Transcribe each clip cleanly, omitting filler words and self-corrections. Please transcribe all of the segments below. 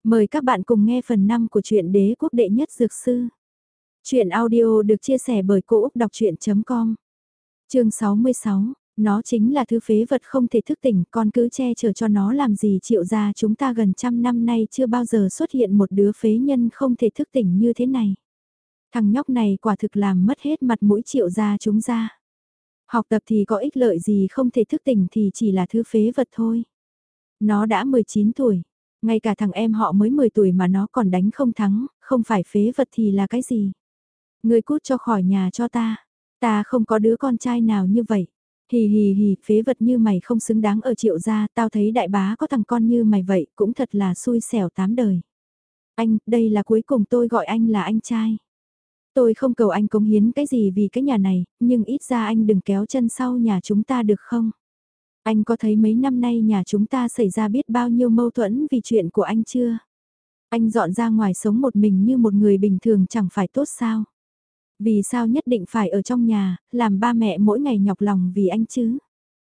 Mời các bạn cùng nghe phần 5 của truyện Đế quốc đệ nhất dược sư. Truyện audio được chia sẻ bởi Cô Úc Đọc Chuyện.com. Chương 66, nó chính là thứ phế vật không thể thức tỉnh, con cứ che chở cho nó làm gì. Triệu gia chúng ta gần trăm năm nay chưa bao giờ xuất hiện một đứa phế nhân không thể thức tỉnh như thế này. Thằng nhóc này quả thực làm mất hết mặt mũi Triệu gia chúng ta. Học tập thì có ích lợi gì, không thể thức tỉnh thì chỉ là thứ phế vật thôi. Nó đã 19 tuổi. Ngay cả thằng em họ mới 10 tuổi mà nó còn đánh không thắng, không phải phế vật thì là cái gì? Ngươi cút cho khỏi nhà cho ta. Ta không có đứa con trai nào như vậy. Hì hì hì, phế vật như mày không xứng đáng ở Triệu gia, tao thấy đại bá có thằng con như mày vậy cũng thật là xui xẻo tám đời. Anh, đây là cuối cùng tôi gọi anh là anh trai. Tôi không cầu anh cống hiến cái gì vì cái nhà này, nhưng ít ra anh đừng kéo chân sau nhà chúng ta được không? Anh có thấy mấy năm nay nhà chúng ta xảy ra biết bao nhiêu mâu thuẫn vì chuyện của anh chưa? Anh dọn ra ngoài sống một mình như một người bình thường chẳng phải tốt sao? Vì sao nhất định phải ở trong nhà, làm ba mẹ mỗi ngày nhọc lòng vì anh chứ?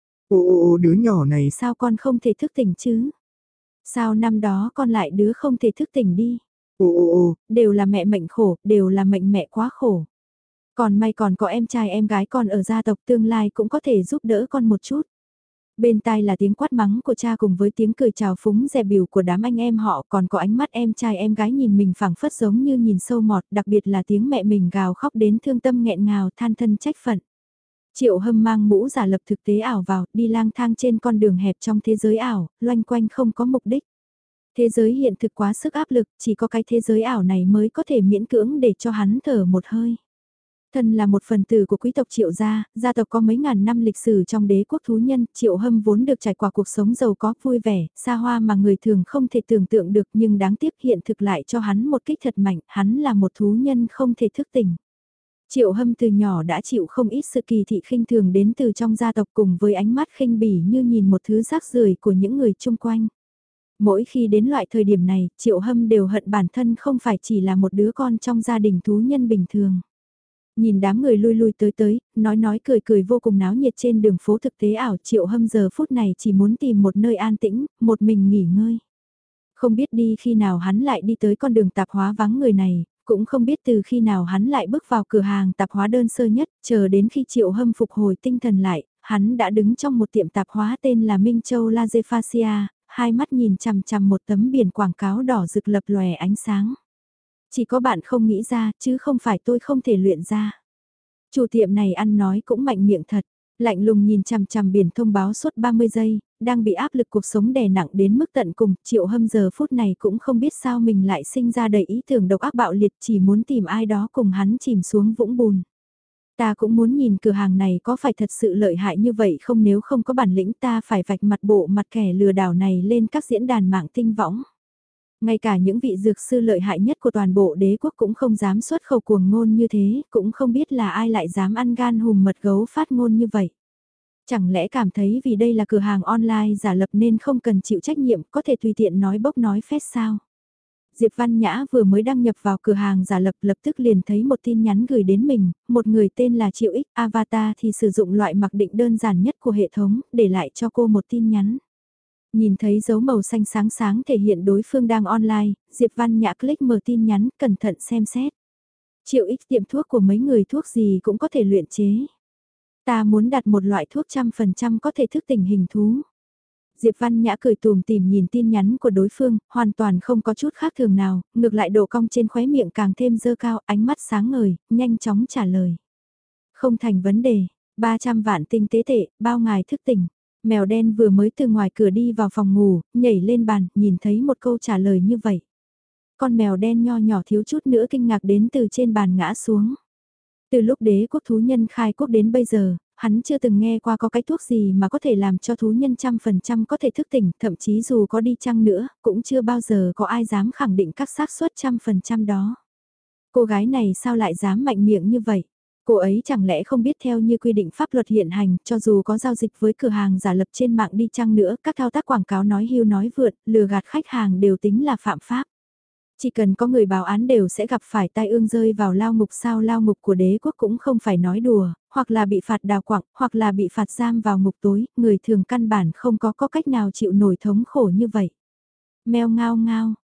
Ồ, đứa nhỏ này. Sao con không thể thức tỉnh chứ? Sao năm đó con lại đứa không thể thức tỉnh đi? Ồ. Đều là mẹ mệnh khổ, đều là mệnh mẹ quá khổ. Còn may còn có em trai em gái con ở gia tộc, tương lai cũng có thể giúp đỡ con một chút. Bên tai là tiếng quát mắng của cha cùng với tiếng cười chào phúng dè bỉu của đám anh em họ, còn có ánh mắt em trai em gái nhìn mình phảng phất giống như nhìn sâu mọt, đặc biệt là tiếng mẹ mình gào khóc đến thương tâm nghẹn ngào, than thân trách phận. Triệu Hâm mang mũ giả lập thực tế ảo vào, đi lang thang trên con đường hẹp trong thế giới ảo, loanh quanh không có mục đích. Thế giới hiện thực quá sức áp lực, chỉ có cái thế giới ảo này mới có thể miễn cưỡng để cho hắn thở một hơi. Thân là một phần tử của quý tộc Triệu gia, gia tộc có mấy ngàn năm lịch sử trong đế quốc thú nhân, Triệu Hâm vốn được trải qua cuộc sống giàu có, vui vẻ, xa hoa mà người thường không thể tưởng tượng được, nhưng đáng tiếc hiện thực lại cho hắn một kích thật mạnh, hắn là một thú nhân không thể thức tỉnh. Triệu Hâm từ nhỏ đã chịu không ít sự kỳ thị khinh thường đến từ trong gia tộc cùng với ánh mắt khinh bỉ như nhìn một thứ rác rưởi của những người chung quanh. Mỗi khi đến loại thời điểm này, Triệu Hâm đều hận bản thân không phải chỉ là một đứa con trong gia đình thú nhân bình thường. Nhìn đám người lui lui tới tới, nói cười cười vô cùng náo nhiệt trên đường phố thực tế ảo, Triệu Hâm giờ phút này chỉ muốn tìm một nơi an tĩnh, một mình nghỉ ngơi. Không biết đi khi nào hắn lại đi tới con đường tạp hóa vắng người này, cũng không biết từ khi nào hắn lại bước vào cửa hàng tạp hóa đơn sơ nhất, chờ đến khi Triệu Hâm phục hồi tinh thần lại, hắn đã đứng trong một tiệm tạp hóa tên là Minh Châu Lazefacia, hai mắt nhìn chằm chằm một tấm biển quảng cáo đỏ rực lập lòe ánh sáng. Chỉ có bạn không nghĩ ra, chứ không phải tôi không thể luyện ra. Chủ tiệm này ăn nói cũng mạnh miệng thật, lạnh lùng nhìn chằm chằm biển thông báo suốt 30 giây, đang bị áp lực cuộc sống đè nặng đến mức tận cùng, Triệu Hâm giờ phút này cũng không biết sao mình lại sinh ra đầy ý tưởng độc ác bạo liệt, chỉ muốn tìm ai đó cùng hắn chìm xuống vũng bùn. Ta cũng muốn nhìn cửa hàng này có phải thật sự lợi hại như vậy không, nếu không có bản lĩnh ta phải vạch mặt bộ mặt kẻ lừa đảo này lên các diễn đàn mạng tinh võng. Ngay cả những vị dược sư lợi hại nhất của toàn bộ đế quốc cũng không dám xuất khẩu cuồng ngôn như thế, cũng không biết là ai lại dám ăn gan hùm mật gấu phát ngôn như vậy. Chẳng lẽ cảm thấy vì đây là cửa hàng online giả lập nên không cần chịu trách nhiệm, có thể tùy tiện nói bốc nói phét sao? Diệp Văn Nhã vừa mới đăng nhập vào cửa hàng giả lập lập tức liền thấy một tin nhắn gửi đến mình, một người tên là Triệu X Avatar thì sử dụng loại mặc định đơn giản nhất của hệ thống, để lại cho cô một tin nhắn. Nhìn thấy dấu màu xanh sáng sáng thể hiện đối phương đang online, Diệp Văn Nhã click mở tin nhắn, cẩn thận xem xét. Triệu X tiệm thuốc của mấy người thuốc gì cũng có thể luyện chế. Ta muốn đặt một loại thuốc 100% có thể thức tỉnh hình thú. Diệp Văn Nhã cười tùm tìm nhìn tin nhắn của đối phương, hoàn toàn không có chút khác thường nào, ngược lại độ cong trên khóe miệng càng thêm dơ cao, ánh mắt sáng ngời, nhanh chóng trả lời. Không thành vấn đề, 300 vạn tinh tế tệ, bao ngài thức tỉnh. Mèo đen vừa mới từ ngoài cửa đi vào phòng ngủ, nhảy lên bàn, nhìn thấy một câu trả lời như vậy. Con mèo đen nho nhỏ thiếu chút nữa kinh ngạc đến từ trên bàn ngã xuống. Từ lúc đế quốc thú nhân khai quốc đến bây giờ, hắn chưa từng nghe qua có cái thuốc gì mà có thể làm cho thú nhân 100% có thể thức tỉnh, thậm chí dù có đi chăng nữa, cũng chưa bao giờ có ai dám khẳng định các xác suất 100% đó. Cô gái này sao lại dám mạnh miệng như vậy? Cô ấy chẳng lẽ không biết theo như quy định pháp luật hiện hành, cho dù có giao dịch với cửa hàng giả lập trên mạng đi chăng nữa, các thao tác quảng cáo nói hưu nói vượt, lừa gạt khách hàng đều tính là phạm pháp. Chỉ cần có người báo án đều sẽ gặp phải tai ương rơi vào lao ngục, sao lao ngục của đế quốc cũng không phải nói đùa, hoặc là bị phạt đào quặng, hoặc là bị phạt giam vào ngục tối, người thường căn bản không có cách nào chịu nổi thống khổ như vậy. Meo ngao ngao,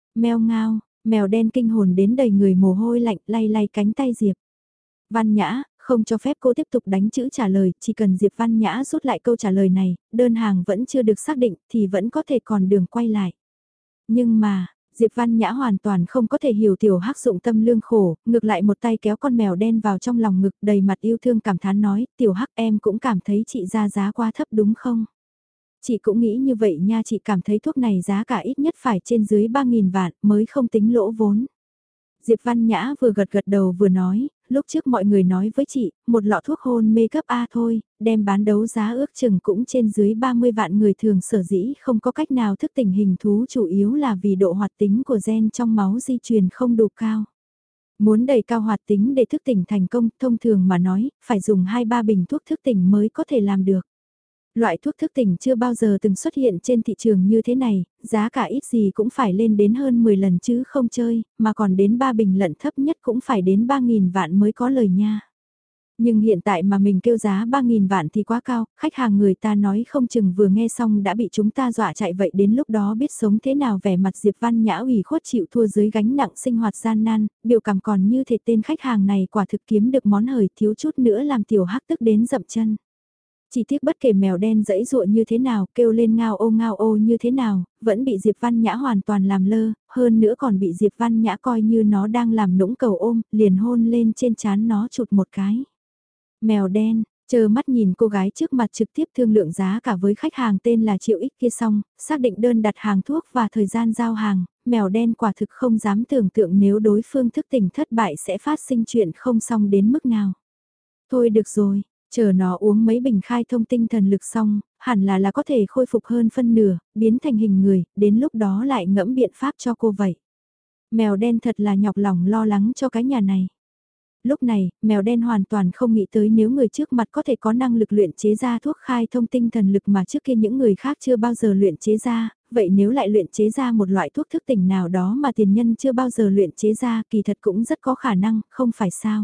Meo ngao, mèo đen kinh hồn đến đầy người mồ hôi lạnh lay lay cánh tay Diệp Văn Nhã, không cho phép cô tiếp tục đánh chữ trả lời, chỉ cần Diệp Văn Nhã rút lại câu trả lời này, đơn hàng vẫn chưa được xác định thì vẫn có thể còn đường quay lại. Nhưng mà, Diệp Văn Nhã hoàn toàn không có thể hiểu tiểu hắc dụng tâm lương khổ, ngược lại một tay kéo con mèo đen vào trong lòng ngực đầy mặt yêu thương cảm thán nói, tiểu hắc em cũng cảm thấy chị ra giá quá thấp đúng không? Chị cũng nghĩ như vậy nha, chị cảm thấy thuốc này giá cả ít nhất phải trên dưới 3.000 vạn mới không tính lỗ vốn. Diệp Văn Nhã vừa gật gật đầu vừa nói, lúc trước mọi người nói với chị, một lọ thuốc hôn mê cấp A thôi, đem bán đấu giá ước chừng cũng trên dưới 30 vạn người thường sở dĩ không có cách nào thức tỉnh hình thú chủ yếu là vì độ hoạt tính của gen trong máu di truyền không đủ cao. Muốn đẩy cao hoạt tính để thức tỉnh thành công, thông thường mà nói, phải dùng 2-3 bình thuốc thức tỉnh mới có thể làm được. Loại thuốc thức tỉnh chưa bao giờ từng xuất hiện trên thị trường như thế này, giá cả ít gì cũng phải lên đến hơn 10 lần chứ không chơi, mà còn đến 3 bình lận thấp nhất cũng phải đến 3.000 vạn mới có lời nha. Nhưng hiện tại mà mình kêu giá 3.000 vạn thì quá cao, khách hàng người ta nói không chừng vừa nghe xong đã bị chúng ta dọa chạy vậy đến lúc đó biết sống thế nào. Vẻ mặt Diệp Văn Nhã ủy khuất chịu thua dưới gánh nặng sinh hoạt gian nan, biểu cảm còn như thể tên khách hàng này quả thực kiếm được món hời thiếu chút nữa làm tiểu hắc tức đến dậm chân. Chỉ tiếc bất kể mèo đen dẫy dụa như thế nào, kêu lên ngao ô như thế nào, vẫn bị Diệp Văn Nhã hoàn toàn làm lơ, hơn nữa còn bị Diệp Văn Nhã coi như nó đang làm nũng cầu ôm, liền hôn lên trên trán nó chụt một cái. Mèo đen, chờ mắt nhìn cô gái trước mặt trực tiếp thương lượng giá cả với khách hàng tên là Triệu Ích kia xong, xác định đơn đặt hàng thuốc và thời gian giao hàng, mèo đen quả thực không dám tưởng tượng nếu đối phương thức tỉnh thất bại sẽ phát sinh chuyện không xong đến mức nào. Thôi được rồi, chờ nó uống mấy bình khai thông tinh thần lực xong, hẳn là có thể khôi phục hơn phân nửa, biến thành hình người, đến lúc đó lại ngẫm biện pháp cho cô vậy. Mèo đen thật là nhọc lòng lo lắng cho cái nhà này. Lúc này, mèo đen hoàn toàn không nghĩ tới nếu người trước mặt có thể có năng lực luyện chế ra thuốc khai thông tinh thần lực mà trước kia những người khác chưa bao giờ luyện chế ra, vậy nếu lại luyện chế ra một loại thuốc thức tỉnh nào đó mà tiền nhân chưa bao giờ luyện chế ra kỳ thật cũng rất có khả năng, không phải sao.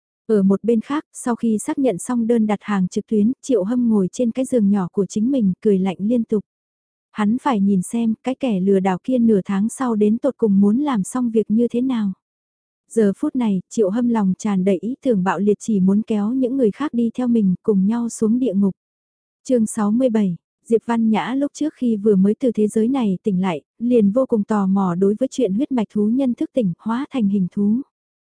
Ở một bên khác, sau khi xác nhận xong đơn đặt hàng trực tuyến, Triệu Hâm ngồi trên cái giường nhỏ của chính mình, cười lạnh liên tục. Hắn phải nhìn xem cái kẻ lừa đảo kia nửa tháng sau đến tột cùng muốn làm xong việc như thế nào. Giờ phút này, Triệu Hâm lòng tràn đầy ý tưởng bạo liệt chỉ muốn kéo những người khác đi theo mình cùng nhau xuống địa ngục. Chương 67 Diệp Văn Nhã lúc trước khi vừa mới từ thế giới này tỉnh lại, liền vô cùng tò mò đối với chuyện huyết mạch thú nhân thức tỉnh hóa thành hình thú.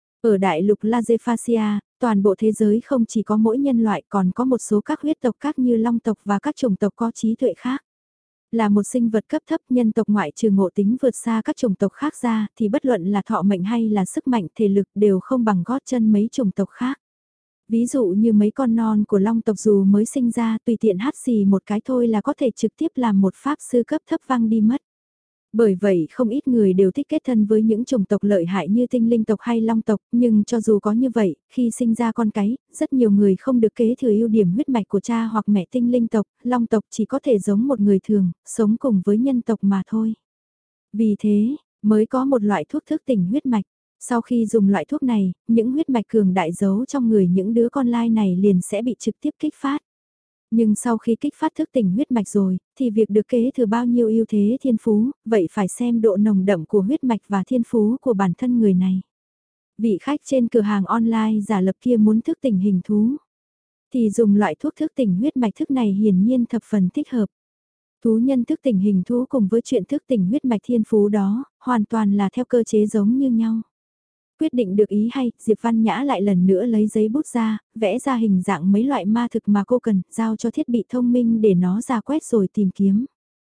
Ở đại lục Lazefacia, toàn bộ thế giới không chỉ có mỗi nhân loại còn có một số các huyết tộc khác như long tộc và các chủng tộc có trí tuệ khác. Là một sinh vật cấp thấp nhân tộc ngoại trừ ngộ tính vượt xa các chủng tộc khác ra thì bất luận là thọ mệnh hay là sức mạnh thể lực đều không bằng gót chân mấy chủng tộc khác. Ví dụ như mấy con non của long tộc dù mới sinh ra tùy tiện hát xì một cái thôi là có thể trực tiếp làm một pháp sư cấp thấp văng đi mất. Bởi vậy không ít người đều thích kết thân với những chủng tộc lợi hại như tinh linh tộc hay long tộc, nhưng cho dù có như vậy, khi sinh ra con cái, rất nhiều người không được kế thừa ưu điểm huyết mạch của cha hoặc mẹ tinh linh tộc, long tộc chỉ có thể giống một người thường, sống cùng với nhân tộc mà thôi. Vì thế, mới có một loại thuốc thức tỉnh huyết mạch. Sau khi dùng loại thuốc này, những huyết mạch cường đại giấu trong người những đứa con lai này liền sẽ bị trực tiếp kích phát. Nhưng sau khi kích phát thức tỉnh huyết mạch rồi, thì việc được kế thừa bao nhiêu ưu thế thiên phú, vậy phải xem độ nồng đậm của huyết mạch và thiên phú của bản thân người này. Vị khách trên cửa hàng online giả lập kia muốn thức tỉnh hình thú, thì dùng loại thuốc thức tỉnh huyết mạch thức này hiển nhiên thập phần thích hợp. Thú nhân thức tỉnh hình thú cùng với chuyện thức tỉnh huyết mạch thiên phú đó, hoàn toàn là theo cơ chế giống như nhau. Quyết định được ý hay, Diệp Văn Nhã lại lần nữa lấy giấy bút ra, vẽ ra hình dạng mấy loại ma thực mà cô cần, giao cho thiết bị thông minh để nó ra quét rồi tìm kiếm.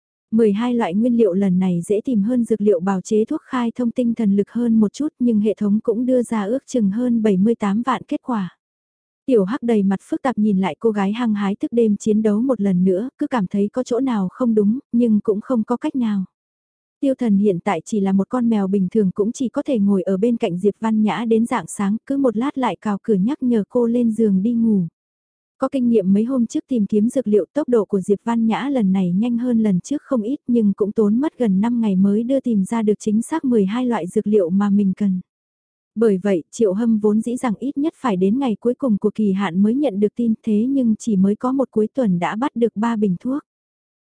12 loại nguyên liệu lần này dễ tìm hơn dược liệu bào chế thuốc khai thông tinh thần lực hơn một chút nhưng hệ thống cũng đưa ra ước chừng hơn 78 vạn kết quả. Tiểu Hắc đầy mặt phức tạp nhìn lại cô gái hăng hái thức đêm chiến đấu một lần nữa, cứ cảm thấy có chỗ nào không đúng, nhưng cũng không có cách nào. Tiêu Thần hiện tại chỉ là một con mèo bình thường cũng chỉ có thể ngồi ở bên cạnh Diệp Văn Nhã đến rạng sáng, cứ một lát lại cào cửa nhắc nhở cô lên giường đi ngủ. Có kinh nghiệm mấy hôm trước tìm kiếm dược liệu, tốc độ của Diệp Văn Nhã lần này nhanh hơn lần trước không ít nhưng cũng tốn mất gần 5 ngày mới đưa tìm ra được chính xác 12 loại dược liệu mà mình cần. Bởi vậy, Triệu Hâm vốn dĩ rằng ít nhất phải đến ngày cuối cùng của kỳ hạn mới nhận được tin thế nhưng chỉ mới có một cuối tuần đã bắt được 3 bình thuốc.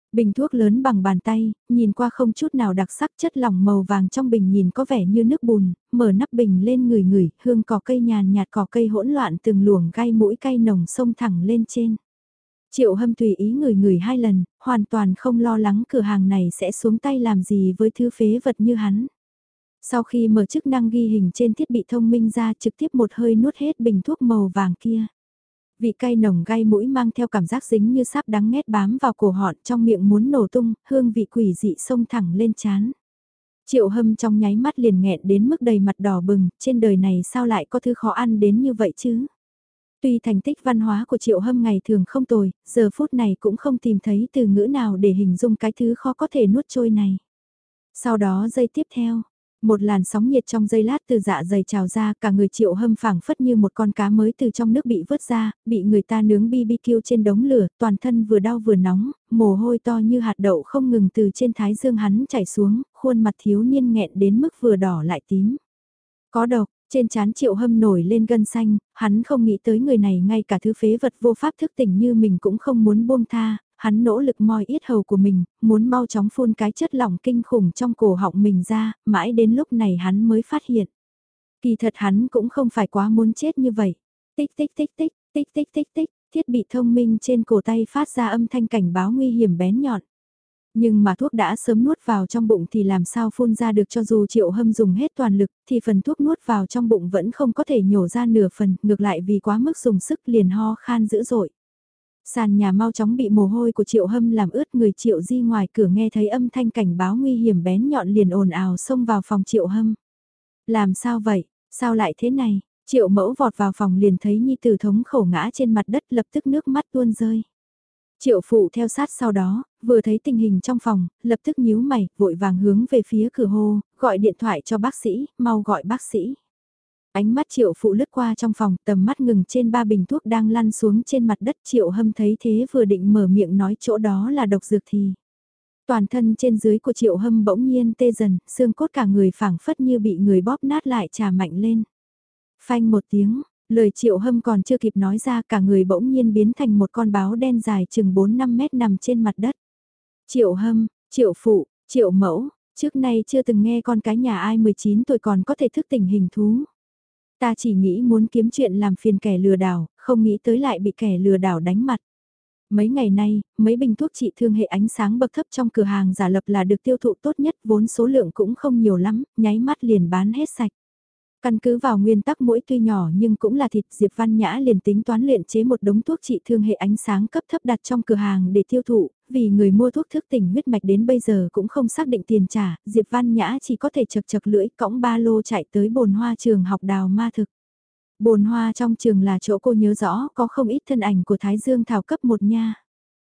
Bình thuốc lớn bằng bàn tay, nhìn qua không chút nào đặc sắc, chất lỏng màu vàng trong bình nhìn có vẻ như nước bùn, mở nắp bình lên ngửi ngửi, hương cỏ cây nhàn nhạt, cỏ cây hỗn loạn từng luồng gai mũi cay nồng xông thẳng lên trên. Triệu Hâm tùy ý ngửi ngửi 2 lần, hoàn toàn không lo lắng cửa hàng này sẽ xuống tay làm gì với thứ phế vật như hắn. Sau khi mở chức năng ghi hình trên thiết bị thông minh ra, trực tiếp một hơi nuốt hết bình thuốc màu vàng kia. Vị cay nồng gai mũi mang theo cảm giác dính như sáp đắng nghét bám vào cổ họng, trong miệng muốn nổ tung, hương vị quỷ dị xông thẳng lên trán. Triệu Hâm trong nháy mắt liền nghẹn đến mức đầy mặt đỏ bừng, trên đời này sao lại có thứ khó ăn đến như vậy chứ? Tuy thành tích văn hóa của Triệu Hâm ngày thường không tồi, giờ phút này cũng không tìm thấy từ ngữ nào để hình dung cái thứ khó có thể nuốt trôi này. Sau đó giây tiếp theo, một làn sóng nhiệt trong giây lát từ dạ dày trào ra, cả người Triệu Hâm phảng phất như một con cá mới từ trong nước bị vớt ra, bị người ta nướng BBQ trên đống lửa, toàn thân vừa đau vừa nóng, mồ hôi to như hạt đậu không ngừng từ trên thái dương hắn chảy xuống, khuôn mặt thiếu niên nghẹn đến mức vừa đỏ lại tím. Có độc, trên trán Triệu Hâm nổi lên gân xanh, hắn không nghĩ tới người này ngay cả thứ phế vật vô pháp thức tỉnh như mình cũng không muốn buông tha, hắn nỗ lực moi yết hầu của mình, muốn mau chóng phun cái chất lỏng kinh khủng trong cổ họng mình ra, mãi đến lúc này hắn mới phát hiện. Kỳ thật hắn cũng không phải quá muốn chết như vậy. Tích tích tích tích, tích tích tích tích, thiết bị thông minh trên cổ tay phát ra âm thanh cảnh báo nguy hiểm bén nhọn. Nhưng mà thuốc đã sớm nuốt vào trong bụng thì làm sao phun ra được, cho dù Triệu Hâm dùng hết toàn lực thì phần thuốc nuốt vào trong bụng vẫn không có thể nhổ ra nửa phần, ngược lại vì quá mức dùng sức liền ho khan dữ dội. Sàn nhà mau chóng bị mồ hôi của Triệu Hâm làm ướt, người Triệu Di ngoài cửa nghe thấy âm thanh cảnh báo nguy hiểm bén nhọn liền ồn ào xông vào phòng Triệu Hâm. Làm sao vậy, sao lại thế này? Triệu Mẫu vọt vào phòng liền thấy nhi tử thống khổ ngã trên mặt đất, lập tức nước mắt tuôn rơi. Triệu Phụ theo sát sau đó, vừa thấy tình hình trong phòng, lập tức nhíu mày, vội vàng hướng về phía cửa hô, gọi điện thoại cho bác sĩ, mau gọi bác sĩ. Ánh mắt Triệu Phụ lướt qua trong phòng, tầm mắt ngừng trên 3 bình thuốc đang lăn xuống trên mặt đất. Triệu Hâm thấy thế vừa định mở miệng nói chỗ đó là độc dược thì. Toàn thân trên dưới của Triệu Hâm bỗng nhiên tê dần, xương cốt cả người phảng phất như bị người bóp nát lại trà mạnh lên. Phanh một tiếng, lời Triệu Hâm còn chưa kịp nói ra, cả người bỗng nhiên biến thành một con báo đen dài chừng 4-5 mét nằm trên mặt đất. Triệu Hâm, Triệu Phụ, Triệu Mẫu, trước nay chưa từng nghe con cái nhà ai 19 tuổi còn có thể thức tỉnh hình thú. Ta chỉ nghĩ muốn kiếm chuyện làm phiền kẻ lừa đảo, không nghĩ tới lại bị kẻ lừa đảo đánh mặt. Mấy ngày nay, mấy bình thuốc trị thương hệ ánh sáng bậc thấp trong cửa hàng giả lập là được tiêu thụ tốt nhất, vốn số lượng cũng không nhiều lắm, nháy mắt liền bán hết sạch. Căn cứ vào nguyên tắc mỗi tuy nhỏ nhưng cũng là thịt, Diệp Văn Nhã liền tính toán luyện chế một đống thuốc trị thương hệ ánh sáng cấp thấp đặt trong cửa hàng để tiêu thụ, vì người mua thuốc thức tỉnh huyết mạch đến bây giờ cũng không xác định tiền trả, Diệp Văn Nhã chỉ có thể chật chật lưỡi cõng ba lô chạy tới Bồn Hoa trường học đào ma thực. Bồn Hoa trong trường là chỗ cô nhớ rõ có không ít thân ảnh của Thái Dương Thảo cấp 1 nha.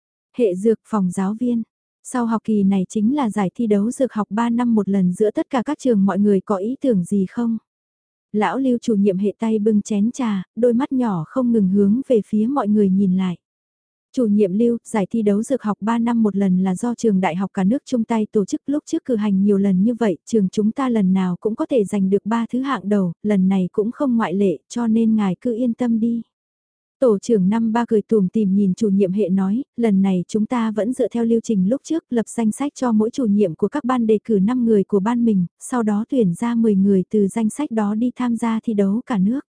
Hệ dược phòng giáo viên. Sau học kỳ này chính là giải thi đấu dược học 3 năm một lần giữa tất cả các trường, mọi người có ý tưởng gì không? Lão Lưu chủ nhiệm hệ tay bưng chén trà, đôi mắt nhỏ không ngừng hướng về phía mọi người nhìn lại. Chủ nhiệm Lưu, giải thi đấu dược học 3 năm một lần là do trường đại học cả nước chung tay tổ chức, lúc trước cử hành nhiều lần như vậy, trường chúng ta lần nào cũng có thể giành được 3 thứ hạng đầu, lần này cũng không ngoại lệ, cho nên ngài cứ yên tâm đi. Tổ trưởng năm ba cười tùm tìm nhìn chủ nhiệm hệ nói, lần này chúng ta vẫn dựa theo lưu trình lúc trước, lập danh sách cho mỗi chủ nhiệm của các ban đề cử 5 người của ban mình, sau đó tuyển ra 10 người từ danh sách đó đi tham gia thi đấu cả nước.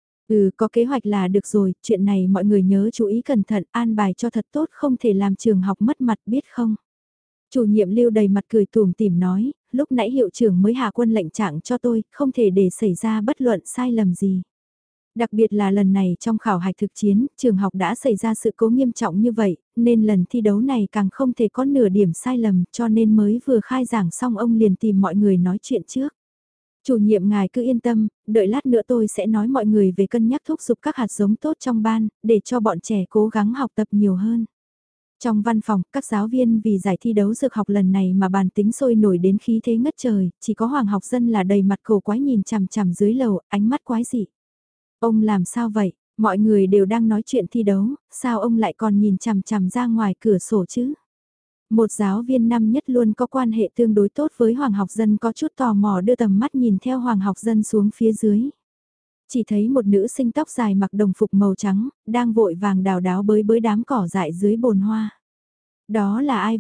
Có kế hoạch là được rồi, chuyện này mọi người nhớ chú ý cẩn thận, an bài cho thật tốt, không thể làm trường học mất mặt biết không. Chủ nhiệm Lưu đầy mặt cười tùm tìm nói, lúc nãy hiệu trưởng mới hạ quân lệnh trạng cho tôi, không thể để xảy ra bất luận sai lầm gì. Đặc biệt là lần này trong khảo hạch thực chiến, trường học đã xảy ra sự cố nghiêm trọng như vậy, nên lần thi đấu này càng không thể có nửa điểm sai lầm, cho nên mới vừa khai giảng xong ông liền tìm mọi người nói chuyện trước. Chủ nhiệm ngài cứ yên tâm, đợi lát nữa tôi sẽ nói mọi người về cân nhắc thúc giục các hạt giống tốt trong ban, để cho bọn trẻ cố gắng học tập nhiều hơn. Trong văn phòng, các giáo viên vì giải thi đấu dược học lần này mà bàn tính sôi nổi đến khí thế ngất trời, chỉ có Hoàng Học Dân là đầy mặt cổ quái nhìn chằm chằm dưới lầu, ánh mắt quái dị. Ông làm sao vậy? Mọi người đều đang nói chuyện thi đấu, sao ông lại còn nhìn chằm chằm ra ngoài cửa sổ chứ? Một giáo viên năm nhất luôn có quan hệ tương đối tốt với Hoàng Học Dân có chút tò mò đưa tầm mắt nhìn theo Hoàng Học Dân xuống phía dưới. Chỉ thấy một nữ sinh tóc dài mặc đồng phục màu trắng, đang vội vàng đào đáo bới đám cỏ dại dưới bồn hoa. Đó là ai vậy?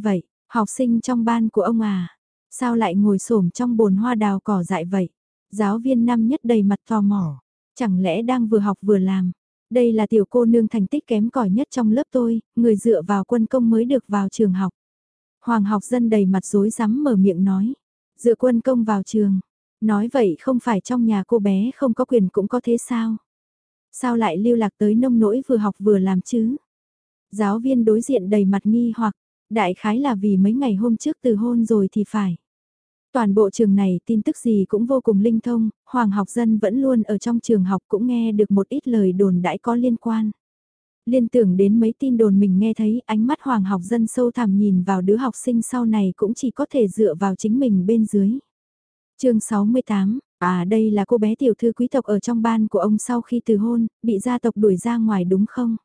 Học sinh trong ban của ông à? Sao lại ngồi xổm trong bồn hoa đào cỏ dại vậy? Giáo viên năm nhất đầy mặt tò mò. Chẳng lẽ đang vừa học vừa làm? Đây là tiểu cô nương thành tích kém cỏi nhất trong lớp tôi, người dựa vào quân công mới được vào trường học. Hoàng học dân đầy mặt rối rắm mở miệng nói. Dựa quân công vào trường. Nói vậy không phải trong nhà cô bé không có quyền cũng có thế sao? Sao lại lưu lạc tới nông nỗi vừa học vừa làm chứ? Giáo viên đối diện đầy mặt nghi hoặc, đại khái là vì mấy ngày hôm trước từ hôn rồi thì phải. Toàn bộ trường này tin tức gì cũng vô cùng linh thông, Hoàng học dân vẫn luôn ở trong trường học cũng nghe được một ít lời đồn đãi có liên quan. Liên tưởng đến mấy tin đồn mình nghe thấy, ánh mắt Hoàng học dân sâu thẳm nhìn vào đứa học sinh sau này cũng chỉ có thể dựa vào chính mình bên dưới. Chương 68, đây là cô bé tiểu thư quý tộc ở trong ban của ông sau khi từ hôn, bị gia tộc đuổi ra ngoài đúng không?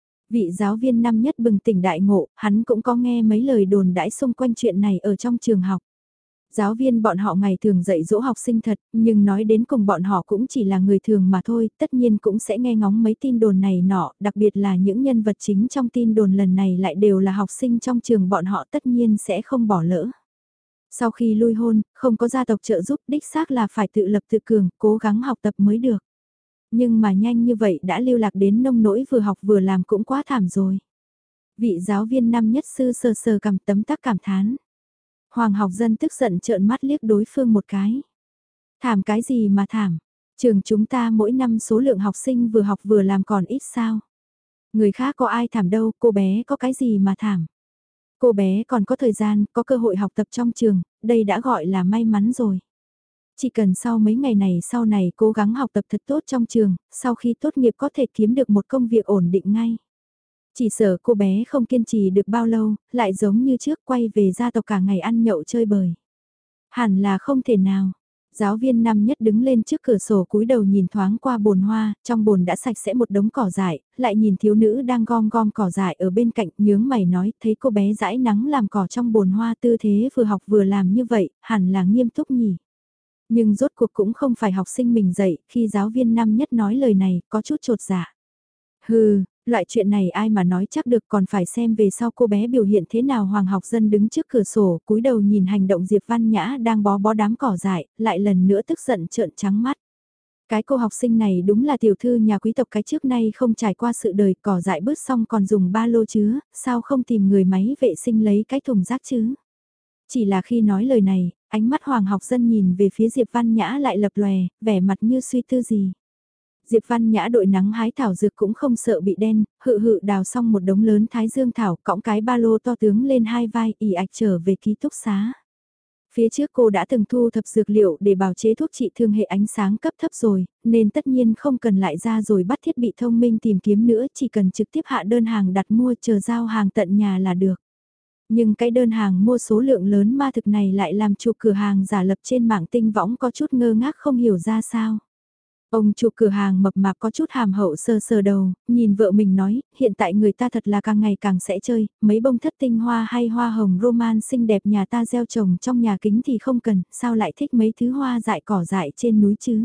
Vị giáo viên năm nhất bừng tỉnh đại ngộ, hắn cũng có nghe mấy lời đồn đãi xung quanh chuyện này ở trong trường học. Giáo viên bọn họ ngày thường dạy dỗ học sinh thật, nhưng nói đến cùng bọn họ cũng chỉ là người thường mà thôi, tất nhiên cũng sẽ nghe ngóng mấy tin đồn này nọ, đặc biệt là những nhân vật chính trong tin đồn lần này lại đều là học sinh trong trường bọn họ tất nhiên sẽ không bỏ lỡ. Sau khi lui hôn, không có gia tộc trợ giúp đích xác là phải tự lập tự cường, cố gắng học tập mới được. Nhưng mà nhanh như vậy đã lưu lạc đến nông nỗi vừa học vừa làm cũng quá thảm rồi. Vị giáo viên năm nhất sư sờ sờ cầm tấm tắc cảm thán. Hoàng học dân tức giận trợn mắt liếc đối phương một cái. Thảm cái gì mà thảm, trường chúng ta mỗi năm số lượng học sinh vừa học vừa làm còn ít sao. Người khác có ai thảm đâu, cô bé có cái gì mà thảm. Cô bé còn có thời gian, có cơ hội học tập trong trường, đây đã gọi là may mắn rồi. Chỉ cần sau mấy ngày này sau này cố gắng học tập thật tốt trong trường, sau khi tốt nghiệp có thể kiếm được một công việc ổn định ngay. Chỉ sợ cô bé không kiên trì được bao lâu, lại giống như trước quay về gia tộc cả ngày ăn nhậu chơi bời. Hẳn là không thể nào. Giáo viên năm nhất đứng lên trước cửa sổ cúi đầu nhìn thoáng qua bồn hoa, trong bồn đã sạch sẽ một đống cỏ dại, lại nhìn thiếu nữ đang gom gom cỏ dại ở bên cạnh, nhướng mày nói, thấy cô bé dãi nắng làm cỏ trong bồn hoa tư thế vừa học vừa làm như vậy, hẳn là nghiêm túc nhỉ. Nhưng rốt cuộc cũng không phải học sinh mình dạy, khi giáo viên năm nhất nói lời này, có chút chột dạ. Hừ, loại chuyện này ai mà nói chắc được còn phải xem về sau cô bé biểu hiện thế nào. Hoàng học dân đứng trước cửa sổ, cúi đầu nhìn hành động Diệp Văn Nhã đang bó bó đám cỏ dại, lại lần nữa tức giận trợn trắng mắt. Cái cô học sinh này đúng là tiểu thư nhà quý tộc cái trước nay không trải qua sự đời, cỏ dại bớt xong còn dùng ba lô chứa, sao không tìm người máy vệ sinh lấy cái thùng rác chứ? Chỉ là khi nói lời này, ánh mắt Hoàng học dân nhìn về phía Diệp Văn Nhã lại lập lòe, vẻ mặt như suy tư gì. Diệp Văn Nhã đội nắng hái thảo dược cũng không sợ bị đen, hự hự đào xong một đống lớn thái dương thảo, cõng cái ba lô to tướng lên hai vai, ỉ ạch trở về ký túc xá. Phía trước cô đã từng thu thập dược liệu để bào chế thuốc trị thương hệ ánh sáng cấp thấp rồi, nên tất nhiên không cần lại ra rồi bắt thiết bị thông minh tìm kiếm nữa, chỉ cần trực tiếp hạ đơn hàng đặt mua chờ giao hàng tận nhà là được. Nhưng cái đơn hàng mua số lượng lớn ma thực này lại làm chủ cửa hàng giả lập trên mạng tinh võng có chút ngơ ngác không hiểu ra sao. Ông chủ cửa hàng mập mạp có chút hàm hậu sờ sờ đầu, nhìn vợ mình nói, hiện tại người ta thật là càng ngày càng sẽ chơi, mấy bông thất tinh hoa hay hoa hồng roman xinh đẹp nhà ta gieo trồng trong nhà kính thì không cần, sao lại thích mấy thứ hoa dại cỏ dại trên núi chứ.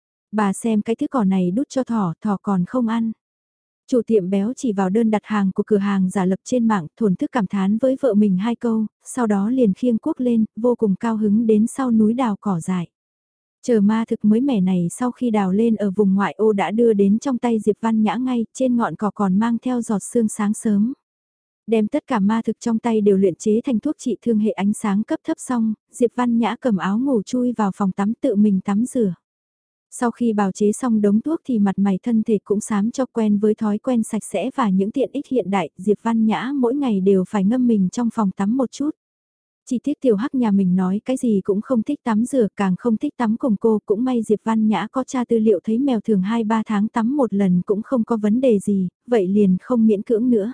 Bà xem cái thứ cỏ này đút cho thỏ, thỏ còn không ăn. Chủ tiệm béo chỉ vào đơn đặt hàng của cửa hàng giả lập trên mạng, thổn thức cảm thán với vợ mình hai câu, sau đó liền khiêng cuốc lên, vô cùng cao hứng đến sau núi đào cỏ dại. Chờ ma thực mới mẻ này sau khi đào lên ở vùng ngoại ô đã đưa đến trong tay Diệp Văn Nhã ngay, trên ngọn cỏ còn mang theo giọt sương sáng sớm. Đem tất cả ma thực trong tay đều luyện chế thành thuốc trị thương hệ ánh sáng cấp thấp xong, Diệp Văn Nhã cầm áo ngủ chui vào phòng tắm tự mình tắm rửa. Sau khi bào chế xong đống thuốc thì mặt mày thân thể cũng xám cho quen với thói quen sạch sẽ và những tiện ích hiện đại, Diệp Văn Nhã mỗi ngày đều phải ngâm mình trong phòng tắm một chút. Chỉ tiếc tiểu hắc nhà mình nói cái gì cũng không thích tắm rửa, càng không thích tắm cùng cô, cũng may Diệp Văn Nhã có tra tư liệu thấy mèo thường 2-3 tháng tắm một lần cũng không có vấn đề gì, vậy liền không miễn cưỡng nữa.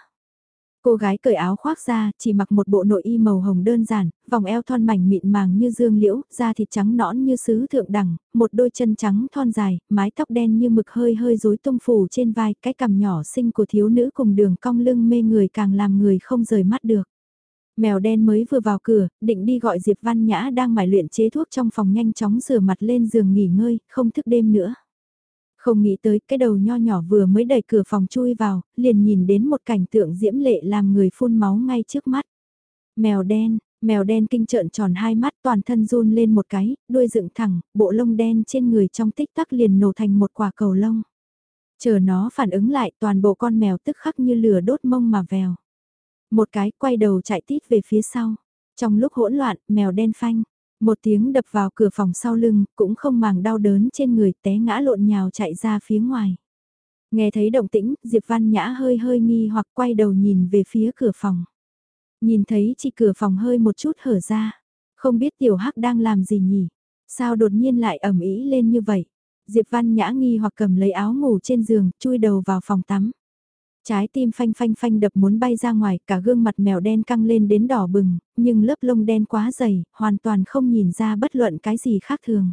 Cô gái cởi áo khoác ra, chỉ mặc một bộ nội y màu hồng đơn giản, vòng eo thon mảnh mịn màng như dương liễu, da thịt trắng nõn như sứ thượng đẳng, một đôi chân trắng thon dài, mái tóc đen như mực hơi hơi rối tung phủ trên vai, cái cằm nhỏ xinh của thiếu nữ cùng đường cong lưng mê người càng làm người không rời mắt được. Mèo đen mới vừa vào cửa, định đi gọi Diệp Văn Nhã đang mải luyện chế thuốc trong phòng nhanh chóng rửa mặt lên giường nghỉ ngơi, không thức đêm nữa. Không nghĩ tới cái đầu nho nhỏ vừa mới đẩy cửa phòng chui vào, liền nhìn đến một cảnh tượng diễm lệ làm người phun máu ngay trước mắt. Mèo đen kinh trợn tròn hai mắt toàn thân run lên một cái, đuôi dựng thẳng, bộ lông đen trên người trong tích tắc liền nổ thành một quả cầu lông. Chờ nó phản ứng lại toàn bộ con mèo tức khắc như lửa đốt mông mà vèo. Một cái quay đầu chạy tít về phía sau. Trong lúc hỗn loạn, mèo đen phanh. Một tiếng đập vào cửa phòng sau lưng, cũng không màng đau đớn trên người té ngã lộn nhào chạy ra phía ngoài. Nghe thấy động tĩnh, Diệp Văn Nhã hơi hơi nghi hoặc quay đầu nhìn về phía cửa phòng. Nhìn thấy chỉ cửa phòng hơi một chút hở ra. Không biết tiểu hắc đang làm gì nhỉ? Sao đột nhiên lại ẩm ý lên như vậy? Diệp Văn Nhã nghi hoặc cầm lấy áo ngủ trên giường, chui đầu vào phòng tắm. Trái tim phanh phanh phanh đập muốn bay ra ngoài, cả gương mặt mèo đen căng lên đến đỏ bừng, nhưng lớp lông đen quá dày, hoàn toàn không nhìn ra bất luận cái gì khác thường.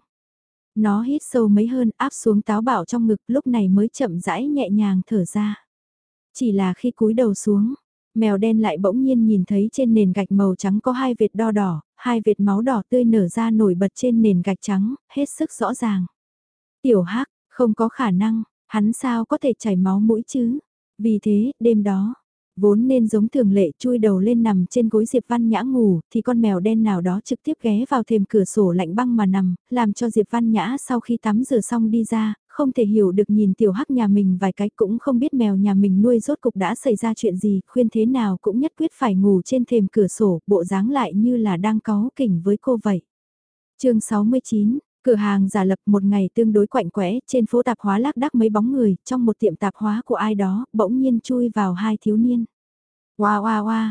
Nó hít sâu mấy hơn, áp xuống táo bạo trong ngực, lúc này mới chậm rãi nhẹ nhàng thở ra. Chỉ là khi cúi đầu xuống, mèo đen lại bỗng nhiên nhìn thấy trên nền gạch màu trắng có hai vệt đo đỏ, hai vệt máu đỏ tươi nở ra nổi bật trên nền gạch trắng, hết sức rõ ràng. Tiểu Hắc, không có khả năng, hắn sao có thể chảy máu mũi chứ? Vì thế, đêm đó, vốn nên giống thường lệ chui đầu lên nằm trên gối Diệp Văn Nhã ngủ, thì con mèo đen nào đó trực tiếp ghé vào thềm cửa sổ lạnh băng mà nằm, làm cho Diệp Văn Nhã sau khi tắm rửa xong đi ra, không thể hiểu được nhìn tiểu hắc nhà mình vài cái, cũng không biết mèo nhà mình nuôi rốt cục đã xảy ra chuyện gì, khuyên thế nào cũng nhất quyết phải ngủ trên thềm cửa sổ, bộ dáng lại như là đang cáu kỉnh với cô vậy. Chương 69. Cửa hàng giả lập một ngày tương đối quạnh quẽ, trên phố tạp hóa lác đác mấy bóng người, trong một tiệm tạp hóa của ai đó, bỗng nhiên chui vào hai thiếu niên. Wow wow wow,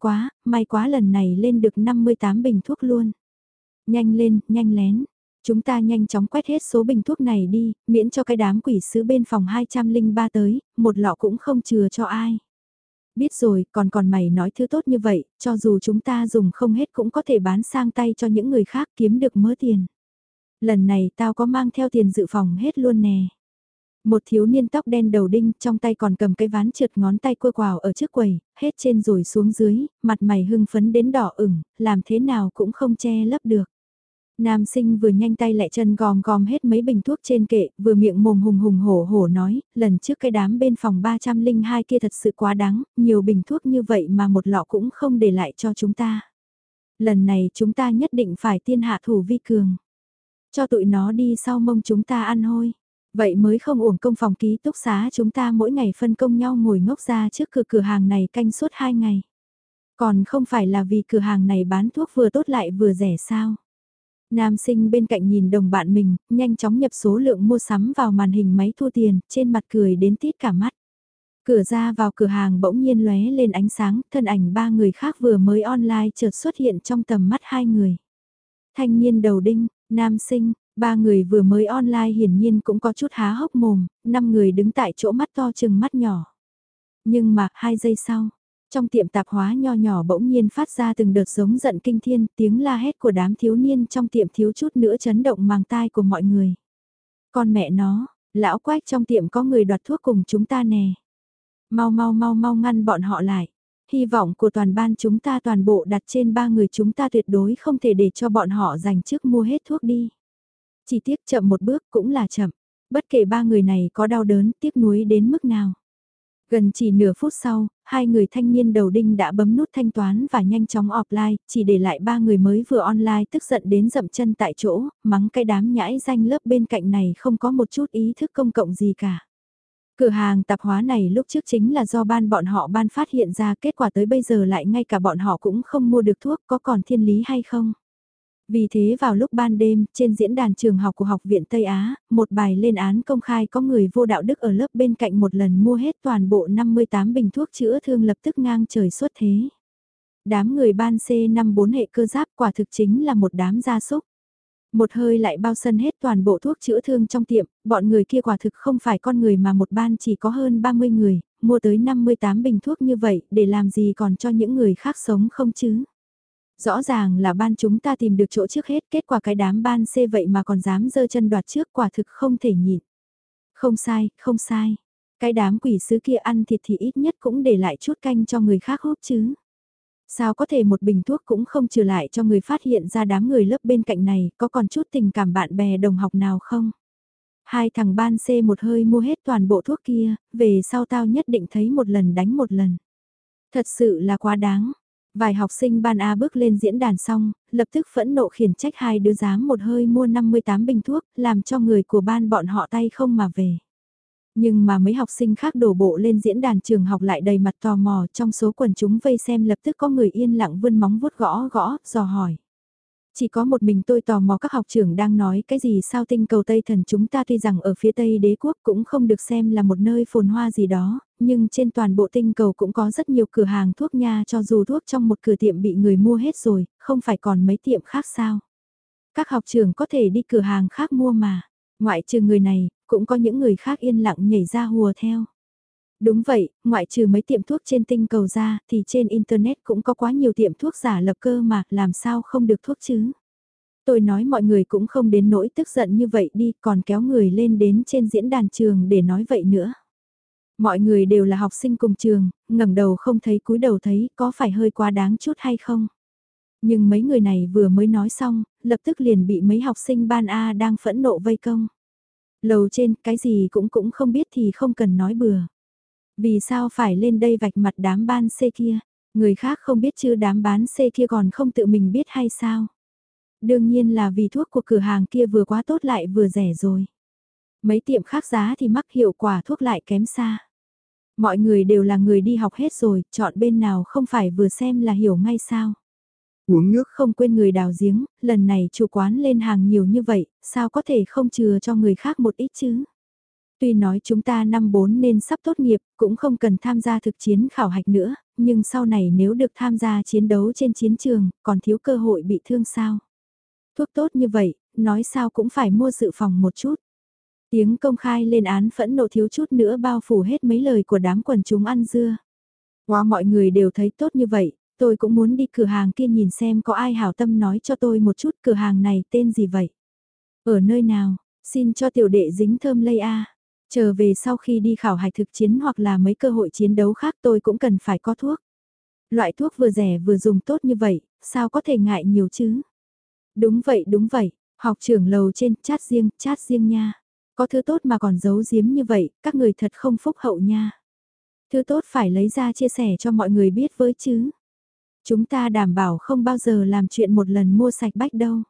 may quá lần này lên được 58 bình thuốc luôn. Nhanh lên, nhanh lén. Chúng ta nhanh chóng quét hết số bình thuốc này đi, miễn cho cái đám quỷ sứ bên phòng 203 tới, một lọ cũng không chừa cho ai. Biết rồi, còn mày nói thứ tốt như vậy, cho dù chúng ta dùng không hết cũng có thể bán sang tay cho những người khác kiếm được mớ tiền. Lần này tao có mang theo tiền dự phòng hết luôn nè. Một thiếu niên tóc đen đầu đinh trong tay còn cầm cái ván trượt ngón tay cua quào ở trước quầy, hết trên rồi xuống dưới, mặt mày hưng phấn đến đỏ ửng, làm thế nào cũng không che lấp được. Nam sinh vừa nhanh tay lẹ chân gom gom hết mấy bình thuốc trên kệ, vừa miệng mồm hùng hùng hổ hổ nói, lần trước cái đám bên phòng 302 kia thật sự quá đáng, nhiều bình thuốc như vậy mà một lọ cũng không để lại cho chúng ta. Lần này chúng ta nhất định phải tiên hạ thủ vi cường. Cho tụi nó đi sau mông chúng ta ăn hôi. Vậy mới không uổng công phòng ký túc xá chúng ta mỗi ngày phân công nhau ngồi ngốc ra trước cửa hàng này canh suốt 2 ngày. Còn không phải là vì cửa hàng này bán thuốc vừa tốt lại vừa rẻ sao. Nam sinh bên cạnh nhìn đồng bạn mình, nhanh chóng nhập số lượng mua sắm vào màn hình máy thu tiền, trên mặt cười đến tít cả mắt. Cửa ra vào cửa hàng bỗng nhiên lóe lên ánh sáng, thân ảnh ba người khác vừa mới online chợt xuất hiện trong tầm mắt hai người. Thanh niên đầu đinh, nam sinh, ba người vừa mới online hiển nhiên cũng có chút há hốc mồm, 5 người đứng tại chỗ mắt to chừng mắt nhỏ. Nhưng mà, 2 giây sau, trong tiệm tạp hóa nho nhỏ bỗng nhiên phát ra từng đợt giống giận kinh thiên, tiếng la hét của đám thiếu niên trong tiệm thiếu chút nữa chấn động màng tai của mọi người. Con mẹ nó, lão Quách trong tiệm có người đoạt thuốc cùng chúng ta nè. Mau ngăn bọn họ lại. Hy vọng của toàn ban chúng ta toàn bộ đặt trên 3 người chúng ta tuyệt đối không thể để cho bọn họ giành trước mua hết thuốc đi. Chỉ tiếc chậm một bước cũng là chậm. Bất kể 3 người này có đau đớn, tiếc nuối đến mức nào. Gần chỉ nửa phút sau, hai người thanh niên đầu đinh đã bấm nút thanh toán và nhanh chóng offline, chỉ để lại 3 người mới vừa online tức giận đến dậm chân tại chỗ, mắng cái đám nhãi danh lớp bên cạnh này không có một chút ý thức công cộng gì cả. Cửa hàng tạp hóa này lúc trước chính là do bọn họ phát hiện ra, kết quả tới bây giờ lại ngay cả bọn họ cũng không mua được thuốc, có còn thiên lý hay không? Vì thế vào lúc ban đêm, trên diễn đàn trường học của Học viện Tây Á, một bài lên án công khai có người vô đạo đức ở lớp bên cạnh một lần mua hết toàn bộ 58 bình thuốc chữa thương lập tức ngang trời xuất thế. Đám người ban C54 hệ cơ giáp quả thực chính là một đám gia súc. Một hơi lại bao sân hết toàn bộ thuốc chữa thương trong tiệm, bọn người kia quả thực không phải con người mà một ban chỉ có hơn 30 người, mua tới 58 bình thuốc như vậy để làm gì còn cho những người khác sống không chứ? Rõ ràng là ban chúng ta tìm được chỗ trước hết, kết quả cái đám ban C vậy mà còn dám giơ chân đoạt trước, quả thực không thể nhịn. Không sai. Cái đám quỷ sứ kia ăn thịt thì ít nhất cũng để lại chút canh cho người khác hút chứ. Sao có thể một bình thuốc cũng không trừ lại cho người phát hiện ra đám người lớp bên cạnh này có còn chút tình cảm bạn bè đồng học nào không? Hai thằng ban C một hơi mua hết toàn bộ thuốc kia, về sau tao nhất định thấy một lần đánh một lần. Thật sự là quá đáng. Vài học sinh ban A bước lên diễn đàn xong, lập tức phẫn nộ khiển trách hai đứa dám một hơi mua 58 bình thuốc, làm cho người của ban bọn họ tay không mà về. Nhưng mà mấy học sinh khác đổ bộ lên diễn đàn trường học lại đầy mặt tò mò, trong số quần chúng vây xem lập tức có người yên lặng vươn móng vuốt gõ gõ, dò hỏi. Chỉ có một mình tôi tò mò các học trưởng đang nói cái gì sao tinh cầu Tây Thần chúng ta tuy rằng ở phía Tây đế quốc cũng không được xem là một nơi phồn hoa gì đó, nhưng trên toàn bộ tinh cầu cũng có rất nhiều cửa hàng thuốc nha, cho dù thuốc trong một cửa tiệm bị người mua hết rồi, không phải còn mấy tiệm khác sao. Các học trưởng có thể đi cửa hàng khác mua mà, ngoại trừ người này, cũng có những người khác yên lặng nhảy ra hùa theo. Đúng vậy, ngoại trừ mấy tiệm thuốc trên tinh cầu ra, thì trên Internet cũng có quá nhiều tiệm thuốc giả lập cơ mà, làm sao không được thuốc chứ. Tôi nói mọi người cũng không đến nỗi tức giận như vậy đi, còn kéo người lên đến trên diễn đàn trường để nói vậy nữa. Mọi người đều là học sinh cùng trường, ngẩng đầu không thấy cúi đầu thấy, có phải hơi quá đáng chút hay không? Nhưng mấy người này vừa mới nói xong, lập tức liền bị mấy học sinh ban A đang phẫn nộ vây công. Lầu trên, cái gì cũng không biết thì không cần nói bừa. Vì sao phải lên đây vạch mặt đám ban C kia? Người khác không biết chứ đám bán C kia còn không tự mình biết hay sao? Đương nhiên là vì thuốc của cửa hàng kia vừa quá tốt lại vừa rẻ rồi. Mấy tiệm khác giá thì mắc hiệu quả thuốc lại kém xa. Mọi người đều là người đi học hết rồi, chọn bên nào không phải vừa xem là hiểu ngay sao. Uống nước. Không quên người đào giếng, lần này chủ quán lên hàng nhiều như vậy, sao có thể không chừa cho người khác một ít chứ? Tuy nói chúng ta năm 4 nên sắp tốt nghiệp, cũng không cần tham gia thực chiến khảo hạch nữa, nhưng sau này nếu được tham gia chiến đấu trên chiến trường, còn thiếu cơ hội bị thương sao? Thuốc tốt như vậy, nói sao cũng phải mua dự phòng một chút. Tiếng công khai lên án phẫn nộ thiếu chút nữa bao phủ hết mấy lời của đám quần chúng ăn dưa. Wow, mọi người đều thấy tốt như vậy, tôi cũng muốn đi cửa hàng kia nhìn xem có ai hảo tâm nói cho tôi một chút cửa hàng này tên gì vậy? Ở nơi nào? Xin cho tiểu đệ dính thơm lây a. Chờ về sau khi đi khảo hạch thực chiến hoặc là mấy cơ hội chiến đấu khác tôi cũng cần phải có thuốc. Loại thuốc vừa rẻ vừa dùng tốt như vậy, sao có thể ngại nhiều chứ? Đúng vậy, học trưởng lầu trên, chat riêng nha. Có thứ tốt mà còn giấu giếm như vậy, các người thật không phúc hậu nha. Thứ tốt phải lấy ra chia sẻ cho mọi người biết với chứ. Chúng ta đảm bảo không bao giờ làm chuyện một lần mua sạch bách đâu.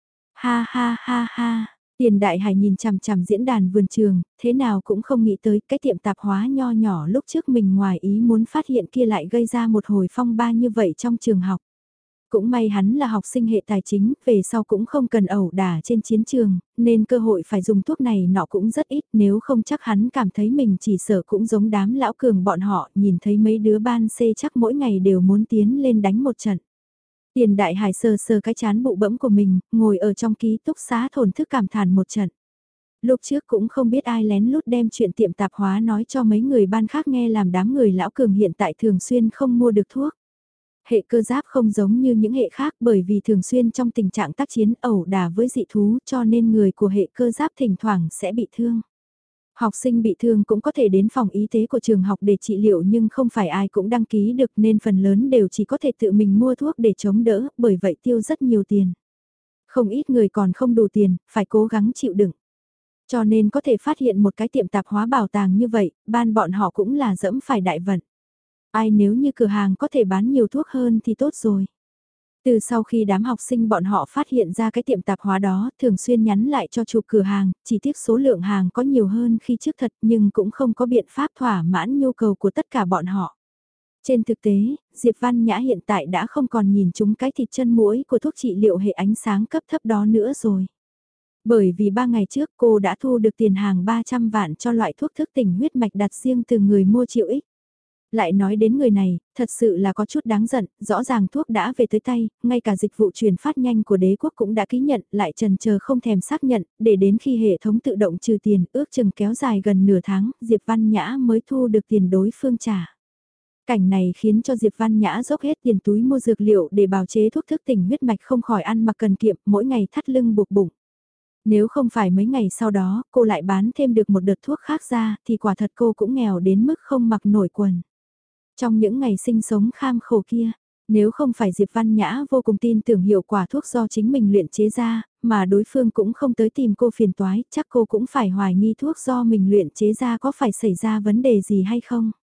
Ha ha ha ha, Tiền Đại Hải nhìn chằm chằm diễn đàn vườn trường, thế nào cũng không nghĩ tới cái tiệm tạp hóa nho nhỏ lúc trước mình ngoài ý muốn phát hiện kia lại gây ra một hồi phong ba như vậy trong trường học. Cũng may hắn là học sinh hệ tài chính, về sau cũng không cần ẩu đả trên chiến trường, nên cơ hội phải dùng thuốc này nọ cũng rất ít, nếu không chắc hắn cảm thấy mình chỉ sợ cũng giống đám lão cường bọn họ, nhìn thấy mấy đứa ban C chắc mỗi ngày đều muốn tiến lên đánh một trận. Tiền Đại Hải sờ sờ cái chán bụ bẫm của mình, ngồi ở trong ký túc xá thổn thức cảm thán một trận. Lúc trước cũng không biết ai lén lút đem chuyện tiệm tạp hóa nói cho mấy người ban khác nghe làm đám người lão cường hiện tại thường xuyên không mua được thuốc. Hệ cơ giáp không giống như những hệ khác bởi vì thường xuyên trong tình trạng tác chiến ẩu đả với dị thú cho nên người của hệ cơ giáp thỉnh thoảng sẽ bị thương. Học sinh bị thương cũng có thể đến phòng y tế của trường học để trị liệu nhưng không phải ai cũng đăng ký được nên phần lớn đều chỉ có thể tự mình mua thuốc để chống đỡ, bởi vậy tiêu rất nhiều tiền. Không ít người còn không đủ tiền, phải cố gắng chịu đựng. Cho nên có thể phát hiện một cái tiệm tạp hóa bảo tàng như vậy, ban bọn họ cũng là dẫm phải đại vận. Ai nếu như cửa hàng có thể bán nhiều thuốc hơn thì tốt rồi. Từ sau khi đám học sinh bọn họ phát hiện ra cái tiệm tạp hóa đó, thường xuyên nhắn lại cho chủ cửa hàng, chỉ tiếc số lượng hàng có nhiều hơn khi trước thật nhưng cũng không có biện pháp thỏa mãn nhu cầu của tất cả bọn họ. Trên thực tế, Diệp Văn Nhã hiện tại đã không còn nhìn chúng cái thịt chân muỗi của thuốc trị liệu hệ ánh sáng cấp thấp đó nữa rồi. Bởi vì 3 ngày trước cô đã thu được tiền hàng 300 vạn cho loại thuốc thức tỉnh huyết mạch đặt riêng từ người mua triệu ích. Lại nói đến người này, thật sự là có chút đáng giận, rõ ràng thuốc đã về tới tay, ngay cả dịch vụ truyền phát nhanh của đế quốc cũng đã ký nhận, lại trần chờ không thèm xác nhận, để đến khi hệ thống tự động trừ tiền, ước chừng kéo dài gần nửa tháng, Diệp Văn Nhã mới thu được tiền đối phương trả. Cảnh này khiến cho Diệp Văn Nhã dốc hết tiền túi mua dược liệu để bào chế thuốc thức tỉnh huyết mạch không khỏi ăn mặc cần kiệm, mỗi ngày thắt lưng buộc bụng. Nếu không phải mấy ngày sau đó, cô lại bán thêm được một đợt thuốc khác ra, thì quả thật cô cũng nghèo đến mức không mặc nổi quần. Trong những ngày sinh sống kham khổ kia, nếu không phải Diệp Văn Nhã vô cùng tin tưởng hiệu quả thuốc do chính mình luyện chế ra, mà đối phương cũng không tới tìm cô phiền toái, chắc cô cũng phải hoài nghi thuốc do mình luyện chế ra có phải xảy ra vấn đề gì hay không.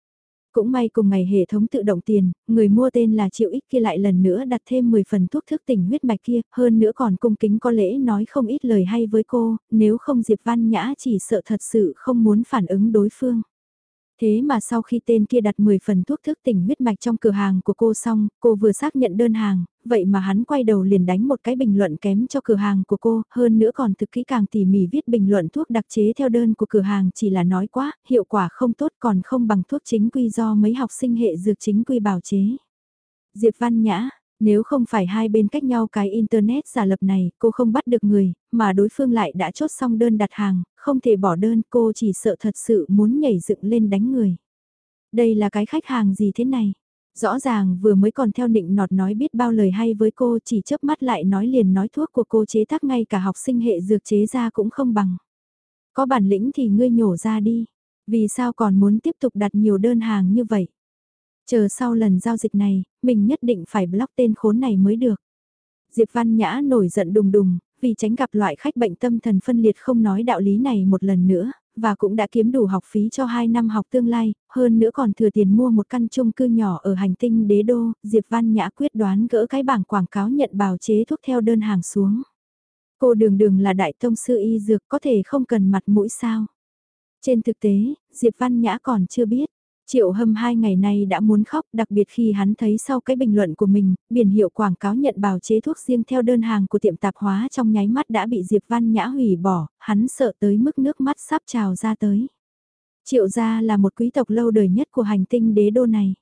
Cũng may cùng ngày hệ thống tự động tiền, người mua tên là Triệu Ích kia lại lần nữa đặt thêm 10 phần thuốc thức tỉnh huyết mạch kia, hơn nữa còn cung kính có lễ nói không ít lời hay với cô, nếu không Diệp Văn Nhã chỉ sợ thật sự không muốn phản ứng đối phương. Thế mà sau khi tên kia đặt 10 phần thuốc thức tỉnh huyết mạch trong cửa hàng của cô xong, cô vừa xác nhận đơn hàng, vậy mà hắn quay đầu liền đánh một cái bình luận kém cho cửa hàng của cô, hơn nữa còn thực kỹ càng tỉ mỉ viết bình luận thuốc đặc chế theo đơn của cửa hàng chỉ là nói quá, hiệu quả không tốt còn không bằng thuốc chính quy do mấy học sinh hệ dược chính quy bào chế. Diệp Văn Nhã, nếu không phải hai bên cách nhau cái internet giả lập này, cô không bắt được người, mà đối phương lại đã chốt xong đơn đặt hàng, không thể bỏ đơn, cô chỉ sợ thật sự muốn nhảy dựng lên đánh người. Đây là cái khách hàng gì thế này? Rõ ràng vừa mới còn theo nịnh nọt nói biết bao lời hay với cô, chỉ chớp mắt lại nói liền nói thuốc của cô chế tác ngay cả học sinh hệ dược chế ra cũng không bằng. Có bản lĩnh thì ngươi nhổ ra đi, vì sao còn muốn tiếp tục đặt nhiều đơn hàng như vậy? Chờ sau lần giao dịch này, mình nhất định phải block tên khốn này mới được. Diệp Văn Nhã nổi giận đùng đùng, vì tránh gặp loại khách bệnh tâm thần phân liệt không nói đạo lý này một lần nữa, và cũng đã kiếm đủ học phí cho 2 năm học tương lai, hơn nữa còn thừa tiền mua một căn chung cư nhỏ ở hành tinh đế đô, Diệp Văn Nhã quyết đoán gỡ cái bảng quảng cáo nhận bào chế thuốc theo đơn hàng xuống. Cô đường đường là đại tông sư y dược có thể không cần mặt mũi sao. Trên thực tế, Diệp Văn Nhã còn chưa biết. Triệu Hâm 2 ngày nay đã muốn khóc, đặc biệt khi hắn thấy sau cái bình luận của mình, biển hiệu quảng cáo nhận bào chế thuốc riêng theo đơn hàng của tiệm tạp hóa trong nháy mắt đã bị Diệp Văn Nhã hủy bỏ, hắn sợ tới mức nước mắt sắp trào ra tới. Triệu gia là một quý tộc lâu đời nhất của hành tinh đế đô này.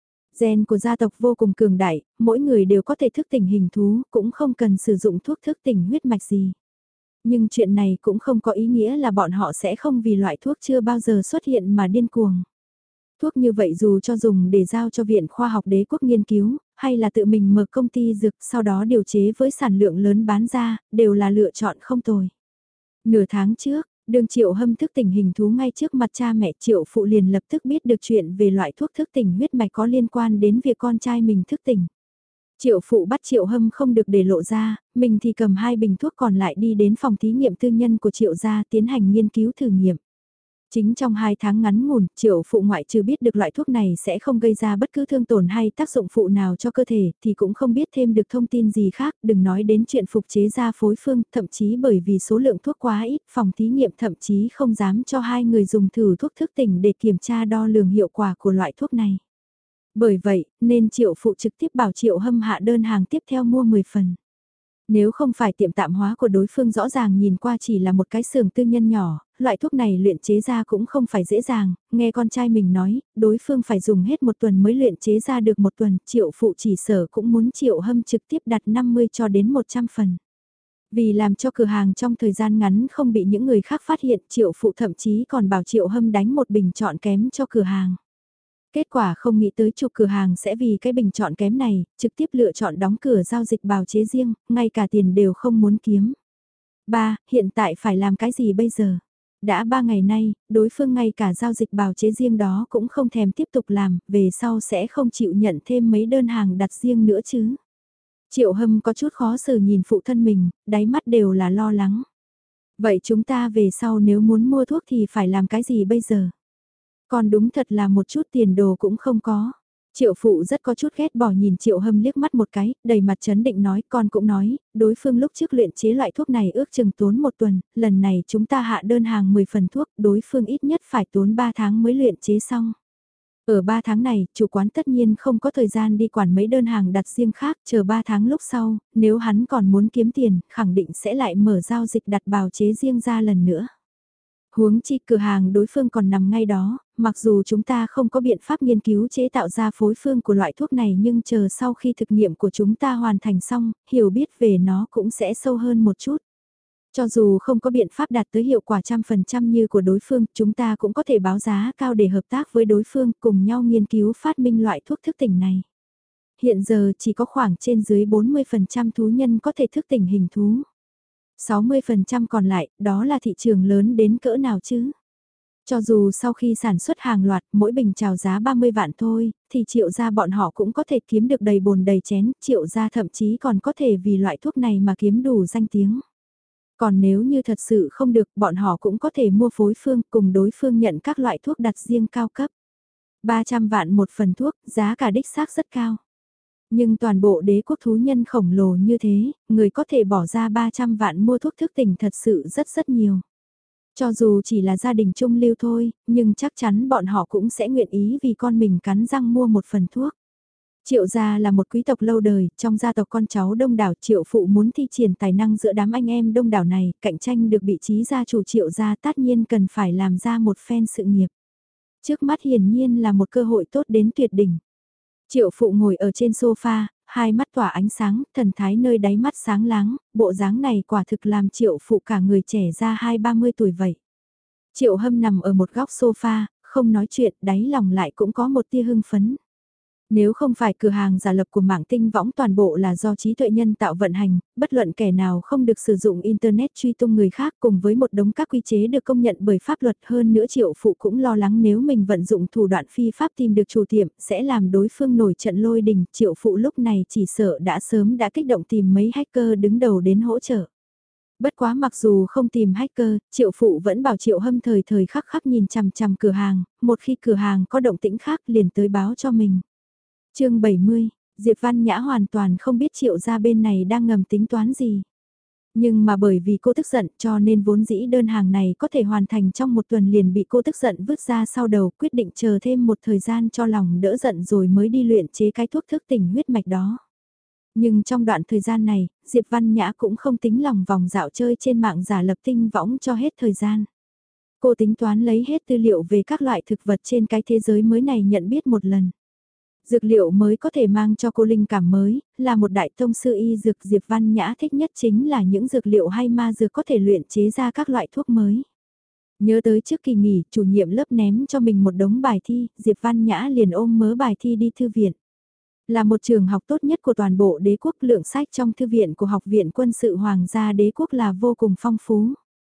Gen của gia tộc vô cùng cường đại, mỗi người đều có thể thức tỉnh hình thú, cũng không cần sử dụng thuốc thức tỉnh huyết mạch gì. Nhưng chuyện này cũng không có ý nghĩa là bọn họ sẽ không vì loại thuốc chưa bao giờ xuất hiện mà điên cuồng. Thuốc như vậy dù cho dùng để giao cho Viện Khoa học Đế quốc nghiên cứu, hay là tự mình mở công ty dược sau đó điều chế với sản lượng lớn bán ra, đều là lựa chọn không tồi. Nửa tháng trước, đường Triệu Hâm thức tỉnh hình thú ngay trước mặt cha mẹ Triệu Phụ liền lập tức biết được chuyện về loại thuốc thức tỉnh huyết mạch có liên quan đến việc con trai mình thức tỉnh. Triệu Phụ bắt Triệu Hâm không được để lộ ra, mình thì cầm 2 bình thuốc còn lại đi đến phòng thí nghiệm tư nhân của Triệu gia tiến hành nghiên cứu thử nghiệm. Chính trong 2 tháng ngắn ngủn, Triệu Phụ ngoại trừ biết được loại thuốc này sẽ không gây ra bất cứ thương tổn hay tác dụng phụ nào cho cơ thể, thì cũng không biết thêm được thông tin gì khác, đừng nói đến chuyện phục chế ra phối phương, thậm chí bởi vì số lượng thuốc quá ít, phòng thí nghiệm thậm chí không dám cho 2 người dùng thử thuốc thức tỉnh để kiểm tra đo lường hiệu quả của loại thuốc này. Bởi vậy, nên Triệu Phụ trực tiếp bảo Triệu Hâm hạ đơn hàng tiếp theo mua 10 phần. Nếu không phải tiệm tạm hóa của đối phương rõ ràng nhìn qua chỉ là một cái xưởng tư nhân nhỏ, loại thuốc này luyện chế ra cũng không phải dễ dàng, nghe con trai mình nói, đối phương phải dùng hết 1 tuần mới luyện chế ra được 1 tuần, Triệu Phụ chỉ sở cũng muốn Triệu Hâm trực tiếp đặt 50 cho đến 100 phần. Vì làm cho cửa hàng trong thời gian ngắn không bị những người khác phát hiện, Triệu Phụ thậm chí còn bảo Triệu Hâm đánh một bình chọn kém cho cửa hàng. Kết quả không nghĩ tới chủ cửa hàng sẽ vì cái bình chọn kém này, trực tiếp lựa chọn đóng cửa giao dịch bào chế riêng, ngay cả tiền đều không muốn kiếm. 3. Hiện tại phải làm cái gì bây giờ? Đã 3 ngày nay, đối phương ngay cả giao dịch bào chế riêng đó cũng không thèm tiếp tục làm, về sau sẽ không chịu nhận thêm mấy đơn hàng đặt riêng nữa chứ. Triệu Hâm có chút khó xử nhìn phụ thân mình, đáy mắt đều là lo lắng. Vậy chúng ta về sau nếu muốn mua thuốc thì phải làm cái gì bây giờ? Còn đúng thật là một chút tiền đồ cũng không có. Triệu Phụ rất có chút ghét bỏ nhìn Triệu Hâm liếc mắt một cái, đầy mặt chấn định nói, con cũng nói, đối phương lúc trước luyện chế loại thuốc này ước chừng tốn 1 tuần, lần này chúng ta hạ đơn hàng 10 phần thuốc, đối phương ít nhất phải tốn 3 tháng mới luyện chế xong. Ở 3 tháng này, chủ quán tất nhiên không có thời gian đi quản mấy đơn hàng đặt riêng khác, chờ 3 tháng lúc sau, nếu hắn còn muốn kiếm tiền, khẳng định sẽ lại mở giao dịch đặt bào chế riêng ra lần nữa. Huống chi cửa hàng đối phương còn nằm ngay đó, mặc dù chúng ta không có biện pháp nghiên cứu chế tạo ra phối phương của loại thuốc này nhưng chờ sau khi thực nghiệm của chúng ta hoàn thành xong, hiểu biết về nó cũng sẽ sâu hơn một chút. Cho dù không có biện pháp đạt tới hiệu quả 100% như của đối phương, chúng ta cũng có thể báo giá cao để hợp tác với đối phương cùng nhau nghiên cứu phát minh loại thuốc thức tỉnh này. Hiện giờ chỉ có khoảng trên dưới 40% thú nhân có thể thức tỉnh hình thú. 60% còn lại, đó là thị trường lớn đến cỡ nào chứ? Cho dù sau khi sản xuất hàng loạt, mỗi bình chào giá 30 vạn thôi, thì Triệu gia bọn họ cũng có thể kiếm được đầy bồn đầy chén, Triệu gia thậm chí còn có thể vì loại thuốc này mà kiếm đủ danh tiếng. Còn nếu như thật sự không được, bọn họ cũng có thể mua phối phương cùng đối phương nhận các loại thuốc đặt riêng cao cấp. 300 vạn một phần thuốc, giá cả đích xác rất cao. Nhưng toàn bộ đế quốc thú nhân khổng lồ như thế, người có thể bỏ ra 300 vạn mua thuốc thức tỉnh thật sự rất nhiều. Cho dù chỉ là gia đình trung lưu thôi, nhưng chắc chắn bọn họ cũng sẽ nguyện ý vì con mình cắn răng mua một phần thuốc. Triệu gia là một quý tộc lâu đời, trong gia tộc con cháu đông đảo Triệu phụ muốn thi triển tài năng giữa đám anh em đông đảo này, cạnh tranh được vị trí gia chủ Triệu gia tất nhiên cần phải làm ra một phen sự nghiệp. Trước mắt hiển nhiên là một cơ hội tốt đến tuyệt đỉnh. Triệu phụ ngồi ở trên sofa, hai mắt tỏa ánh sáng, thần thái nơi đáy mắt sáng láng, bộ dáng này quả thực làm Triệu phụ cả người trẻ ra 20-30 tuổi vậy. Triệu Hâm nằm ở một góc sofa, không nói chuyện, đáy lòng lại cũng có một tia hưng phấn. Nếu không phải cửa hàng giả lập của mạng tinh võng toàn bộ là do trí tuệ nhân tạo vận hành, bất luận kẻ nào không được sử dụng Internet truy tung người khác cùng với một đống các quy chế được công nhận bởi pháp luật hơn nữa Triệu phụ cũng lo lắng nếu mình vận dụng thủ đoạn phi pháp tìm được chủ tiệm sẽ làm đối phương nổi trận lôi đình. Triệu phụ lúc này chỉ sợ đã sớm đã kích động tìm mấy hacker đứng đầu đến hỗ trợ. Bất quá mặc dù không tìm hacker, Triệu phụ vẫn bảo Triệu Hâm thời thời khắc khắc nhìn chằm chằm cửa hàng, một khi cửa hàng có động tĩnh khác liền tới báo cho mình. Chương 70, Diệp Văn Nhã hoàn toàn không biết Triệu gia bên này đang ngầm tính toán gì. Nhưng mà bởi vì cô tức giận cho nên vốn dĩ đơn hàng này có thể hoàn thành trong một tuần liền bị cô tức giận vứt ra sau đầu, quyết định chờ thêm một thời gian cho lòng đỡ giận rồi mới đi luyện chế cái thuốc thức tỉnh huyết mạch đó. Nhưng trong đoạn thời gian này, Diệp Văn Nhã cũng không tính lòng vòng dạo chơi trên mạng giả lập tinh võng cho hết thời gian. Cô tính toán lấy hết tư liệu về các loại thực vật trên cái thế giới mới này nhận biết một lần. Dược liệu mới có thể mang cho cô linh cảm mới, là một đại tông sư y dược. Diệp Văn Nhã thích nhất chính là những dược liệu hay ma dược có thể luyện chế ra các loại thuốc mới. Nhớ tới trước kỳ nghỉ, chủ nhiệm lớp ném cho mình một đống bài thi, Diệp Văn Nhã liền ôm mớ bài thi đi thư viện. Là một trường học tốt nhất của toàn bộ đế quốc, lượng sách trong thư viện của Học viện Quân sự Hoàng gia đế quốc là vô cùng phong phú.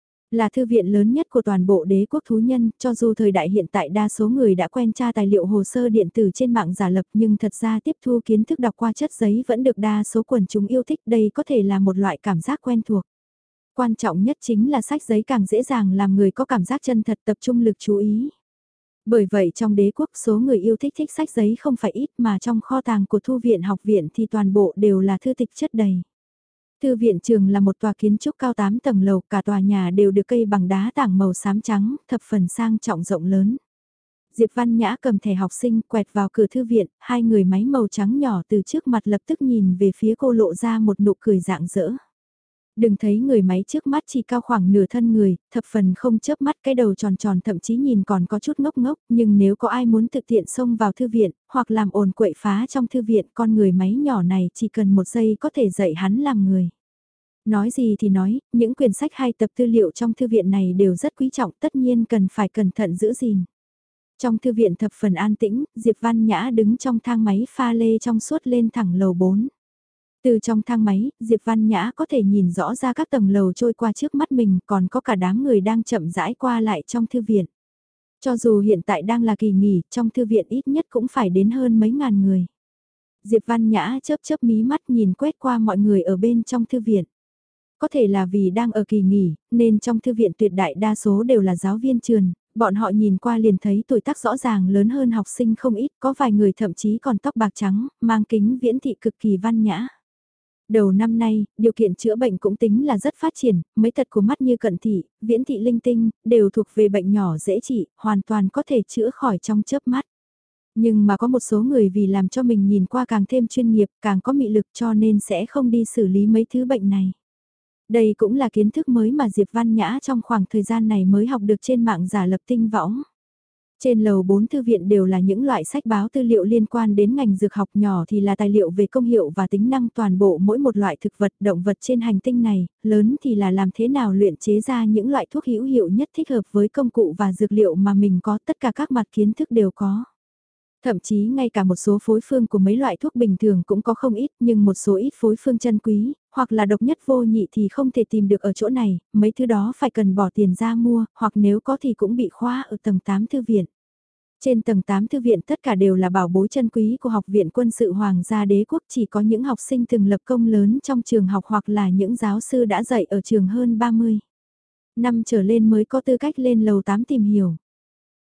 Là thư viện lớn nhất của toàn bộ đế quốc thú nhân, cho dù thời đại hiện tại đa số người đã quen tra tài liệu hồ sơ điện tử trên mạng giả lập nhưng thật ra tiếp thu kiến thức đọc qua chất giấy vẫn được đa số quần chúng yêu thích, đây có thể là một loại cảm giác quen thuộc. Quan trọng nhất chính là sách giấy càng dễ dàng làm người có cảm giác chân thật tập trung lực chú ý. Bởi vậy trong đế quốc số người yêu thích thích sách giấy không phải ít mà trong kho tàng của thư viện học viện thì toàn bộ đều là thư tịch chất đầy. Thư viện trường là một tòa kiến trúc cao 8 tầng lầu, cả tòa nhà đều được cây bằng đá tảng màu xám trắng, thập phần sang trọng rộng lớn. Diệp Văn Nhã cầm thẻ học sinh quẹt vào cửa thư viện, hai người máy màu trắng nhỏ từ trước mặt lập tức nhìn về phía cô lộ ra một nụ cười rạng rỡ. Đừng thấy người máy trước mắt chỉ cao khoảng nửa thân người, thập phần không chớp mắt, cái đầu tròn tròn thậm chí nhìn còn có chút ngốc ngốc, nhưng nếu có ai muốn thực tiện xông vào thư viện, hoặc làm ồn quậy phá trong thư viện, con người máy nhỏ này chỉ cần một giây có thể dạy hắn làm người. Nói gì thì nói, những quyển sách hay tập tư liệu trong thư viện này đều rất quý trọng, tất nhiên cần phải cẩn thận giữ gìn. Trong thư viện thập phần an tĩnh, Diệp Văn Nhã đứng trong thang máy pha lê trong suốt lên thẳng lầu 4. Từ trong thang máy, Diệp Văn Nhã có thể nhìn rõ ra các tầng lầu trôi qua trước mắt mình, còn có cả đám người đang chậm rãi qua lại trong thư viện. Cho dù hiện tại đang là kỳ nghỉ, trong thư viện ít nhất cũng phải đến hơn mấy ngàn người. Diệp Văn Nhã chớp chớp mí mắt nhìn quét qua mọi người ở bên trong thư viện. Có thể là vì đang ở kỳ nghỉ, nên trong thư viện tuyệt đại đa số đều là giáo viên trường, bọn họ nhìn qua liền thấy tuổi tác rõ ràng lớn hơn học sinh không ít, có vài người thậm chí còn tóc bạc trắng, mang kính viễn thị cực kỳ văn nhã. Đầu năm nay, điều kiện chữa bệnh cũng tính là rất phát triển, mấy tật của mắt như cận thị, viễn thị linh tinh, đều thuộc về bệnh nhỏ dễ trị, hoàn toàn có thể chữa khỏi trong chớp mắt. Nhưng mà có một số người vì làm cho mình nhìn qua càng thêm chuyên nghiệp, càng có mị lực cho nên sẽ không đi xử lý mấy thứ bệnh này. Đây cũng là kiến thức mới mà Diệp Văn Nhã trong khoảng thời gian này mới học được trên mạng giả lập tinh võng. Trên lầu 4 thư viện đều là những loại sách báo tư liệu liên quan đến ngành dược học, nhỏ thì là tài liệu về công hiệu và tính năng toàn bộ mỗi một loại thực vật, động vật trên hành tinh này, lớn thì là làm thế nào luyện chế ra những loại thuốc hữu hiệu nhất thích hợp với công cụ và dược liệu mà mình có, tất cả các mặt kiến thức đều có. Thậm chí ngay cả một số phối phương của mấy loại thuốc bình thường cũng có không ít, nhưng một số ít phối phương chân quý, hoặc là độc nhất vô nhị thì không thể tìm được ở chỗ này, mấy thứ đó phải cần bỏ tiền ra mua, hoặc nếu có thì cũng bị khóa ở tầng 8 thư viện. Trên tầng 8 thư viện tất cả đều là bảo bối chân quý của Học viện Quân sự Hoàng gia đế quốc, chỉ có những học sinh từng lập công lớn trong trường học hoặc là những giáo sư đã dạy ở trường hơn 30 năm trở lên mới có tư cách lên lầu 8 tìm hiểu.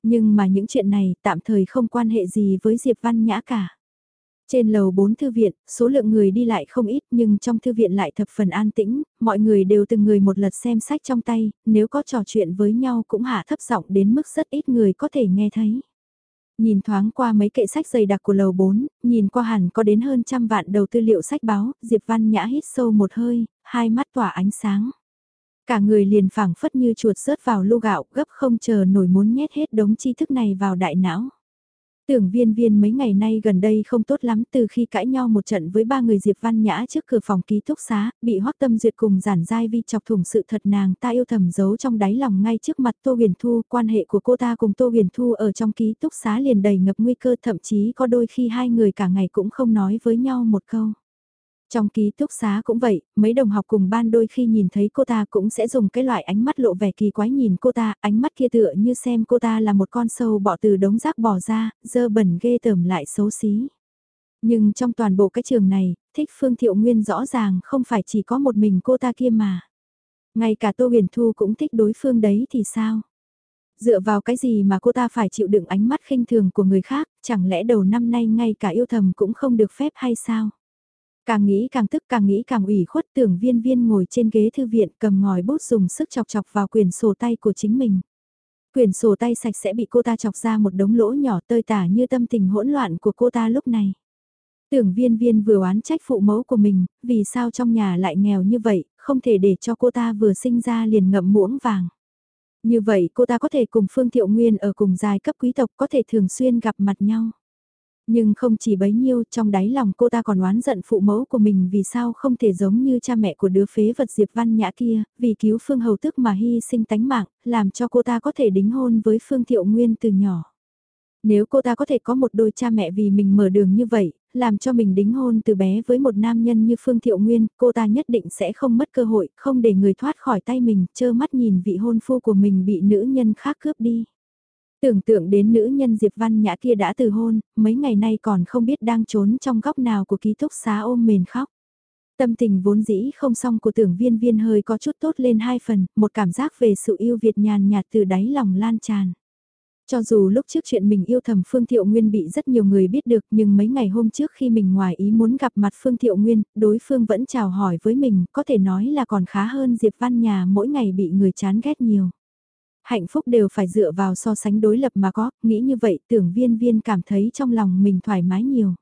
Nhưng mà những chuyện này tạm thời không quan hệ gì với Diệp Văn Nhã cả. Trên lầu 4 thư viện, số lượng người đi lại không ít nhưng trong thư viện lại thập phần an tĩnh, mọi người đều từng người một lật xem sách trong tay, nếu có trò chuyện với nhau cũng hạ thấp giọng đến mức rất ít người có thể nghe thấy. Nhìn thoáng qua mấy kệ sách dày đặc của lầu 4, nhìn qua hẳn có đến hơn 100 vạn đầu tư liệu sách báo, Diệp Văn Nhã hít sâu một hơi, hai mắt tỏa ánh sáng. Cả người liền phảng phất như chuột rớt vào lu gạo, gấp không chờ nổi muốn nhét hết đống tri thức này vào đại não. Tưởng Viên Viên mấy ngày nay gần đây không tốt lắm, từ khi cãi nhau một trận với ba người Diệp Văn Nhã trước cửa phòng ký túc xá, bị Hoắc Tâm Duyệt cùng Giản Giai Vi chọc thủng sự thật nàng ta yêu thầm giấu trong đáy lòng ngay trước mặt Tô Huyền Thu, quan hệ của cô ta cùng Tô Huyền Thu ở trong ký túc xá liền đầy ngập nguy cơ, thậm chí có đôi khi hai người cả ngày cũng không nói với nhau một câu. Trong ký túc xá cũng vậy, mấy đồng học cùng ban đôi khi nhìn thấy cô ta cũng sẽ dùng cái loại ánh mắt lộ vẻ kỳ quái nhìn cô ta, ánh mắt kia tựa như xem cô ta là một con sâu bọ từ đống rác bò ra, dơ bẩn ghê tởm lại xấu xí. Nhưng trong toàn bộ cái trường này, thích Phương Thiệu Nguyên rõ ràng không phải chỉ có một mình cô ta kia mà. Ngay cả Tô Huyền Thu cũng thích đối phương đấy thì sao? Dựa vào cái gì mà cô ta phải chịu đựng ánh mắt khinh thường của người khác, chẳng lẽ đầu năm nay ngay cả yêu thầm cũng không được phép hay sao? Càng nghĩ càng tức, càng nghĩ càng ủy khuất. Tưởng Viên Viên ngồi trên ghế thư viện cầm ngòi bút dùng sức chọc chọc vào quyển sổ tay của chính mình. Quyển sổ tay sạch sẽ bị cô ta chọc ra một đống lỗ nhỏ tơi tả như tâm tình hỗn loạn của cô ta lúc này. Tưởng Viên Viên vừa oán trách phụ mẫu của mình, vì sao trong nhà lại nghèo như vậy, không thể để cho cô ta vừa sinh ra liền ngậm muỗng vàng. Như vậy cô ta có thể cùng Phương Thiệu Nguyên ở cùng giai cấp quý tộc, có thể thường xuyên gặp mặt nhau. Nhưng không chỉ bấy nhiêu, trong đáy lòng cô ta còn oán giận phụ mẫu của mình vì sao không thể giống như cha mẹ của đứa phế vật Diệp Văn Nhã kia, vì cứu Phương Hầu Tước mà hy sinh tánh mạng, làm cho cô ta có thể đính hôn với Phương Thiệu Nguyên từ nhỏ. Nếu cô ta có thể có một đôi cha mẹ vì mình mở đường như vậy, làm cho mình đính hôn từ bé với một nam nhân như Phương Thiệu Nguyên, cô ta nhất định sẽ không mất cơ hội, không để người thoát khỏi tay mình, trơ mắt nhìn vị hôn phu của mình bị nữ nhân khác cướp đi. Tưởng tượng đến nữ nhân Diệp Văn Nhã kia đã từ hôn, mấy ngày nay còn không biết đang trốn trong góc nào của ký túc xá ôm mền khóc. Tâm tình vốn dĩ không xong của Tưởng Viên Viên hơi có chút tốt lên hai phần, một cảm giác về sự yêu Việt nhàn nhạt từ đáy lòng lan tràn. Cho dù lúc trước chuyện mình yêu thầm Phương Thiệu Nguyên bị rất nhiều người biết được, nhưng mấy ngày hôm trước khi mình ngoài ý muốn gặp mặt Phương Thiệu Nguyên, đối phương vẫn chào hỏi với mình, có thể nói là còn khá hơn Diệp Văn Nhã mỗi ngày bị người chán ghét nhiều. Hạnh phúc đều phải dựa vào so sánh đối lập mà có, nghĩ như vậy Tưởng Viên Viên cảm thấy trong lòng mình thoải mái nhiều.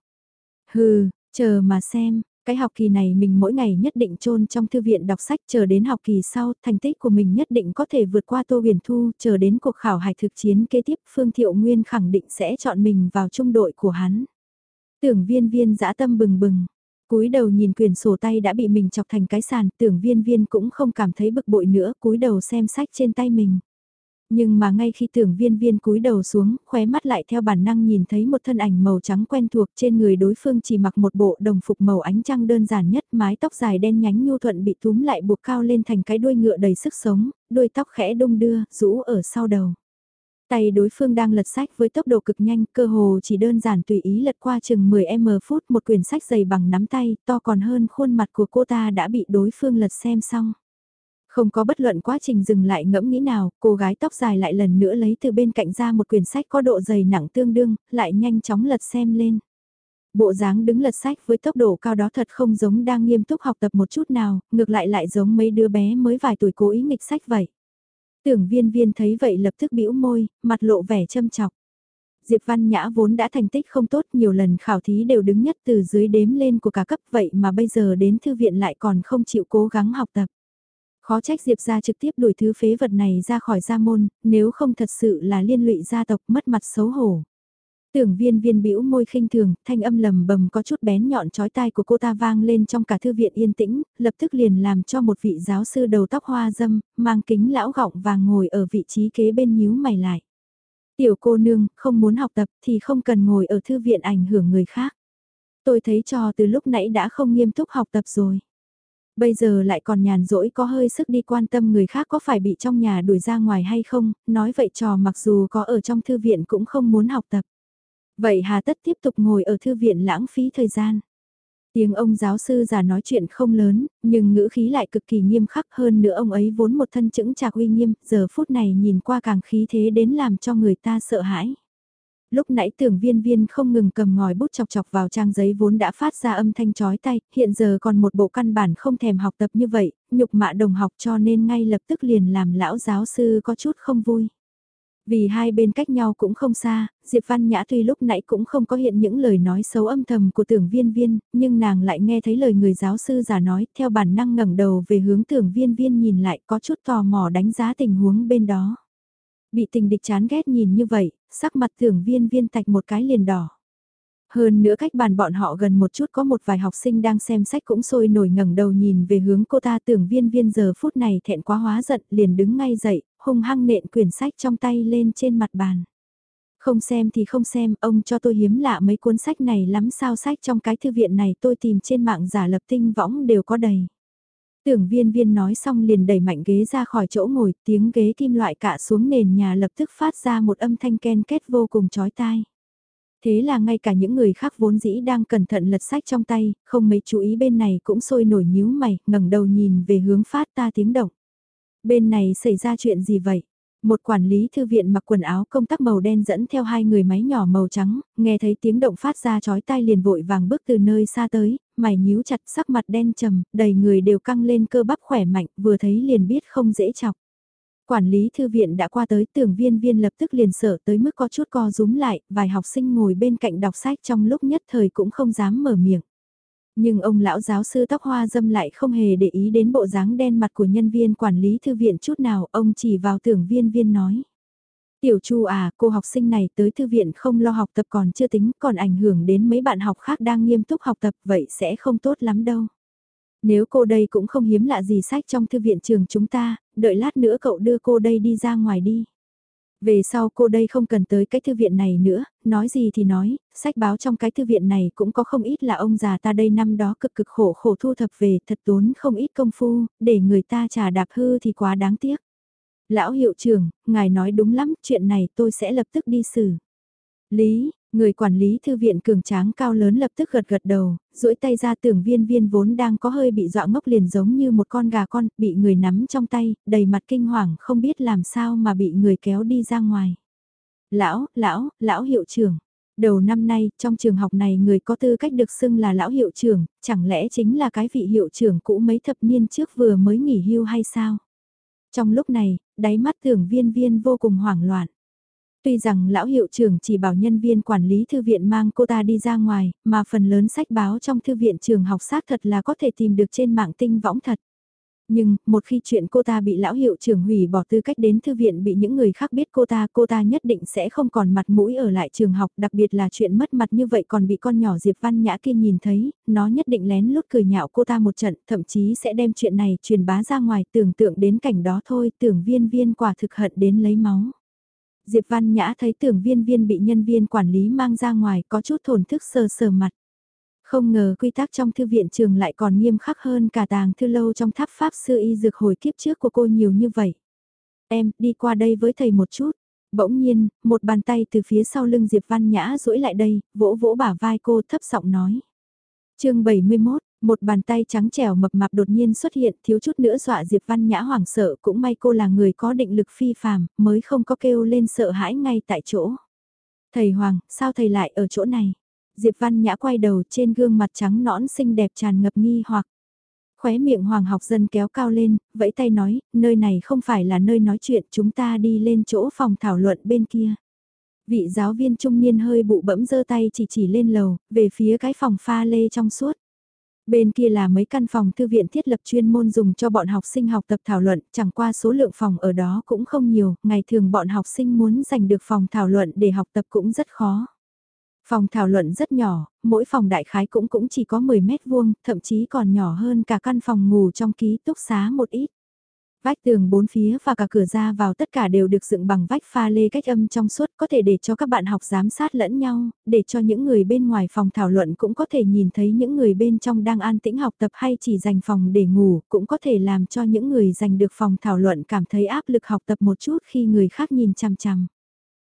Hừ, chờ mà xem, cái học kỳ này mình mỗi ngày nhất định chôn trong thư viện đọc sách, chờ đến học kỳ sau, thành tích của mình nhất định có thể vượt qua Tô Huyền Thu, chờ đến cuộc khảo hạch thực chiến kế tiếp Phương Thiệu Nguyên khẳng định sẽ chọn mình vào trung đội của hắn. Tưởng Viên Viên dã tâm bừng bừng. Cúi đầu nhìn quyển sổ tay đã bị mình chọc thành cái sàn, Tưởng Viên Viên cũng không cảm thấy bực bội nữa, cúi đầu xem sách trên tay mình. Nhưng mà ngay khi Tưởng Viên Viên cúi đầu xuống, khóe mắt lại theo bản năng nhìn thấy một thân ảnh màu trắng quen thuộc, trên người đối phương chỉ mặc một bộ đồng phục màu ánh trăng đơn giản nhất, mái tóc dài đen nhánh nhu thuận bị túm lại buộc cao lên thành cái đuôi ngựa đầy sức sống, đuôi tóc khẽ đung đưa, rũ ở sau đầu. Tay đối phương đang lật sách với tốc độ cực nhanh, cơ hồ chỉ đơn giản tùy ý lật qua chừng 10m phút, một quyển sách dày bằng nắm tay, to còn hơn khuôn mặt của cô ta đã bị đối phương lật xem xong. Không có bất luận quá trình dừng lại ngẫm nghĩ nào, cô gái tóc dài lại lần nữa lấy từ bên cạnh ra một quyển sách có độ dày nặng tương đương, lại nhanh chóng lật xem lên. Bộ dáng đứng lật sách với tốc độ cao đó thật không giống đang nghiêm túc học tập một chút nào, ngược lại lại giống mấy đứa bé mới vài tuổi cố ý nghịch sách vậy. Tưởng Viên Viên thấy vậy lập tức bĩu môi, mặt lộ vẻ châm chọc. Diệp Văn Nhã vốn đã thành tích không tốt, nhiều lần khảo thí đều đứng nhất từ dưới đếm lên của cả cấp, vậy mà bây giờ đến thư viện lại còn không chịu cố gắng học tập. Khó trách Diệp gia trực tiếp đuổi thứ phế vật này ra khỏi gia môn, nếu không thật sự là liên lụy gia tộc mất mặt xấu hổ. Tưởng Viên Viên bĩu môi khinh thường, thanh âm lầm bầm có chút bén nhọn chói tai của cô ta vang lên trong cả thư viện yên tĩnh, lập tức liền làm cho một vị giáo sư đầu tóc hoa dâm, mang kính lão gọng vàng ngồi ở vị trí kế bên nhíu mày lại. Tiểu cô nương, không muốn học tập thì không cần ngồi ở thư viện ảnh hưởng người khác. Tôi thấy trò từ lúc nãy đã không nghiêm túc học tập rồi. Bây giờ lại còn nhàn rỗi có hơi sức đi quan tâm người khác có phải bị trong nhà đuổi ra ngoài hay không, nói vậy trò mặc dù có ở trong thư viện cũng không muốn học tập. Vậy hà tất tiếp tục ngồi ở thư viện lãng phí thời gian. Tiếng ông giáo sư già nói chuyện không lớn, nhưng ngữ khí lại cực kỳ nghiêm khắc, hơn nữa ông ấy vốn một thân chững chạc uy nghiêm, giờ phút này nhìn qua càng khí thế đến làm cho người ta sợ hãi. Lúc nãy Tưởng Viên Viên không ngừng cầm ngòi bút chọc chọc vào trang giấy vốn đã phát ra âm thanh chói tai, hiện giờ còn một bộ căn bản không thèm học tập như vậy, nhục mạ đồng học cho nên ngay lập tức liền làm lão giáo sư có chút không vui. Vì hai bên cách nhau cũng không xa, Diệp Văn Nhã tuy lúc nãy cũng không có hiện những lời nói xấu âm thầm của Tưởng Viên Viên, nhưng nàng lại nghe thấy lời người giáo sư già nói, theo bản năng ngẩng đầu về hướng Tưởng Viên Viên nhìn lại, có chút tò mò đánh giá tình huống bên đó. Bị tình địch chán ghét nhìn như vậy, sắc mặt Tưởng Viên Viên tạch một cái liền đỏ. Hơn nữa cách bàn bọn họ gần một chút có một vài học sinh đang xem sách cũng sôi nổi ngẩng đầu nhìn về hướng cô ta. Tưởng Viên Viên giờ phút này thẹn quá hóa giận liền đứng ngay dậy, hung hăng nện quyển sách trong tay lên trên mặt bàn. Không xem thì không xem, ông cho tôi hiếm lạ mấy cuốn sách này lắm sao, sách trong cái thư viện này tôi tìm trên mạng giả lập tinh võng đều có đầy. Tưởng Viên Viên nói xong liền đẩy mạnh ghế ra khỏi chỗ ngồi, tiếng ghế kim loại cạ xuống nền nhà lập tức phát ra một âm thanh ken két vô cùng chói tai. Thế là ngay cả những người khác vốn dĩ đang cẩn thận lật sách trong tay, không mấy chú ý bên này cũng sôi nổi nhíu mày, ngẩng đầu nhìn về hướng phát ta tiếng động. Bên này xảy ra chuyện gì vậy? Một quản lý thư viện mặc quần áo công tác màu đen dẫn theo hai người máy nhỏ màu trắng, nghe thấy tiếng động phát ra chói tai liền vội vàng bước từ nơi xa tới, mày nhíu chặt, sắc mặt đen trầm, đầy người đều căng lên cơ bắp khỏe mạnh, vừa thấy liền biết không dễ chọc. Quản lý thư viện đã qua tới, Tưởng Viên Viên lập tức liền sợ tới mức có chút co rúm lại, vài học sinh ngồi bên cạnh đọc sách trong lúc nhất thời cũng không dám mở miệng. Nhưng ông lão giáo sư tóc hoa dâm lại không hề để ý đến bộ dáng đen mặt của nhân viên quản lý thư viện chút nào, ông chỉ vào Tưởng Viên Viên nói. Tiểu Chu à, cô học sinh này tới thư viện không lo học tập còn chưa tính, còn ảnh hưởng đến mấy bạn học khác đang nghiêm túc học tập, vậy sẽ không tốt lắm đâu. Nếu cô đây cũng không hiếm lạ gì sách trong thư viện trường chúng ta, đợi lát nữa cậu đưa cô đây đi ra ngoài đi. Về sau cô đây không cần tới cái thư viện này nữa, nói gì thì nói, sách báo trong cái thư viện này cũng có không ít là ông già ta đây năm đó cực cực khổ khổ thu thập về, thật tốn không ít công phu, để người ta trả đạp hư thì quá đáng tiếc. Lão hiệu trưởng, ngài nói đúng lắm, chuyện này tôi sẽ lập tức đi xử. Lý, người quản lý thư viện cường tráng cao lớn lập tức gật gật đầu, duỗi tay ra. Tưởng Viên Viên vốn đang có hơi bị dọa ngốc liền giống như một con gà con, bị người nắm trong tay, đầy mặt kinh hoàng không biết làm sao mà bị người kéo đi ra ngoài. Lão hiệu trưởng. Đầu năm nay, trong trường học này người có tư cách được xưng là lão hiệu trưởng, chẳng lẽ chính là cái vị hiệu trưởng cũ mấy thập niên trước vừa mới nghỉ hưu hay sao? Trong lúc này, đáy mắt Tưởng Viên Viên vô cùng hoảng loạn. Tuy rằng lão hiệu trưởng chỉ bảo nhân viên quản lý thư viện mang cô ta đi ra ngoài, mà phần lớn sách báo trong thư viện trường học xác thật là có thể tìm được trên mạng tinh võng thật. Nhưng, một khi chuyện cô ta bị lão hiệu trưởng hủy bỏ tư cách đến thư viện bị những người khác biết cô ta nhất định sẽ không còn mặt mũi ở lại trường học, đặc biệt là chuyện mất mặt như vậy còn bị con nhỏ Diệp Văn Nhã kia nhìn thấy, nó nhất định lén lút cười nhạo cô ta một trận, thậm chí sẽ đem chuyện này truyền bá ra ngoài. Tưởng tượng đến cảnh đó thôi, Tưởng Viên Viên quả thực hận đến lấy máu. Diệp Văn Nhã thấy Tưởng Viên Viên bị nhân viên quản lý mang ra ngoài có chút thổn thức sờ sờ mặt. Không ngờ quy tắc trong thư viện trường lại còn nghiêm khắc hơn cả tàng thư lâu trong tháp pháp sư y dược hồi kiếp trước của cô nhiều như vậy. Em, đi qua đây với thầy một chút. Bỗng nhiên, một bàn tay từ phía sau lưng Diệp Văn Nhã duỗi lại đây, vỗ vỗ bả vai cô thấp giọng nói. Chương 71, một bàn tay trắng trẻo mập mạp đột nhiên xuất hiện, thiếu chút nữa dọa Diệp Văn Nhã hoảng sợ, cũng may cô là người có định lực phi phàm, mới không có kêu lên sợ hãi ngay tại chỗ. Thầy Hoàng, sao thầy lại ở chỗ này? Diệp Văn Nhã quay đầu, trên gương mặt trắng nõn xinh đẹp tràn ngập nghi hoặc. Khóe miệng Hoàng học dân kéo cao lên, vẫy tay nói, nơi này không phải là nơi nói chuyện, chúng ta đi lên chỗ phòng thảo luận bên kia. Vị giáo viên trung niên hơi bụ bẫm giơ tay chỉ lên lầu, về phía cái phòng pha lê trong suốt. Bên kia là mấy căn phòng thư viện thiết lập chuyên môn dùng cho bọn học sinh học tập thảo luận, chẳng qua số lượng phòng ở đó cũng không nhiều, ngày thường bọn học sinh muốn giành được phòng thảo luận để học tập cũng rất khó. Phòng thảo luận rất nhỏ, mỗi phòng đại khái cũng chỉ có 10 mét vuông, thậm chí còn nhỏ hơn cả căn phòng ngủ trong ký túc xá một ít. Vách tường bốn phía và cả cửa ra vào tất cả đều được dựng bằng vách pha lê cách âm trong suốt, có thể để cho các bạn học giám sát lẫn nhau, để cho những người bên ngoài phòng thảo luận cũng có thể nhìn thấy những người bên trong đang an tĩnh học tập hay chỉ dành phòng để ngủ, cũng có thể làm cho những người giành được phòng thảo luận cảm thấy áp lực học tập một chút khi người khác nhìn chằm chằm.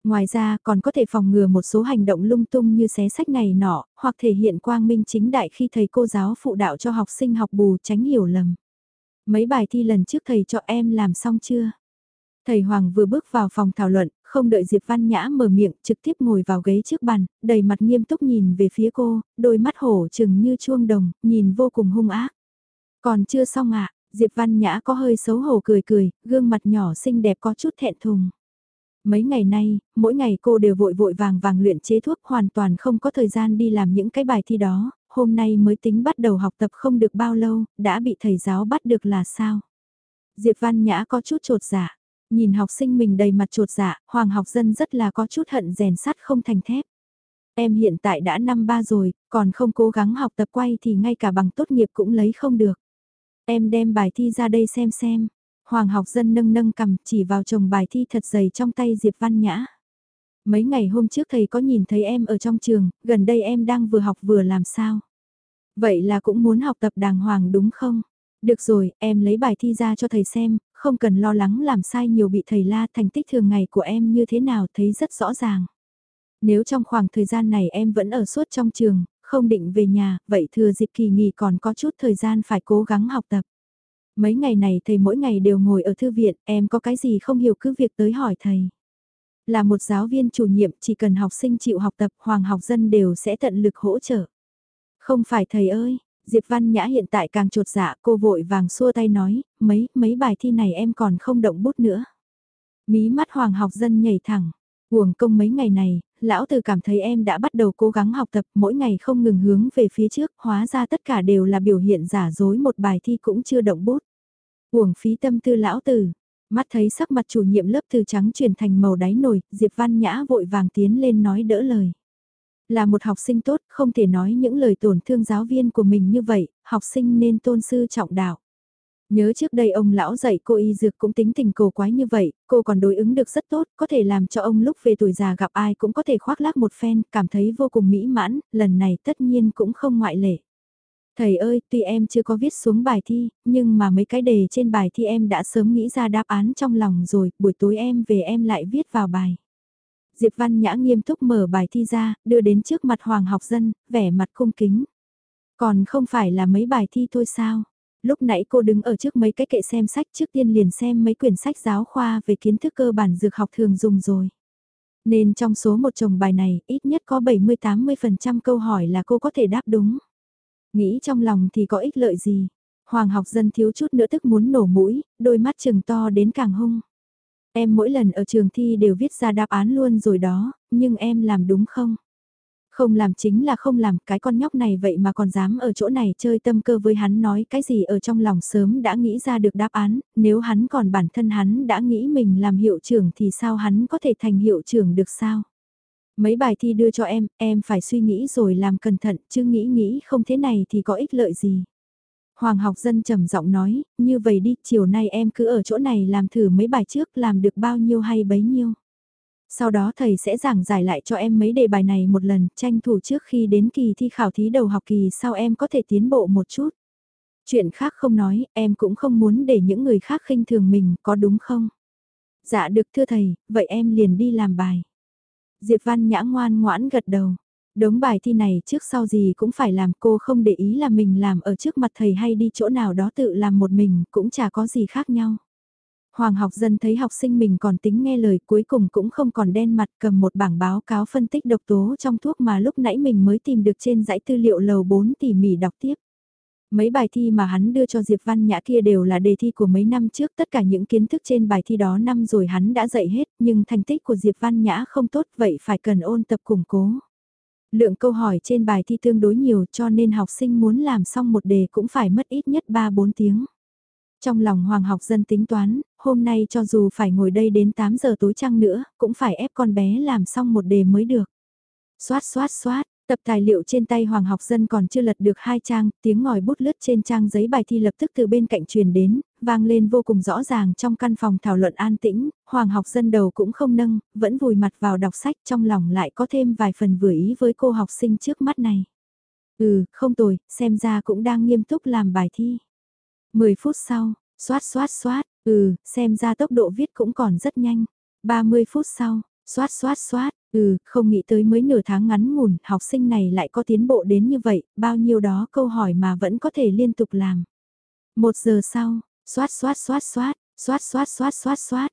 Ngoài ra còn có thể phòng ngừa một số hành động lung tung như xé sách này nọ, hoặc thể hiện quang minh chính đại khi thầy cô giáo phụ đạo cho học sinh học bù tránh hiểu lầm. Mấy bài thi lần trước thầy cho em làm xong chưa? Thầy Hoàng vừa bước vào phòng thảo luận, không đợi Diệp Văn Nhã mở miệng, trực tiếp ngồi vào ghế trước bàn, đầy mặt nghiêm túc nhìn về phía cô, đôi mắt hổ trừng như chuông đồng, nhìn vô cùng hung ác. Còn chưa xong ạ, Diệp Văn Nhã có hơi xấu hổ cười cười, gương mặt nhỏ xinh đẹp có chút thẹn thùng. Mấy ngày nay, mỗi ngày cô đều vội vội vàng vàng luyện chế thuốc, hoàn toàn không có thời gian đi làm những cái bài thi đó, hôm nay mới tính bắt đầu học tập không được bao lâu, đã bị thầy giáo bắt được là sao? Diệp Văn Nhã có chút trột dạ, nhìn học sinh mình đầy mặt trột dạ, Hoàng Học Dân rất là có chút hận rèn sắt không thành thép. Em hiện tại đã năm ba rồi, còn không cố gắng học tập quay thì ngay cả bằng tốt nghiệp cũng lấy không được. Em đem bài thi ra đây xem. Hoàng Học Dân nâng nâng cầm chỉ vào chồng bài thi thật dày trong tay Diệp Văn Nhã. Mấy ngày hôm trước thầy có nhìn thấy em ở trong trường, gần đây em đang vừa học vừa làm sao? Vậy là cũng muốn học tập đàng hoàng đúng không? Được rồi, em lấy bài thi ra cho thầy xem, không cần lo lắng làm sai nhiều bị thầy la, thành tích thường ngày của em như thế nào thấy rất rõ ràng. Nếu trong khoảng thời gian này em vẫn ở suốt trong trường, không định về nhà, vậy thừa dịp kỳ nghỉ còn có chút thời gian phải cố gắng học tập. Mấy ngày này thầy mỗi ngày đều ngồi ở thư viện, em có cái gì không hiểu cứ việc tới hỏi thầy. Là một giáo viên chủ nhiệm, chỉ cần học sinh chịu học tập, Hoàng Học Dân đều sẽ tận lực hỗ trợ. Không phải thầy ơi, Diệp Văn Nhã hiện tại càng trột dạ, cô vội vàng xua tay nói, mấy bài thi này em còn không động bút nữa. Mí mắt Hoàng Học Dân nhảy thẳng, uổng công mấy ngày này, lão tử cảm thấy em đã bắt đầu cố gắng học tập, mỗi ngày không ngừng hướng về phía trước, hóa ra tất cả đều là biểu hiện giả dối, một bài thi cũng chưa động bút. Uổng phí tâm tư lão tử. Mắt thấy sắc mặt chủ nhiệm lớp từ trắng chuyển thành màu đáy nổi, Diệp Văn Nhã vội vàng tiến lên nói đỡ lời. Là một học sinh tốt, không thể nói những lời tổn thương giáo viên của mình như vậy, học sinh nên tôn sư trọng đạo. Nhớ trước đây ông lão dạy cô y dược cũng tính tình cổ quái như vậy, cô còn đối ứng được rất tốt, có thể làm cho ông lúc về tuổi già gặp ai cũng có thể khoác lác một phen, cảm thấy vô cùng mỹ mãn, lần này tất nhiên cũng không ngoại lệ. Thầy ơi, tuy em chưa có viết xuống bài thi, nhưng mà mấy cái đề trên bài thi em đã sớm nghĩ ra đáp án trong lòng rồi, buổi tối em về em lại viết vào bài. Diệp Văn Nhã nghiêm túc mở bài thi ra, đưa đến trước mặt Hoàng Học Dân, vẻ mặt cung kính. Còn không phải là mấy bài thi thôi sao? Lúc nãy cô đứng ở trước mấy cái kệ xem sách, trước tiên liền xem mấy quyển sách giáo khoa về kiến thức cơ bản dược học thường dùng rồi. Nên trong số một chồng bài này, ít nhất có 70-80% câu hỏi là cô có thể đáp đúng. Nghĩ trong lòng thì có ích lợi gì? Hoàng Học Dân thiếu chút nữa tức muốn nổ mũi, đôi mắt trừng to đến càng hung. Em mỗi lần ở trường thi đều viết ra đáp án luôn rồi đó, nhưng em làm đúng không? Không làm chính là không làm, cái con nhóc này vậy mà còn dám ở chỗ này chơi tâm cơ với hắn, nói cái gì ở trong lòng sớm đã nghĩ ra được đáp án, nếu hắn còn bản thân hắn đã nghĩ mình làm hiệu trưởng thì sao hắn có thể thành hiệu trưởng được sao? Mấy bài thi đưa cho em phải suy nghĩ rồi làm cẩn thận, chứ nghĩ không thế này thì có ích lợi gì. Hoàng Học Dân trầm giọng nói, như vậy đi, chiều nay em cứ ở chỗ này làm thử mấy bài trước, làm được bao nhiêu hay bấy nhiêu. Sau đó thầy sẽ giảng giải lại cho em mấy đề bài này một lần, tranh thủ trước khi đến kỳ thi khảo thí đầu học kỳ sau em có thể tiến bộ một chút. Chuyện khác không nói, em cũng không muốn để những người khác khinh thường mình, có đúng không? Dạ được thưa thầy, vậy em liền đi làm bài. Diệp Văn Nhã ngoan ngoãn gật đầu. Đống bài thi này trước sau gì cũng phải làm, cô không để ý là mình làm ở trước mặt thầy hay đi chỗ nào đó tự làm một mình, cũng chả có gì khác nhau. Hoàng Học Dân thấy học sinh mình còn tính nghe lời, cuối cùng cũng không còn đen mặt, cầm một bảng báo cáo phân tích độc tố trong thuốc mà lúc nãy mình mới tìm được trên dãy tư liệu lầu 4 tỉ mỉ đọc tiếp. Mấy bài thi mà hắn đưa cho Diệp Văn Nhã kia đều là đề thi của mấy năm trước, tất cả những kiến thức trên bài thi đó năm rồi hắn đã dạy hết, nhưng thành tích của Diệp Văn Nhã không tốt, vậy phải cần ôn tập củng cố. Lượng câu hỏi trên bài thi tương đối nhiều, cho nên học sinh muốn làm xong một đề cũng phải mất ít nhất 3-4 tiếng. Trong lòng Hoàng Học Dân tính toán, hôm nay cho dù phải ngồi đây đến 8 giờ tối chăng nữa, cũng phải ép con bé làm xong một đề mới được. Xoát, tập tài liệu trên tay Hoàng Học Dân còn chưa lật được 2 trang, tiếng ngòi bút lướt trên trang giấy bài thi lập tức từ bên cạnh truyền đến, vang lên vô cùng rõ ràng trong căn phòng thảo luận an tĩnh, Hoàng Học Dân đầu cũng không nâng, vẫn vùi mặt vào đọc sách, trong lòng lại có thêm vài phần vừa ý với cô học sinh trước mắt này. Không tồi, xem ra cũng đang nghiêm túc làm bài thi. 10 phút sau, xoát, xem ra tốc độ viết cũng còn rất nhanh. 30 phút sau, Xoát xoát xoát, không nghĩ tới mới nửa tháng ngắn ngủn, học sinh này lại có tiến bộ đến như vậy, bao nhiêu đó câu hỏi mà vẫn có thể liên tục làm. 1 giờ sau, xoát xoát xoát xoát, xoát xoát xoát xoát xoát.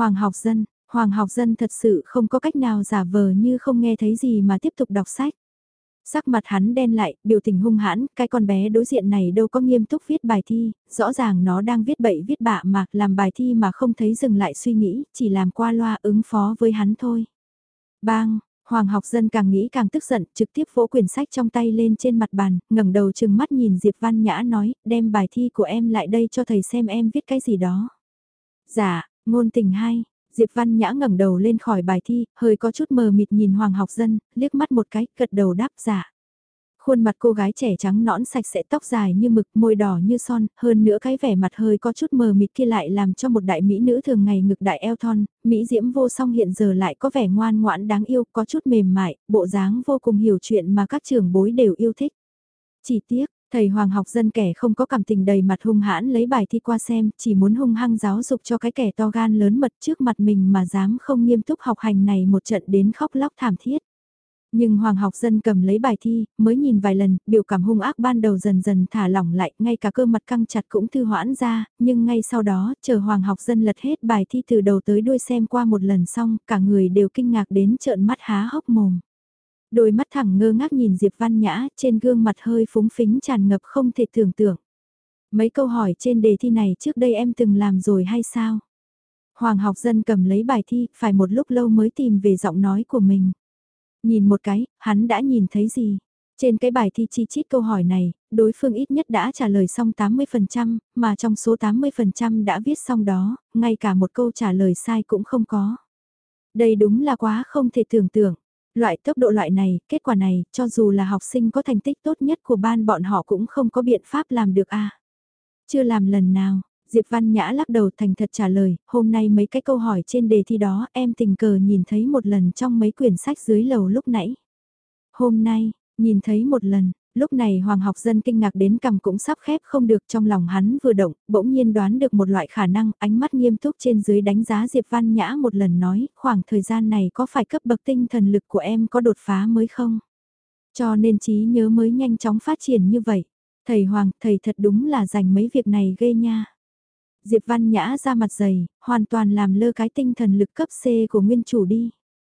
Hoàng học dân thật sự không có cách nào giả vờ như không nghe thấy gì mà tiếp tục đọc sách. Sắc mặt hắn đen lại, biểu tình hung hãn, cái con bé đối diện này đâu có nghiêm túc viết bài thi, rõ ràng nó đang viết bậy viết bạ mà làm bài thi mà không thấy dừng lại suy nghĩ, chỉ làm qua loa ứng phó với hắn thôi. Bang, Hoàng học dân càng nghĩ càng tức giận, trực tiếp vỗ quyển sách trong tay lên trên mặt bàn, ngẩng đầu chừng mắt nhìn Diệp Văn Nhã nói, đem bài thi của em lại đây cho thầy xem em viết cái gì đó. Dạ, ngôn tình hay. Diệp Văn Nhã ngẩng đầu lên khỏi bài thi, hơi có chút mờ mịt nhìn Hoàng học dân, liếc mắt một cái, gật đầu đáp dạ. Khuôn mặt cô gái trẻ trắng nõn sạch sẽ, tóc dài như mực, môi đỏ như son, hơn nữa cái vẻ mặt hơi có chút mờ mịt kia lại làm cho một đại mỹ nữ thường ngày ngực đại eo thon, mỹ diễm vô song hiện giờ lại có vẻ ngoan ngoãn đáng yêu, có chút mềm mại, bộ dáng vô cùng hiểu chuyện mà các trưởng bối đều yêu thích. Chỉ tiếc, thầy Hoàng học dân kẻ không có cảm tình đầy mặt hung hãn lấy bài thi qua xem, chỉ muốn hung hăng giáo dục cho cái kẻ to gan lớn mật trước mặt mình mà dám không nghiêm túc học hành này một trận đến khóc lóc thảm thiết. Nhưng Hoàng học dân cầm lấy bài thi, mới nhìn vài lần, biểu cảm hung ác ban đầu dần dần thả lỏng lại, ngay cả cơ mặt căng chặt cũng thư hoãn ra, nhưng ngay sau đó, chờ Hoàng học dân lật hết bài thi từ đầu tới đuôi xem qua một lần xong, cả người đều kinh ngạc đến trợn mắt há hốc mồm. Đôi mắt thẳng ngơ ngác nhìn Diệp Văn Nhã, trên gương mặt hơi phúng phính tràn ngập không thể tưởng tượng. Mấy câu hỏi trên đề thi này trước đây em từng làm rồi hay sao? Hoàng học dân cầm lấy bài thi, phải một lúc lâu mới tìm về giọng nói của mình. Nhìn một cái, hắn đã nhìn thấy gì? Trên cái bài thi chi chít câu hỏi này, đối phương ít nhất đã trả lời xong 80%, mà trong số 80% đã viết xong đó, ngay cả một câu trả lời sai cũng không có. Đây đúng là quá không thể tưởng tượng. Loại tốc độ loại này, kết quả này, cho dù là học sinh có thành tích tốt nhất của ban bọn họ cũng không có biện pháp làm được à. Chưa làm lần nào, Diệp Văn Nhã lắc đầu thành thật trả lời, hôm nay mấy cái câu hỏi trên đề thi đó em tình cờ nhìn thấy một lần trong mấy quyển sách dưới lầu lúc nãy. Hôm nay, nhìn thấy một lần, lúc này Hoàng học dân kinh ngạc đến cằm cũng sắp khép không được trong lòng hắn vừa động, bỗng nhiên đoán được một loại khả năng, ánh mắt nghiêm túc trên dưới đánh giá Diệp Văn Nhã một lần nói, khoảng thời gian này có phải cấp bậc tinh thần lực của em có đột phá mới không? Cho nên trí nhớ mới nhanh chóng phát triển như vậy. Thầy Hoàng, thầy thật đúng là dành mấy việc này ghê nha. Diệp Văn Nhã ra mặt dày, hoàn toàn làm lơ cái tinh thần lực cấp C của nguyên chủ đi.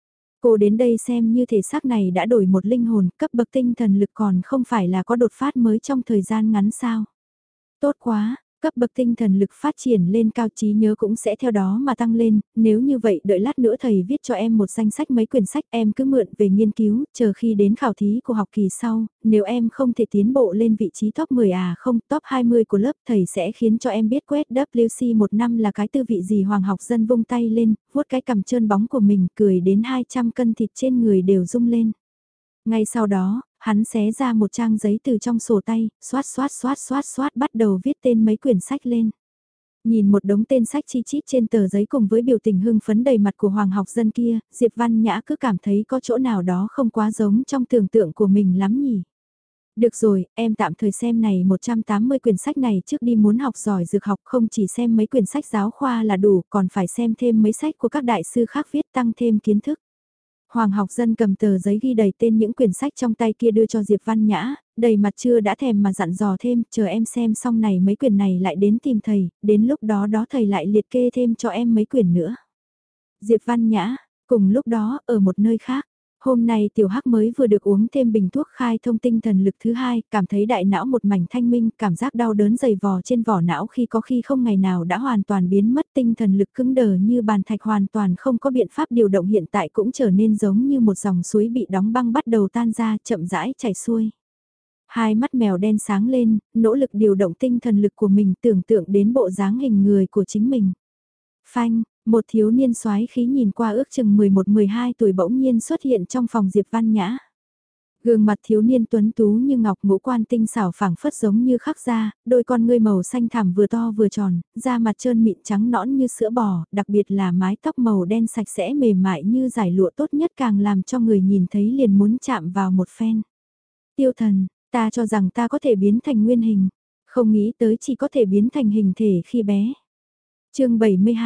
Cô đến đây xem như thể xác này đã đổi một linh hồn, cấp bậc tinh thần lực còn không phải là có đột phát mới trong thời gian ngắn sao. Tốt quá, cấp bậc tinh thần lực phát triển lên cao trí nhớ cũng sẽ theo đó mà tăng lên, nếu như vậy đợi lát nữa thầy viết cho em một danh sách mấy quyển sách em cứ mượn về nghiên cứu, chờ khi đến khảo thí của học kỳ sau, nếu em không thể tiến bộ lên vị trí top 10 không top 20 của lớp thầy sẽ khiến cho em biết quét WC một năm là cái tư vị gì. Hoàng học dân vung tay lên, vuốt cái cằm trơn bóng của mình cười đến 200 cân thịt trên người đều rung lên. Ngay sau đó, hắn xé ra một trang giấy từ trong sổ tay, xoát xoát xoát xoát xoát bắt đầu viết tên mấy quyển sách lên. Nhìn một đống tên sách chi chít trên tờ giấy cùng với biểu tình hưng phấn đầy mặt của Hoàng học dân kia, Diệp Văn Nhã cứ cảm thấy có chỗ nào đó không quá giống trong tưởng tượng của mình lắm nhỉ. Được rồi, em tạm thời xem này 180 quyển sách này trước đi, muốn học giỏi dược học không chỉ xem mấy quyển sách giáo khoa là đủ, còn phải xem thêm mấy sách của các đại sư khác viết tăng thêm kiến thức. Hoàng học dân cầm tờ giấy ghi đầy tên những quyển sách trong tay kia đưa cho Diệp Văn Nhã, đầy mặt chưa đã thèm mà dặn dò thêm, chờ em xem xong này mấy quyển này lại đến tìm thầy, đến lúc đó thầy lại liệt kê thêm cho em mấy quyển nữa. Diệp Văn Nhã, cùng lúc đó, ở một nơi khác. Hôm nay tiểu hắc mới vừa được uống thêm bình thuốc khai thông tinh thần lực thứ hai, cảm thấy đại não một mảnh thanh minh, cảm giác đau đớn dày vò trên vỏ não khi có khi không ngày nào đã hoàn toàn biến mất, tinh thần lực cứng đờ như bàn thạch hoàn toàn không có biện pháp điều động, hiện tại cũng trở nên giống như một dòng suối bị đóng băng bắt đầu tan ra, chậm rãi chảy xuôi. Hai mắt mèo đen sáng lên, nỗ lực điều động tinh thần lực của mình, tưởng tượng đến bộ dáng hình người của chính mình. Phanh, một thiếu niên soái khí nhìn qua ước chừng 11-12 tuổi bỗng nhiên xuất hiện trong phòng Diệp Văn Nhã. Gương mặt thiếu niên tuấn tú như ngọc, ngũ quan tinh xảo phảng phất giống như khắc da, đôi con ngươi màu xanh thẳm vừa to vừa tròn, da mặt trơn mịn trắng nõn như sữa bò, đặc biệt là mái tóc màu đen sạch sẽ mềm mại như dải lụa tốt nhất càng làm cho người nhìn thấy liền muốn chạm vào một phen. Tiêu thần, ta cho rằng ta có thể biến thành nguyên hình, không nghĩ tới chỉ có thể biến thành hình thể khi bé. Chương 72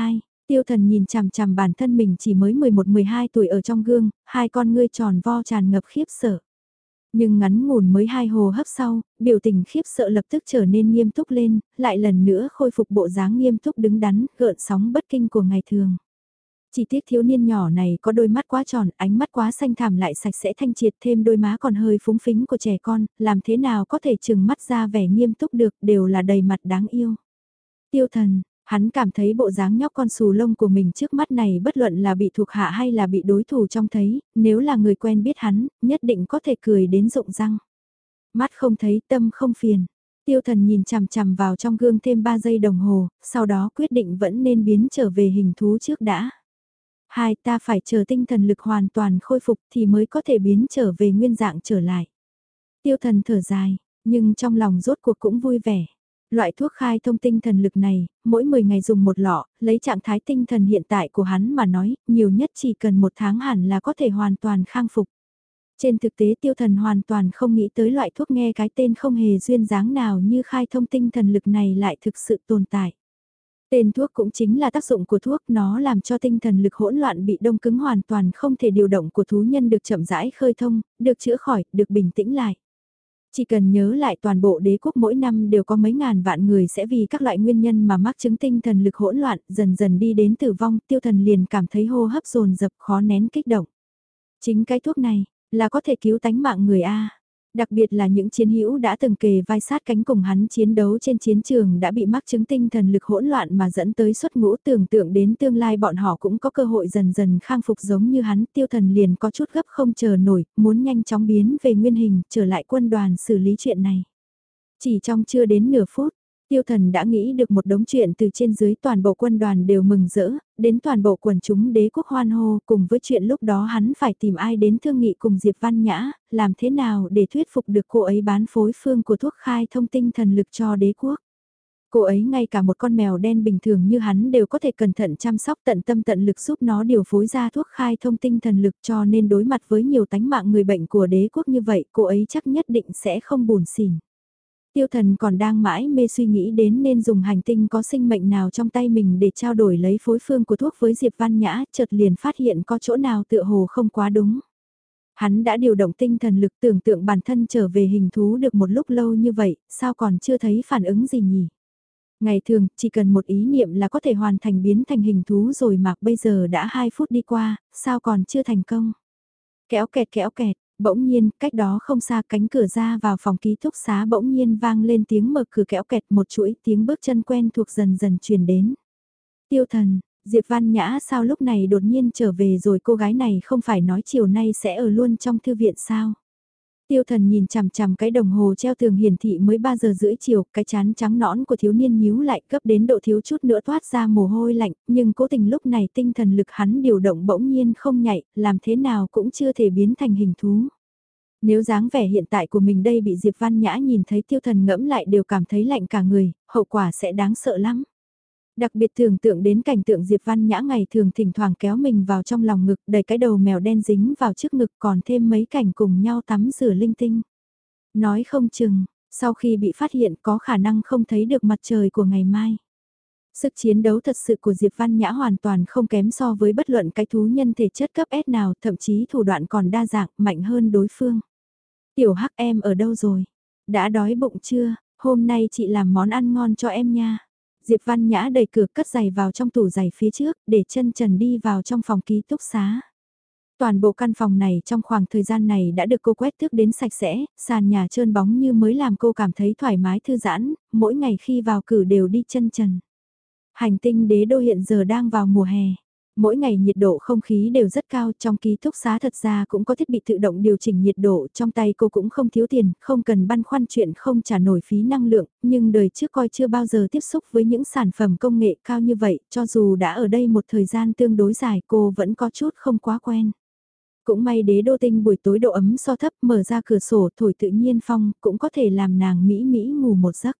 Tiêu Thần nhìn chằm chằm bản thân mình chỉ mới 11-12 tuổi ở trong gương, hai con ngươi tròn vo tràn ngập khiếp sợ. Nhưng ngắn ngủn mới 2 hô hấp sau, biểu tình khiếp sợ lập tức trở nên nghiêm túc lên, lại lần nữa khôi phục bộ dáng nghiêm túc đứng đắn, gợn sóng bất kinh của ngày thường. Chỉ tiếc thiếu niên nhỏ này có đôi mắt quá tròn, ánh mắt quá xanh thẳm lại sạch sẽ thanh triệt, thêm đôi má còn hơi phúng phính của trẻ con, làm thế nào có thể trừng mắt ra vẻ nghiêm túc được, đều là đầy mặt đáng yêu. Tiêu Thần, hắn cảm thấy bộ dáng nhóc con xù lông của mình trước mắt này bất luận là bị thuộc hạ hay là bị đối thủ trông thấy, nếu là người quen biết hắn, nhất định có thể cười đến rụng răng. Mắt không thấy tâm không phiền. Tiêu Thần nhìn chằm chằm vào trong gương thêm 3 giây đồng hồ, sau đó quyết định vẫn nên biến trở về hình thú trước đã. Hai, ta phải chờ tinh thần lực hoàn toàn khôi phục thì mới có thể biến trở về nguyên dạng trở lại. Tiêu Thần thở dài, nhưng trong lòng rốt cuộc cũng vui vẻ. Loại thuốc khai thông tinh thần lực này, mỗi 10 ngày dùng một lọ, lấy trạng thái tinh thần hiện tại của hắn mà nói, nhiều nhất chỉ cần 1 tháng hẳn là có thể hoàn toàn khang phục. Trên thực tế Tiêu Thần hoàn toàn không nghĩ tới loại thuốc nghe cái tên không hề duyên dáng nào như khai thông tinh thần lực này lại thực sự tồn tại. Tên thuốc cũng chính là tác dụng của thuốc, nó làm cho tinh thần lực hỗn loạn bị đông cứng hoàn toàn không thể điều động của thú nhân được chậm rãi khơi thông, được chữa khỏi, được bình tĩnh lại. Chỉ cần nhớ lại toàn bộ đế quốc mỗi năm đều có mấy ngàn vạn người sẽ vì các loại nguyên nhân mà mắc chứng tinh thần lực hỗn loạn, dần dần đi đến tử vong, Tiêu Thần liền cảm thấy hô hấp dồn dập khó nén kích động. Chính cái thuốc này, là có thể cứu tánh mạng người A. Đặc biệt là những chiến hữu đã từng kề vai sát cánh cùng hắn chiến đấu trên chiến trường đã bị mắc chứng tinh thần lực hỗn loạn mà dẫn tới xuất ngũ, tưởng tượng đến tương lai bọn họ cũng có cơ hội dần dần khang phục giống như hắn. Tiêu Thần liền có chút gấp không chờ nổi, muốn nhanh chóng biến về nguyên hình, trở lại quân đoàn xử lý chuyện này. Chỉ trong chưa đến nửa phút, Tiêu Thần đã nghĩ được một đống chuyện từ trên dưới, toàn bộ quân đoàn đều mừng rỡ, đến toàn bộ quần chúng đế quốc hoan hô, cùng với chuyện lúc đó hắn phải tìm ai đến thương nghị cùng Diệp Văn Nhã, làm thế nào để thuyết phục được cô ấy bán phối phương của thuốc khai thông tinh thần lực cho đế quốc. Cô ấy ngay cả một con mèo đen bình thường như hắn đều có thể cẩn thận chăm sóc, tận tâm tận lực giúp nó điều phối ra thuốc khai thông tinh thần lực, cho nên đối mặt với nhiều tánh mạng người bệnh của đế quốc như vậy, cô ấy chắc nhất định sẽ không buồn xỉn. Tiêu Thần còn đang mãi mê suy nghĩ đến nên dùng hành tinh có sinh mệnh nào trong tay mình để trao đổi lấy phối phương của thuốc với Diệp Văn Nhã, chợt liền phát hiện có chỗ nào tựa hồ không quá đúng. Hắn đã điều động tinh thần lực, tưởng tượng bản thân trở về hình thú được một lúc lâu như vậy, sao còn chưa thấy phản ứng gì nhỉ? Ngày thường, chỉ cần một ý niệm là có thể hoàn thành biến thành hình thú rồi mà bây giờ đã 2 phút đi qua, sao còn chưa thành công? Kéo kẹt, bỗng nhiên, cách đó không xa, cánh cửa ra vào phòng ký túc xá bỗng nhiên vang lên tiếng mở cửa kéo kẹt, một chuỗi tiếng bước chân quen thuộc dần dần truyền đến. Tiêu Thần, Diệp Văn Nhã sao lúc này đột nhiên trở về rồi, cô gái này không phải nói chiều nay sẽ ở luôn trong thư viện sao? Tiêu Thần nhìn chằm chằm cái đồng hồ treo tường hiển thị mới 3 giờ rưỡi chiều, cái chán trắng nõn của thiếu niên nhíu lại, gấp đến độ thiếu chút nữa toát ra mồ hôi lạnh, nhưng cố tình lúc này tinh thần lực hắn điều động bỗng nhiên không nhạy, làm thế nào cũng chưa thể biến thành hình thú. Nếu dáng vẻ hiện tại của mình đây bị Diệp Văn Nhã nhìn thấy, Tiêu Thần ngẫm lại đều cảm thấy lạnh cả người, hậu quả sẽ đáng sợ lắm. Đặc biệt tưởng tượng đến cảnh tượng Diệp Văn Nhã ngày thường thỉnh thoảng kéo mình vào trong lòng ngực, đẩy cái đầu mèo đen dính vào trước ngực, còn thêm mấy cảnh cùng nhau tắm rửa linh tinh. Nói không chừng, sau khi bị phát hiện có khả năng không thấy được mặt trời của ngày mai. Sức chiến đấu thật sự của Diệp Văn Nhã hoàn toàn không kém so với bất luận cái thú nhân thể chất cấp S nào, thậm chí thủ đoạn còn đa dạng, mạnh hơn đối phương. Tiểu Hắc, em ở đâu rồi? Đã đói bụng chưa? Hôm nay chị làm món ăn ngon cho em nha. Diệp Văn Nhã đẩy cửa cất giày vào trong tủ giày phía trước, để chân trần đi vào trong phòng ký túc xá. Toàn bộ căn phòng này trong khoảng thời gian này đã được cô quét tước đến sạch sẽ, sàn nhà trơn bóng như mới làm cô cảm thấy thoải mái thư giãn, mỗi ngày khi vào cử đều đi chân trần. Hành tinh đế đô hiện giờ đang vào mùa hè. Mỗi ngày nhiệt độ không khí đều rất cao, trong ký túc xá thật ra cũng có thiết bị tự động điều chỉnh nhiệt độ, trong tay cô cũng không thiếu tiền, không cần băn khoăn chuyện không trả nổi phí năng lượng, nhưng đời trước coi chưa bao giờ tiếp xúc với những sản phẩm công nghệ cao như vậy, cho dù đã ở đây một thời gian tương đối dài cô vẫn có chút không quá quen. Cũng may đế đô tinh buổi tối độ ấm so thấp, mở ra cửa sổ thổi tự nhiên phong, cũng có thể làm nàng mỹ mỹ ngủ một giấc.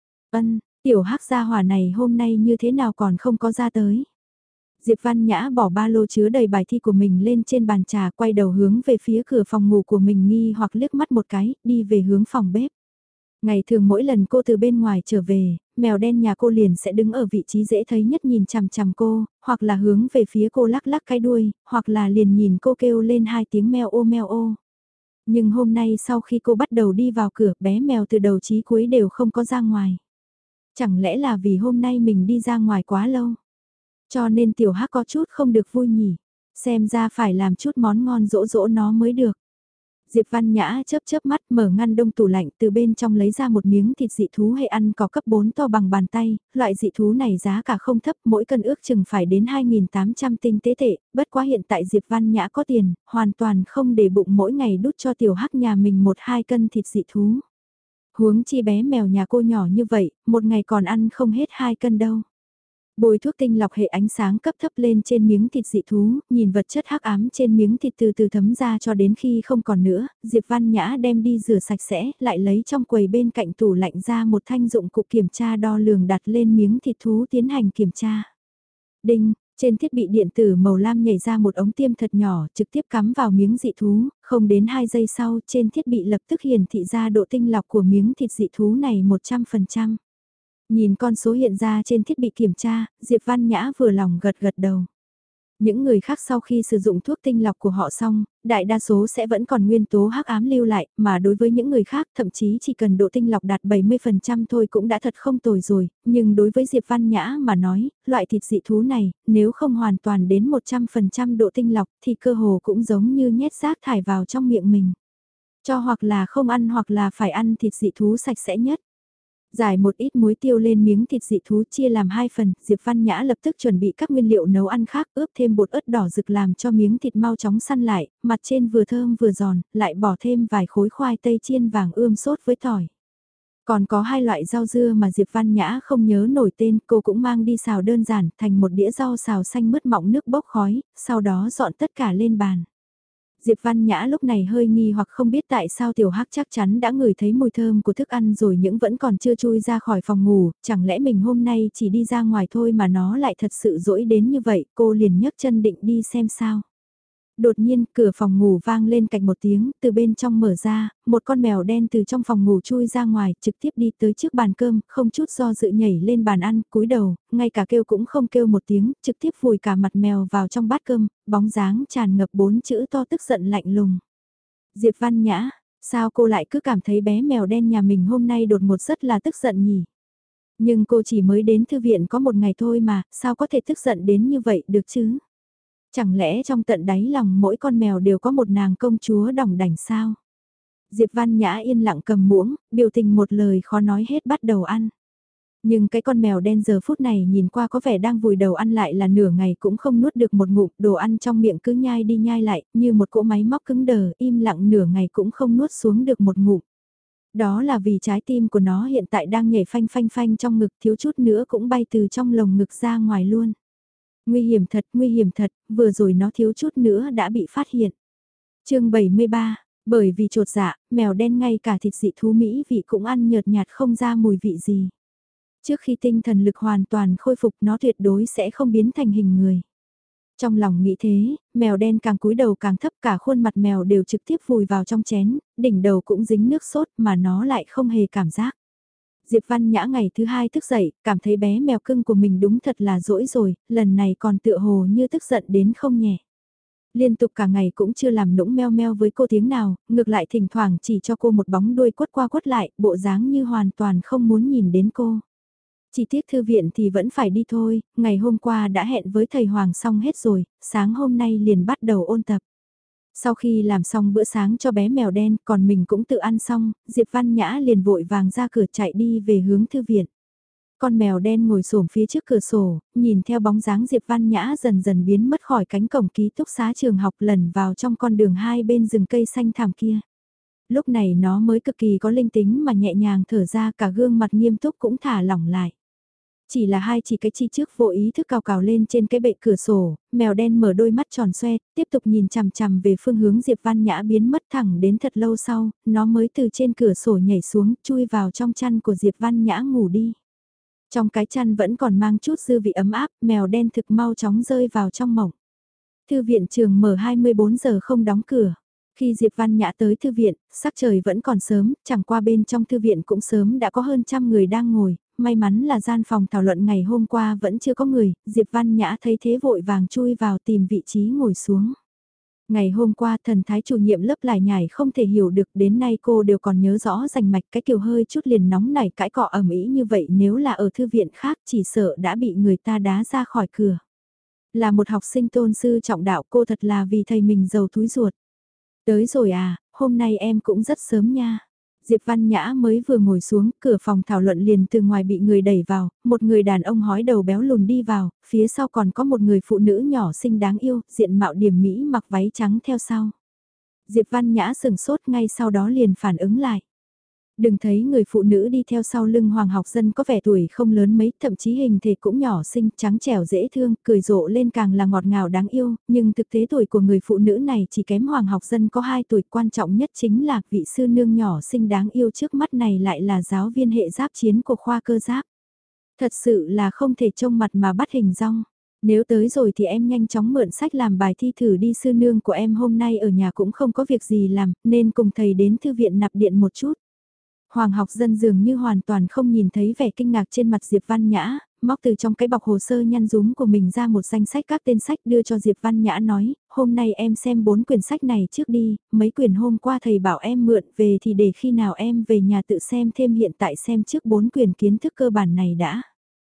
Tiểu Hắc gia hỏa này hôm nay như thế nào còn không có ra tới. Diệp Văn Nhã bỏ ba lô chứa đầy bài thi của mình lên trên bàn trà, quay đầu hướng về phía cửa phòng ngủ của mình nghi hoặc liếc mắt một cái, đi về hướng phòng bếp. Ngày thường mỗi lần cô từ bên ngoài trở về, mèo đen nhà cô liền sẽ đứng ở vị trí dễ thấy nhất nhìn chằm chằm cô, hoặc là hướng về phía cô lắc lắc cái đuôi, hoặc là liền nhìn cô kêu lên 2 tiếng meo ô meo ô. Nhưng hôm nay sau khi cô bắt đầu đi vào cửa, bé mèo từ đầu chí cuối đều không có ra ngoài. Chẳng lẽ là vì hôm nay mình đi ra ngoài quá lâu? Cho nên tiểu hắc có chút không được vui nhỉ. Xem ra phải làm chút món ngon dỗ dỗ nó mới được. Diệp Văn Nhã chớp chớp mắt mở ngăn đông tủ lạnh từ bên trong lấy ra một miếng thịt dị thú hay ăn có cấp 4 to bằng bàn tay, loại dị thú này giá cả không thấp, mỗi cân ước chừng phải đến 2.800 tinh tế tệ, bất quá hiện tại Diệp Văn Nhã có tiền, hoàn toàn không để bụng mỗi ngày đút cho tiểu hắc nhà mình 1-2 cân thịt dị thú. Huống chi bé mèo nhà cô nhỏ như vậy, một ngày còn ăn không hết 2 cân đâu. Bôi thuốc tinh lọc hệ ánh sáng cấp thấp lên trên miếng thịt dị thú, nhìn vật chất hắc ám trên miếng thịt từ từ thấm ra cho đến khi không còn nữa, Diệp Văn Nhã đem đi rửa sạch sẽ, lại lấy trong quầy bên cạnh tủ lạnh ra một thanh dụng cụ kiểm tra đo lường đặt lên miếng thịt thú tiến hành kiểm tra. Đinh, trên thiết bị điện tử màu lam nhảy ra một ống tiêm thật nhỏ trực tiếp cắm vào miếng dị thú, không đến 2 giây sau trên thiết bị lập tức hiển thị ra độ tinh lọc của miếng thịt dị thú này 100%. Nhìn con số hiện ra trên thiết bị kiểm tra, Diệp Văn Nhã vừa lòng gật gật đầu. Những người khác sau khi sử dụng thuốc tinh lọc của họ xong, đại đa số sẽ vẫn còn nguyên tố hắc ám lưu lại, mà đối với những người khác thậm chí chỉ cần độ tinh lọc đạt 70% thôi cũng đã thật không tồi rồi, nhưng đối với Diệp Văn Nhã mà nói, loại thịt dị thú này, nếu không hoàn toàn đến 100% độ tinh lọc thì cơ hồ cũng giống như nhét rác thải vào trong miệng mình. Cho hoặc là không ăn hoặc là phải ăn thịt dị thú sạch sẽ nhất. Giải một ít muối tiêu lên miếng thịt dị thú chia làm 2 phần, Diệp Văn Nhã lập tức chuẩn bị các nguyên liệu nấu ăn khác, ướp thêm bột ớt đỏ rực làm cho miếng thịt mau chóng săn lại, mặt trên vừa thơm vừa giòn, lại bỏ thêm vài khối khoai tây chiên vàng ươm sốt với tỏi. Còn có 2 loại rau dưa mà Diệp Văn Nhã không nhớ nổi tên, cô cũng mang đi xào đơn giản, thành một đĩa rau xào xanh mướt mọng nước bốc khói, sau đó dọn tất cả lên bàn. Diệp Văn Nhã lúc này hơi nghi hoặc không biết tại sao Tiểu Hắc chắc chắn đã ngửi thấy mùi thơm của thức ăn rồi những vẫn còn chưa chui ra khỏi phòng ngủ, chẳng lẽ mình hôm nay chỉ đi ra ngoài thôi mà nó lại thật sự dỗi đến như vậy, cô liền nhấc chân định đi xem sao. Đột nhiên, cửa phòng ngủ vang lên cạch một tiếng, từ bên trong mở ra, một con mèo đen từ trong phòng ngủ chui ra ngoài, trực tiếp đi tới trước bàn cơm, không chút do dự nhảy lên bàn ăn, cúi đầu, ngay cả kêu cũng không kêu một tiếng, trực tiếp vùi cả mặt mèo vào trong bát cơm, bóng dáng tràn ngập 4 chữ to tức giận lạnh lùng. Diệp Văn Nhã, sao cô lại cứ cảm thấy bé mèo đen nhà mình hôm nay đột ngột rất là tức giận nhỉ? Nhưng cô chỉ mới đến thư viện có một ngày thôi mà, sao có thể tức giận đến như vậy được chứ? Chẳng lẽ trong tận đáy lòng mỗi con mèo đều có một nàng công chúa đỏng đảnh sao? Diệp Văn Nhã yên lặng cầm muỗng, biểu tình một lời khó nói hết bắt đầu ăn. Nhưng cái con mèo đen giờ phút này nhìn qua có vẻ đang vùi đầu ăn lại là nửa ngày cũng không nuốt được một ngụm, đồ ăn trong miệng cứ nhai đi nhai lại, như một cỗ máy móc cứng đờ, im lặng nửa ngày cũng không nuốt xuống được một ngụm. Đó là vì trái tim của nó hiện tại đang nhảy phanh phanh phanh trong ngực, thiếu chút nữa cũng bay từ trong lồng ngực ra ngoài luôn. Nguy hiểm thật, vừa rồi nó thiếu chút nữa đã bị phát hiện. Chương 73, bởi vì trột dạ, mèo đen ngay cả thịt dị thú mỹ vị cũng ăn nhợt nhạt không ra mùi vị gì. Trước khi tinh thần lực hoàn toàn khôi phục nó tuyệt đối sẽ không biến thành hình người. Trong lòng nghĩ thế, mèo đen càng cúi đầu càng thấp, cả khuôn mặt mèo đều trực tiếp vùi vào trong chén, đỉnh đầu cũng dính nước sốt mà nó lại không hề cảm giác. Diệp Văn Nhã ngày thứ 2 thức dậy, cảm thấy bé mèo cưng của mình đúng thật là dỗi rồi, lần này còn tựa hồ như tức giận đến không nhẹ. Liên tục cả ngày cũng chưa làm nũng meo meo với cô tiếng nào, ngược lại thỉnh thoảng chỉ cho cô một bóng đuôi quất qua quất lại, bộ dáng như hoàn toàn không muốn nhìn đến cô. Chỉ tiếc thư viện thì vẫn phải đi thôi, ngày hôm qua đã hẹn với thầy Hoàng xong hết rồi, sáng hôm nay liền bắt đầu ôn tập. Sau khi làm xong bữa sáng cho bé mèo đen, còn mình cũng tự ăn xong, Diệp Văn Nhã liền vội vàng ra cửa chạy đi về hướng thư viện. Con mèo đen ngồi xổm phía trước cửa sổ, nhìn theo bóng dáng Diệp Văn Nhã dần dần biến mất khỏi cánh cổng ký túc xá trường học lần vào trong con đường hai bên rừng cây xanh thảm kia. Lúc này nó mới cực kỳ có linh tính mà nhẹ nhàng thở ra, cả gương mặt nghiêm túc cũng thả lỏng lại. Chỉ là chỉ cái chi trước vô ý thức cào cào lên trên cái bệ cửa sổ, mèo đen mở đôi mắt tròn xoe, tiếp tục nhìn chằm chằm về phương hướng Diệp Văn Nhã biến mất thẳng đến thật lâu sau, nó mới từ trên cửa sổ nhảy xuống, chui vào trong chăn của Diệp Văn Nhã ngủ đi. Trong cái chăn vẫn còn mang chút dư vị ấm áp, mèo đen thực mau chóng rơi vào trong mộng. Thư viện trường mở 24 giờ không đóng cửa. Khi Diệp Văn Nhã tới thư viện, sắc trời vẫn còn sớm, chẳng qua bên trong thư viện cũng sớm đã có hơn 100 người đang ngồi, may mắn là gian phòng thảo luận ngày hôm qua vẫn chưa có người, Diệp Văn Nhã thấy thế vội vàng chui vào tìm vị trí ngồi xuống. Ngày hôm qua thần thái chủ nhiệm lớp lải nhải không thể hiểu được, đến nay cô đều còn nhớ rõ rành mạch, cái kiểu hơi chút liền nóng nảy cãi cọ ầm ĩ như vậy nếu là ở thư viện khác chỉ sợ đã bị người ta đá ra khỏi cửa. Là một học sinh tôn sư trọng đạo, cô thật là vì thầy mình giàu túi ruột. Tới rồi à, hôm nay em cũng rất sớm nha. Diệp Văn Nhã mới vừa ngồi xuống, cửa phòng thảo luận liền từ ngoài bị người đẩy vào, một người đàn ông hói đầu béo lùn đi vào, phía sau còn có một người phụ nữ nhỏ xinh đáng yêu, diện mạo điểm mỹ mặc váy trắng theo sau. Diệp Văn Nhã sừng sốt ngay sau đó liền phản ứng lại. Đừng thấy người phụ nữ đi theo sau lưng Hoàng Học Dân có vẻ tuổi không lớn mấy, thậm chí hình thể cũng nhỏ xinh, trắng trẻo dễ thương, cười rộ lên càng là ngọt ngào đáng yêu, nhưng thực tế tuổi của người phụ nữ này chỉ kém Hoàng Học Dân có 2 tuổi, quan trọng nhất chính là vị sư nương nhỏ xinh đáng yêu trước mắt này lại là giáo viên hệ giáp chiến của khoa cơ giáp. Thật sự là không thể trông mặt mà bắt hình dong. Nếu tới rồi thì em nhanh chóng mượn sách làm bài thi thử đi, sư nương của em hôm nay ở nhà cũng không có việc gì làm, nên cùng thầy đến thư viện nạp điện một chút. Hoàng Học Dân dường như hoàn toàn không nhìn thấy vẻ kinh ngạc trên mặt Diệp Văn Nhã, móc từ trong cái bọc hồ sơ nhăn rúm của mình ra một danh sách các tên sách đưa cho Diệp Văn Nhã nói, hôm nay em xem 4 quyển sách này trước đi, mấy quyển hôm qua thầy bảo em mượn về thì để khi nào em về nhà tự xem thêm, hiện tại xem trước 4 quyển kiến thức cơ bản này đã.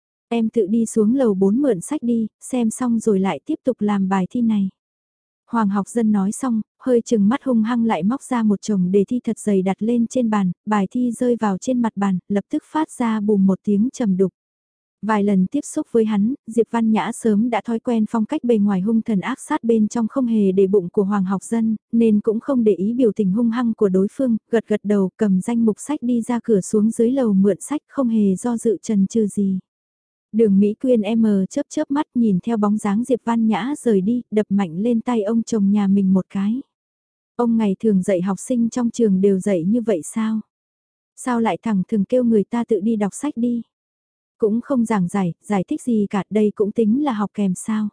Em tự đi xuống lầu 4 mượn sách đi, xem xong rồi lại tiếp tục làm bài thi này. Hoàng Học Dân nói xong, hơi chừng mắt hung hăng lại móc ra một chồng đề thi thật dày đặt lên trên bàn, bài thi rơi vào trên mặt bàn, lập tức phát ra bùm một tiếng trầm đục. Vài lần tiếp xúc với hắn, Diệp Văn Nhã sớm đã thói quen phong cách bề ngoài hung thần ác sát, bên trong không hề để bụng của Hoàng Học Dân, nên cũng không để ý biểu tình hung hăng của đối phương, gật gật đầu cầm danh mục sách đi ra cửa xuống dưới lầu mượn sách, không hề do dự chần chừ gì. Đường Mỹ Quyên chớp chớp mắt nhìn theo bóng dáng Diệp Văn Nhã rời đi, đập mạnh lên tay ông chồng nhà mình một cái. Ông ngày thường dạy học sinh trong trường đều dạy như vậy sao? Sao lại thẳng thừng kêu người ta tự đi đọc sách đi? Cũng không giảng giải thích gì cả, đây cũng tính là học kèm sao?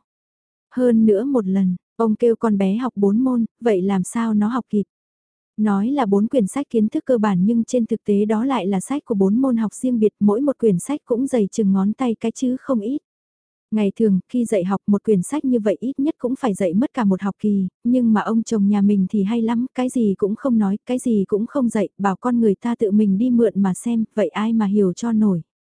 Hơn nữa một lần, ông kêu con bé học 4 môn, vậy làm sao nó học kịp? Nói là 4 quyển sách kiến thức cơ bản nhưng trên thực tế đó lại là sách của 4 môn học riêng biệt, mỗi một quyển sách cũng dày chừng ngón tay cái chứ không ít. Ngày thường, khi dạy học một quyển sách như vậy ít nhất cũng phải dạy mất cả một học kỳ, nhưng mà ông chồng nhà mình thì hay lắm, cái gì cũng không nói, cái gì cũng không dạy, bảo con người ta tự mình đi mượn mà xem, vậy ai mà hiểu cho nổi.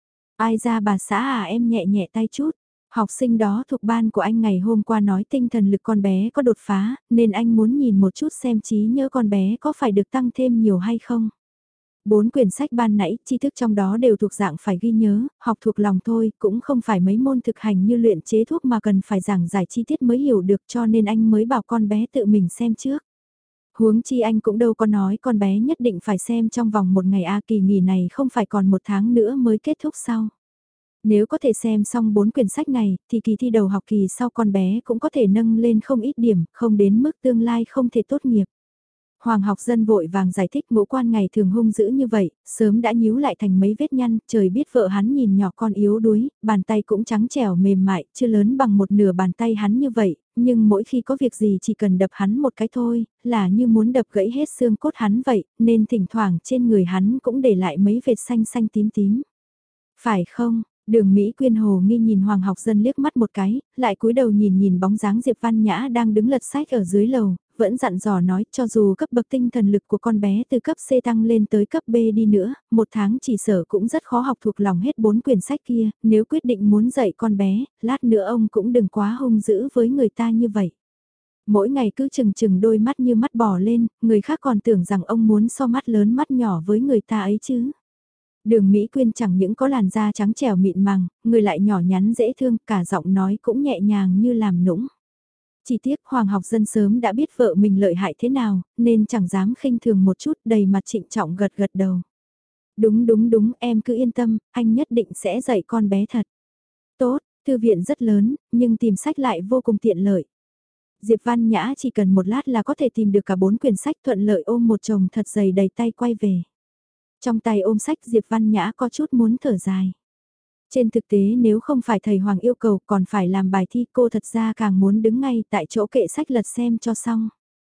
Ai ra bà xã à, em nhẹ nhẹ tay chút. Học sinh đó thuộc ban của anh ngày hôm qua nói tinh thần lực con bé có đột phá, nên anh muốn nhìn một chút xem trí nhớ con bé có phải được tăng thêm nhiều hay không. 4 quyển sách ban nãy, tri thức trong đó đều thuộc dạng phải ghi nhớ, học thuộc lòng thôi, cũng không phải mấy môn thực hành như luyện chế thuốc mà cần phải giảng giải chi tiết mới hiểu được, cho nên anh mới bảo con bé tự mình xem trước. Huống chi anh cũng đâu có nói con bé nhất định phải xem trong vòng một ngày, kỳ nghỉ này không phải còn một tháng nữa mới kết thúc sau. Nếu có thể xem xong 4 quyển sách này, thì kỳ thi đầu học kỳ sau con bé cũng có thể nâng lên không ít điểm, không đến mức tương lai không thể tốt nghiệp. Hoàng Học Dân vội vàng giải thích ngũ quan ngày thường hung dữ như vậy, sớm đã nhíu lại thành mấy vết nhăn, trời biết vợ hắn nhìn nhỏ con yếu đuối, bàn tay cũng trắng trẻo mềm mại, chưa lớn bằng một nửa bàn tay hắn như vậy, nhưng mỗi khi có việc gì chỉ cần đập hắn một cái thôi, là như muốn đập gãy hết xương cốt hắn vậy, nên thỉnh thoảng trên người hắn cũng để lại mấy vệt xanh xanh tím tím. Phải không? Đường Mỹ Quyên hồ nghi nhìn Hoàng Học Dân liếc mắt một cái, lại cúi đầu nhìn nhìn bóng dáng Diệp Văn Nhã đang đứng lật sách ở dưới lầu, vẫn dặn dò nói cho dù cấp bậc tinh thần lực của con bé từ cấp C tăng lên tới cấp B đi nữa, một tháng chỉ sở cũng rất khó học thuộc lòng hết 4 quyển sách kia, nếu quyết định muốn dạy con bé, lát nữa ông cũng đừng quá hung dữ với người ta như vậy. Mỗi ngày cứ chừng chừng đôi mắt như mắt bò lên, người khác còn tưởng rằng ông muốn so mắt lớn mắt nhỏ với người ta ấy chứ. Đường Mỹ Quyên chẳng những có làn da trắng trẻo mịn màng, người lại nhỏ nhắn dễ thương, cả giọng nói cũng nhẹ nhàng như làm nũng. Chỉ tiếc Hoàng Học Dân sớm đã biết vợ mình lợi hại thế nào, nên chẳng dám khinh thường một chút, đầy mặt trịnh trọng gật gật đầu. Đúng đúng đúng, em cứ yên tâm, anh nhất định sẽ dạy con bé thật. Tốt, thư viện rất lớn, nhưng tìm sách lại vô cùng tiện lợi. Diệp Văn Nhã chỉ cần một lát là có thể tìm được cả 4 quyển sách, thuận lợi ôm một chồng thật dày đầy tay quay về. Trong tay ôm sách Diệp Văn Nhã có chút muốn thở dài. Trên thực tế nếu không phải thầy Hoàng yêu cầu còn phải làm bài thi, cô thật ra càng muốn đứng ngay tại chỗ kệ sách lật xem cho xong.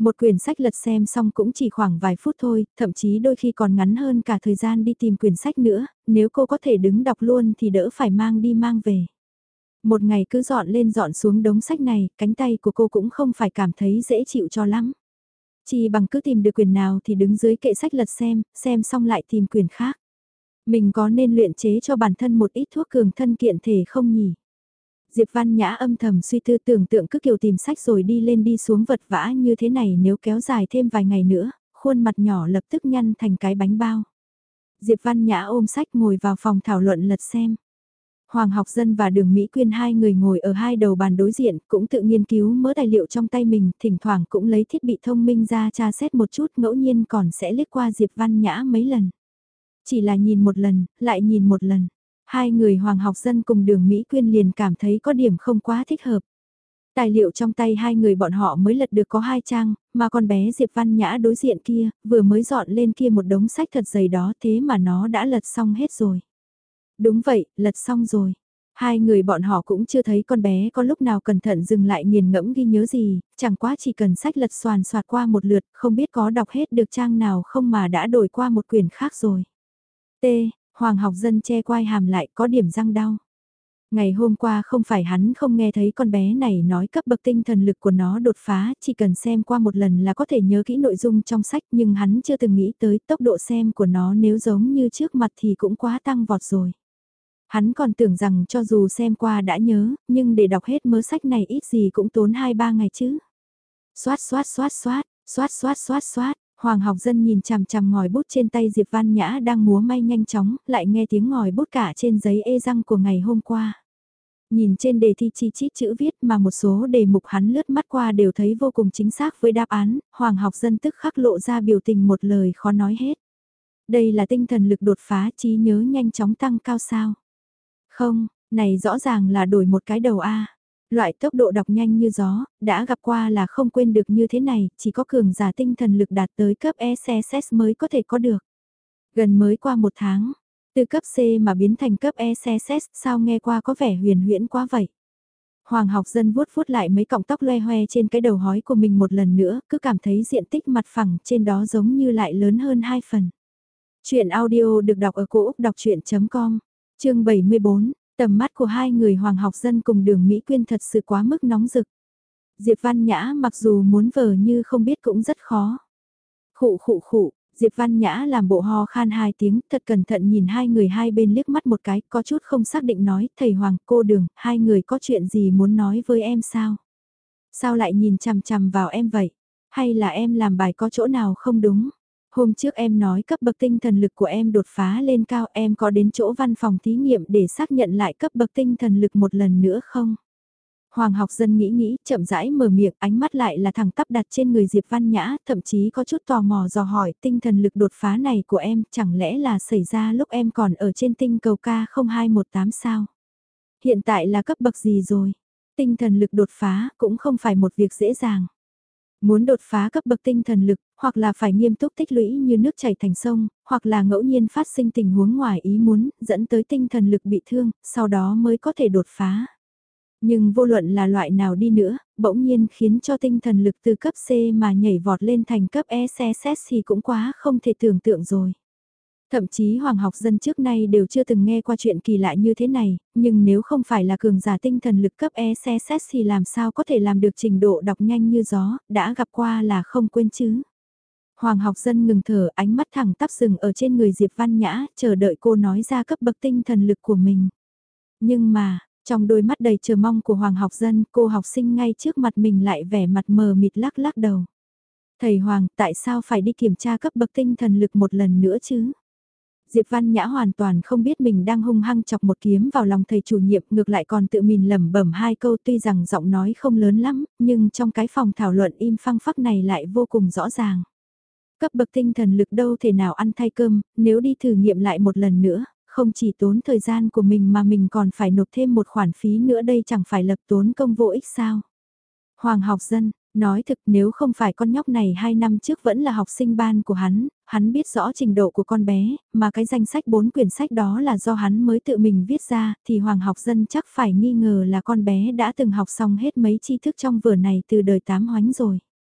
Một quyển sách lật xem xong cũng chỉ khoảng vài phút thôi, thậm chí đôi khi còn ngắn hơn cả thời gian đi tìm quyển sách nữa, nếu cô có thể đứng đọc luôn thì đỡ phải mang đi mang về. Một ngày cứ dọn lên dọn xuống đống sách này, cánh tay của cô cũng không phải cảm thấy dễ chịu cho lắm. Chỉ bằng cứ tìm được quyển nào thì đứng dưới kệ sách lật xem xong lại tìm quyển khác. Mình có nên luyện chế cho bản thân một ít thuốc cường thân kiện thể không nhỉ? Diệp Văn Nhã âm thầm suy tư, tưởng tượng cứ kiểu tìm sách rồi đi lên đi xuống vật vã như thế này, nếu kéo dài thêm vài ngày nữa, khuôn mặt nhỏ lập tức nhăn thành cái bánh bao. Diệp Văn Nhã ôm sách ngồi vào phòng thảo luận lật xem. Hoàng Học Dân và Đường Mỹ Quyên hai người ngồi ở hai đầu bàn đối diện, cũng tự nghiên cứu mớ tài liệu trong tay mình, thỉnh thoảng cũng lấy thiết bị thông minh ra tra xét một chút, ngẫu nhiên còn sẽ liếc qua Diệp Văn Nhã mấy lần. Chỉ là nhìn một lần, lại nhìn một lần. Hai người Hoàng Học Dân cùng Đường Mỹ Quyên liền cảm thấy có điểm không quá thích hợp. Tài liệu trong tay hai người bọn họ mới lật được có 2 trang, mà con bé Diệp Văn Nhã đối diện kia, vừa mới dọn lên kia một đống sách thật dày đó, thế mà nó đã lật xong hết rồi. Đúng vậy, lật xong rồi. Hai người bọn họ cũng chưa thấy con bé có lúc nào cẩn thận dừng lại nghiền ngẫm ghi nhớ gì, chẳng quá chỉ cần sách lật xoàn xoạt qua một lượt, không biết có đọc hết được trang nào không mà đã đổi qua một quyển khác rồi. T. Hoàng Học Dân che quai hàm lại, có điểm răng đau. Ngày hôm qua không phải hắn không nghe thấy con bé này nói cấp bậc tinh thần lực của nó đột phá, chỉ cần xem qua một lần là có thể nhớ kỹ nội dung trong sách, nhưng hắn chưa từng nghĩ tới tốc độ xem của nó, nếu giống như trước mặt thì cũng quá tăng vọt rồi. Hắn còn tưởng rằng cho dù xem qua đã nhớ, nhưng để đọc hết mớ sách này ít gì cũng tốn 2-3 ngày chứ. Xoát xoát xoát xoát, xoát xoát xoát xoát, Hoàng Học Dân nhìn chằm chằm ngòi bút trên tay Diệp Văn Nhã đang múa may nhanh chóng, lại nghe tiếng ngòi bút cả trên giấy ê răng của ngày hôm qua. Nhìn trên đề thi chi chít chữ viết mà một số đề mục hắn lướt mắt qua đều thấy vô cùng chính xác với đáp án, Hoàng Học Dân tức khắc lộ ra biểu tình một lời khó nói hết. Đây là tinh thần lực đột phá, trí nhớ nhanh chóng tăng cao sao? Không, này rõ ràng là đổi một cái đầu A. Loại tốc độ đọc nhanh như gió, đã gặp qua là không quên được như thế này, chỉ có cường giả tinh thần lực đạt tới cấp ECSS mới có thể có được. Gần mới qua một tháng, từ cấp C mà biến thành cấp ECSS, sao nghe qua có vẻ huyền huyễn quá vậy. Hoàng Học Dân vuốt vuốt lại mấy cọng tóc loe hoe trên cái đầu hói của mình một lần nữa, cứ cảm thấy diện tích mặt phẳng trên đó giống như lại lớn hơn 2 phần. Chuyện audio được đọc ở cổ Úc đọc chuyện.com, chương 74. Tầm mắt của hai người Hoàng Học Dân cùng Đường Mỹ Quyên thật sự quá mức nóng rực. Diệp Văn Nhã mặc dù muốn vờ như không biết cũng rất khó. Khụ khụ khụ, Diệp Văn Nhã làm bộ ho khan 2 tiếng, thật cẩn thận nhìn hai người hai bên liếc mắt một cái, có chút không xác định nói, thầy Hoàng, cô Đường, hai người có chuyện gì muốn nói với em sao? Sao lại nhìn chằm chằm vào em vậy? Hay là em làm bài có chỗ nào không đúng? Hôm trước em nói cấp bậc tinh thần lực của em đột phá lên cao, em có đến chỗ văn phòng thí nghiệm để xác nhận lại cấp bậc tinh thần lực một lần nữa không? Hoàng Học Dân nghĩ, chậm rãi mở miệng, ánh mắt lại là thẳng tắp đặt trên người Diệp Văn Nhã, thậm chí có chút tò mò dò hỏi, tinh thần lực đột phá này của em, chẳng lẽ là xảy ra lúc em còn ở trên tinh cầu K0218 sao? Hiện tại là cấp bậc gì rồi? Tinh thần lực đột phá cũng không phải một việc dễ dàng. Muốn đột phá cấp bậc tinh thần lực, hoặc là phải nghiêm túc tích lũy như nước chảy thành sông, hoặc là ngẫu nhiên phát sinh tình huống ngoài ý muốn, dẫn tới tinh thần lực bị thương, sau đó mới có thể đột phá. Nhưng vô luận là loại nào đi nữa, bỗng nhiên khiến cho tinh thần lực từ cấp C mà nhảy vọt lên thành cấp ECSS thì cũng quá không thể tưởng tượng rồi. Thậm chí Hoàng Học Dân trước nay đều chưa từng nghe qua chuyện kỳ lạ như thế này, nhưng nếu không phải là cường giả tinh thần lực cấp ECSS thì làm sao có thể làm được trình độ đọc nhanh như gió, đã gặp qua là không quên chứ. Hoàng Học Dân ngừng thở, ánh mắt thẳng tắp dừng ở trên người Diệp Văn Nhã, chờ đợi cô nói ra cấp bậc tinh thần lực của mình. Nhưng mà, trong đôi mắt đầy chờ mong của Hoàng Học Dân, cô học sinh ngay trước mặt mình lại vẻ mặt mờ mịt lắc lắc đầu. Thầy Hoàng, tại sao phải đi kiểm tra cấp bậc tinh thần lực một lần nữa chứ? Diệp Văn Nhã hoàn toàn không biết mình đang hung hăng chọc một kiếm vào lòng thầy chủ nhiệm, ngược lại còn tự mình lẩm bẩm 2 câu, tuy rằng giọng nói không lớn lắm, nhưng trong cái phòng thảo luận im phăng phắc này lại vô cùng rõ ràng. Cấp bậc tinh thần lực đâu thể nào ăn thay cơm, nếu đi thử nghiệm lại một lần nữa, không chỉ tốn thời gian của mình mà mình còn phải nộp thêm một khoản phí nữa, đây chẳng phải lập tốn công vô ích sao. Hoàng Học Dân, nói thực nếu không phải con nhóc này 2 năm trước vẫn là học sinh ban của hắn biết rõ trình độ của con bé, mà cái danh sách 4 quyển sách đó là do hắn mới tự mình viết ra, thì Hoàng Học Dân chắc phải nghi ngờ là con bé đã từng học xong hết mấy tri thức trong vở này từ đời 8 hoánh rồi.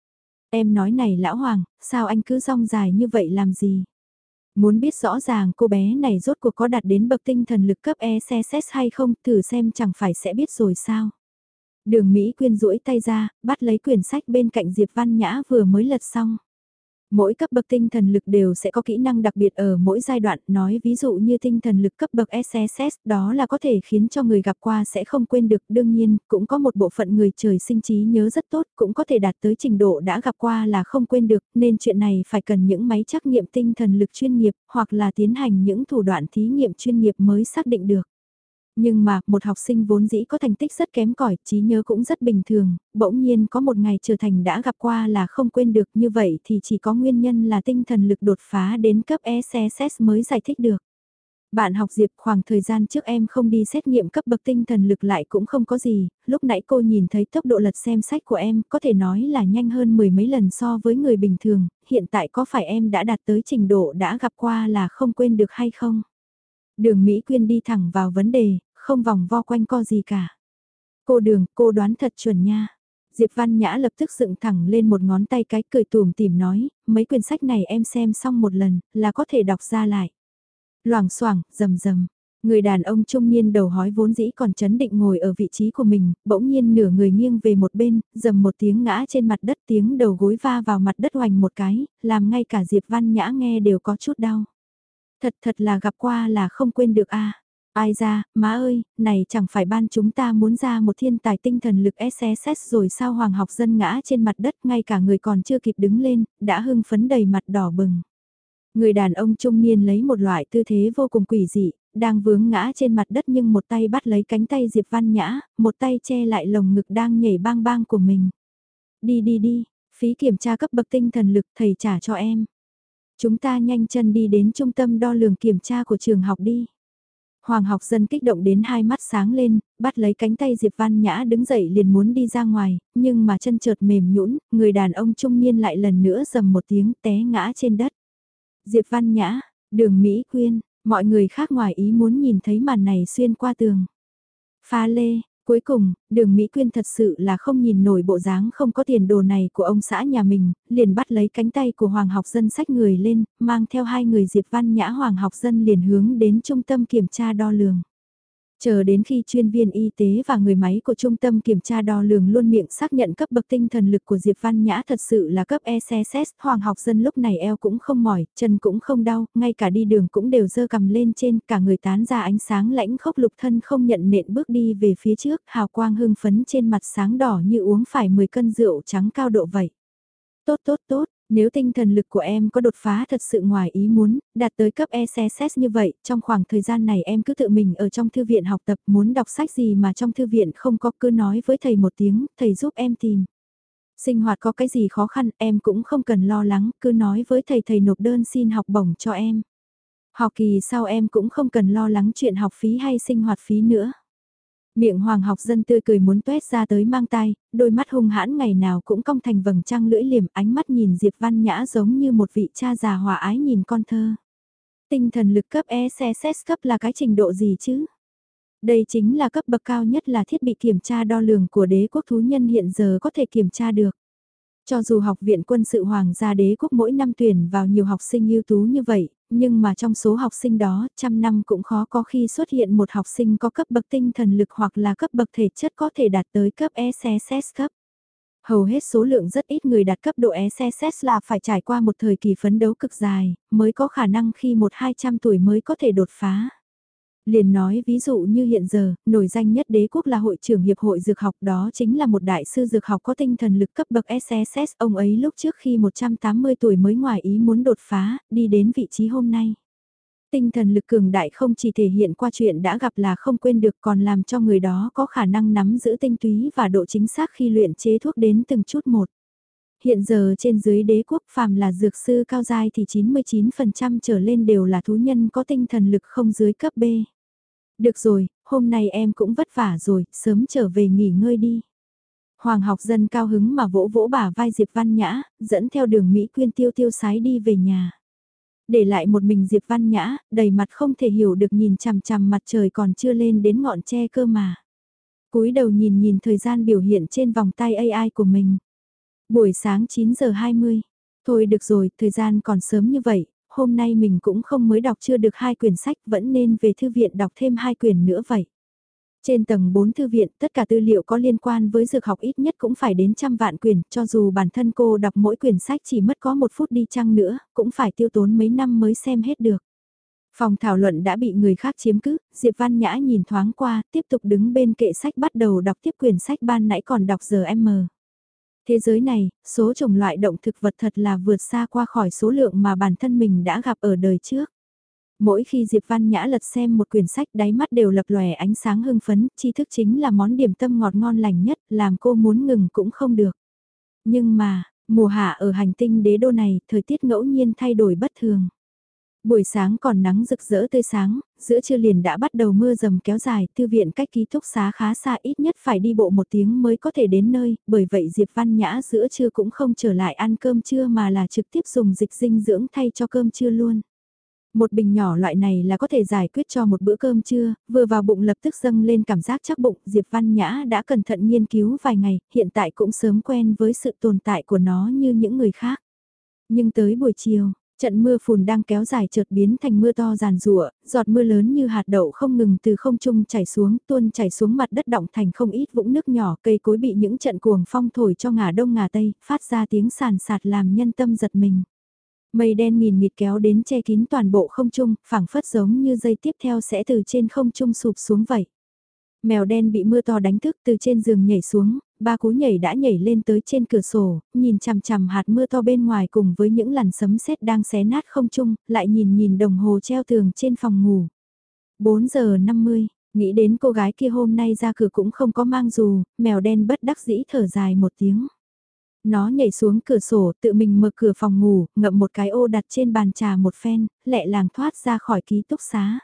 Em nói này lão Hoàng, sao anh cứ rong dài như vậy làm gì? Muốn biết rõ ràng cô bé này rốt cuộc có đạt đến bậc tinh thần lực cấp ECSS hay không, thử xem chẳng phải sẽ biết rồi sao. Đường Mỹ Quyên duỗi tay ra, bắt lấy quyển sách bên cạnh Diệp Văn Nhã vừa mới lật xong. Mỗi cấp bậc tinh thần lực đều sẽ có kỹ năng đặc biệt ở mỗi giai đoạn, nói ví dụ như tinh thần lực cấp bậc SSS, đó là có thể khiến cho người gặp qua sẽ không quên được. Đương nhiên, cũng có một bộ phận người trời sinh trí nhớ rất tốt, cũng có thể đạt tới trình độ đã gặp qua là không quên được, nên chuyện này phải cần những máy trắc nghiệm tinh thần lực chuyên nghiệp, hoặc là tiến hành những thủ đoạn thí nghiệm chuyên nghiệp mới xác định được. Nhưng mà, một học sinh vốn dĩ có thành tích rất kém cỏi, trí nhớ cũng rất bình thường, bỗng nhiên có một ngày trở thành đã gặp qua là không quên được, như vậy thì chỉ có nguyên nhân là tinh thần lực đột phá đến cấp ECSS mới giải thích được. Bạn học Diệp, khoảng thời gian trước em không đi xét nghiệm cấp bậc tinh thần lực lại cũng không có gì, lúc nãy cô nhìn thấy tốc độ lật xem sách của em có thể nói là nhanh hơn mười mấy lần so với người bình thường, hiện tại có phải em đã đạt tới trình độ đã gặp qua là không quên được hay không? Đường Mỹ Quyên đi thẳng vào vấn đề, không vòng vo quanh co gì cả. Cô Đường, cô đoán thật chuẩn nha. Diệp Văn Nhã lập tức dựng thẳng lên một ngón tay cái cười tủm tỉm nói, mấy quyển sách này em xem xong một lần, là có thể đọc ra lại. Loảng xoảng, rầm rầm. Người đàn ông trung niên đầu hói vốn dĩ còn chấn định ngồi ở vị trí của mình, bỗng nhiên nửa người nghiêng về một bên, rầm một tiếng ngã trên mặt đất, tiếng đầu gối va vào mặt đất oành một cái, làm ngay cả Diệp Văn Nhã nghe đều có chút đau. Thật là gặp qua là không quên được a. Ai ra, má ơi, này chẳng phải ban chúng ta muốn ra một thiên tài tinh thần lực SSS rồi sao Hoàng Học Dân ngã trên mặt đất ngay cả người còn chưa kịp đứng lên, đã hưng phấn đầy mặt đỏ bừng. Người đàn ông trung niên lấy một loại tư thế vô cùng quỷ dị, đang vướng ngã trên mặt đất nhưng một tay bắt lấy cánh tay Diệp Văn Nhã, một tay che lại lồng ngực đang nhảy bang bang của mình. Đi đi đi, phí kiểm tra cấp bậc tinh thần lực thầy trả cho em. Chúng ta nhanh chân đi đến trung tâm đo lường kiểm tra của trường học đi. Hoàng Học Dân kích động đến hai mắt sáng lên, bắt lấy cánh tay Diệp Văn Nhã đứng dậy liền muốn đi ra ngoài, nhưng mà chân chợt mềm nhũn, người đàn ông trung niên lại lần nữa rầm một tiếng té ngã trên đất. Diệp Văn Nhã, Đường Mỹ Quyên, mọi người khác ngoài ý muốn nhìn thấy màn này xuyên qua tường. Pha lê, cuối cùng, Đường Mỹ Quyên thật sự là không nhìn nổi bộ dáng không có tiền đồ này của ông xã nhà mình, liền bắt lấy cánh tay của Hoàng Học Dân xách người lên, mang theo hai người Diệp Văn Nhã Hoàng Học Dân liền hướng đến trung tâm kiểm tra đo lường. Chờ đến khi chuyên viên y tế và người máy của trung tâm kiểm tra đo lường luôn miệng xác nhận cấp bậc tinh thần lực của Diệp Văn Nhã thật sự là cấp ECSS, Hoàng Học Dân lúc này eo cũng không mỏi, chân cũng không đau, ngay cả đi đường cũng đều dơ cầm lên trên, cả người tán ra ánh sáng lãnh khốc lục thân không nhận nện bước đi về phía trước, hào quang hưng phấn trên mặt sáng đỏ như uống phải 10 cân rượu trắng cao độ vậy. Tốt tốt tốt, nếu tinh thần lực của em có đột phá thật sự ngoài ý muốn, đạt tới cấp ECSS như vậy, trong khoảng thời gian này em cứ tự mình ở trong thư viện học tập, muốn đọc sách gì mà trong thư viện không có cứ nói với thầy một tiếng, thầy giúp em tìm. Sinh hoạt có cái gì khó khăn em cũng không cần lo lắng, cứ nói với thầy, thầy nộp đơn xin học bổng cho em. Học kỳ sau em cũng không cần lo lắng chuyện học phí hay sinh hoạt phí nữa. Miệng Hoàng Học Dân tươi cười muốn tuét ra tới mang tai, đôi mắt hung hãn ngày nào cũng cong thành vầng trăng lưỡi liềm, ánh mắt nhìn Diệp Văn Nhã giống như một vị cha già hòa ái nhìn con thơ. Tinh thần lực cấp ECSS cấp là cái trình độ gì chứ? Đây chính là cấp bậc cao nhất là thiết bị kiểm tra đo lường của đế quốc thú nhân hiện giờ có thể kiểm tra được. Cho dù học viện quân sự Hoàng gia đế quốc mỗi năm tuyển vào nhiều học sinh ưu tú như vậy, nhưng mà trong số học sinh đó, trăm năm cũng khó có khi xuất hiện một học sinh có cấp bậc tinh thần lực hoặc là cấp bậc thể chất có thể đạt tới cấp ECSS cấp. Hầu hết số lượng rất ít người đạt cấp độ ECSS là phải trải qua một thời kỳ phấn đấu cực dài, mới có khả năng khi 1-200 tuổi mới có thể đột phá. Liền nói ví dụ như hiện giờ, nổi danh nhất đế quốc là hội trưởng hiệp hội dược học, đó chính là một đại sư dược học có tinh thần lực cấp bậc SSS, ông ấy lúc trước khi 180 tuổi mới ngoài ý muốn đột phá, đi đến vị trí hôm nay. Tinh thần lực cường đại không chỉ thể hiện qua chuyện đã gặp là không quên được, còn làm cho người đó có khả năng nắm giữ tinh túy và độ chính xác khi luyện chế thuốc đến từng chút một. Hiện giờ trên dưới đế quốc phàm là dược sư cao giai thì 99% trở lên đều là thú nhân có tinh thần lực không dưới cấp B. Được rồi, hôm nay em cũng vất vả rồi, sớm trở về nghỉ ngơi đi. Hoàng Học Dân cao hứng mà vỗ vỗ bả vai Diệp Văn Nhã, dẫn theo Đường Mỹ Quyên tiêu tiêu sái đi về nhà. Để lại một mình Diệp Văn Nhã, đầy mặt không thể hiểu được nhìn chằm chằm mặt trời còn chưa lên đến ngọn tre cơ mà. Cúi đầu nhìn nhìn thời gian biểu hiện trên vòng tay AI của mình. Buổi sáng 9 giờ 20. Thôi được rồi, thời gian còn sớm như vậy, hôm nay mình cũng không mới đọc chưa được 2 quyển sách, vẫn nên về thư viện đọc thêm 2 quyển nữa vậy. Trên tầng 4 thư viện, tất cả tư liệu có liên quan với dược học ít nhất cũng phải đến trăm vạn quyển, cho dù bản thân cô đọc mỗi quyển sách chỉ mất có 1 phút đi chăng nữa, cũng phải tiêu tốn mấy năm mới xem hết được. Phòng thảo luận đã bị người khác chiếm cứ, Diệp Văn Nhã nhìn thoáng qua, tiếp tục đứng bên kệ sách bắt đầu đọc tiếp quyển sách ban nãy còn đọc giờ M. Thế giới này, số chủng loại động thực vật thật là vượt xa qua khỏi số lượng mà bản thân mình đã gặp ở đời trước. Mỗi khi Diệp Văn Nhã lật xem một quyển sách đáy mắt đều lập lòe ánh sáng hưng phấn, tri thức chính là món điểm tâm ngọt ngon lành nhất, làm cô muốn ngừng cũng không được. Nhưng mà, mùa hạ ở hành tinh đế đô này, thời tiết ngẫu nhiên thay đổi bất thường. Buổi sáng còn nắng rực rỡ tươi sáng, giữa trưa liền đã bắt đầu mưa dầm kéo dài, thư viện cách ký túc xá khá xa ít nhất phải đi bộ 1 tiếng mới có thể đến nơi, bởi vậy Diệp Văn Nhã giữa trưa cũng không trở lại ăn cơm trưa mà là trực tiếp dùng dịch dinh dưỡng thay cho cơm trưa luôn. Một bình nhỏ loại này là có thể giải quyết cho một bữa cơm trưa, vừa vào bụng lập tức dâng lên cảm giác chắc bụng, Diệp Văn Nhã đã cẩn thận nghiên cứu vài ngày, hiện tại cũng sớm quen với sự tồn tại của nó như những người khác. Nhưng tới buổi chiều, trận mưa phùn đang kéo dài chợt biến thành mưa to giàn giụa, giọt mưa lớn như hạt đậu không ngừng từ không trung chảy xuống, tuôn chảy xuống mặt đất đọng thành không ít vũng nước nhỏ, cây cối bị những trận cuồng phong thổi cho ngả đông ngả tây, phát ra tiếng sàn sạt làm nhân tâm giật mình. Mây đen nghìn nghịt kéo đến che kín toàn bộ không trung, phảng phất giống như dây tiếp theo sẽ từ trên không trung sụp xuống vậy. Mèo đen bị mưa to đánh thức từ trên giường nhảy xuống, 3 cú nhảy đã nhảy lên tới trên cửa sổ, nhìn chằm chằm hạt mưa to bên ngoài cùng với những làn sấm sét đang xé nát không trung, lại nhìn nhìn đồng hồ treo tường trên phòng ngủ. 4 giờ 50, nghĩ đến cô gái kia hôm nay ra cửa cũng không có mang dù, mèo đen bất đắc dĩ thở dài một tiếng. Nó nhảy xuống cửa sổ, tự mình mở cửa phòng ngủ, ngậm một cái ô đặt trên bàn trà một phen, lẹ làng thoát ra khỏi ký túc xá.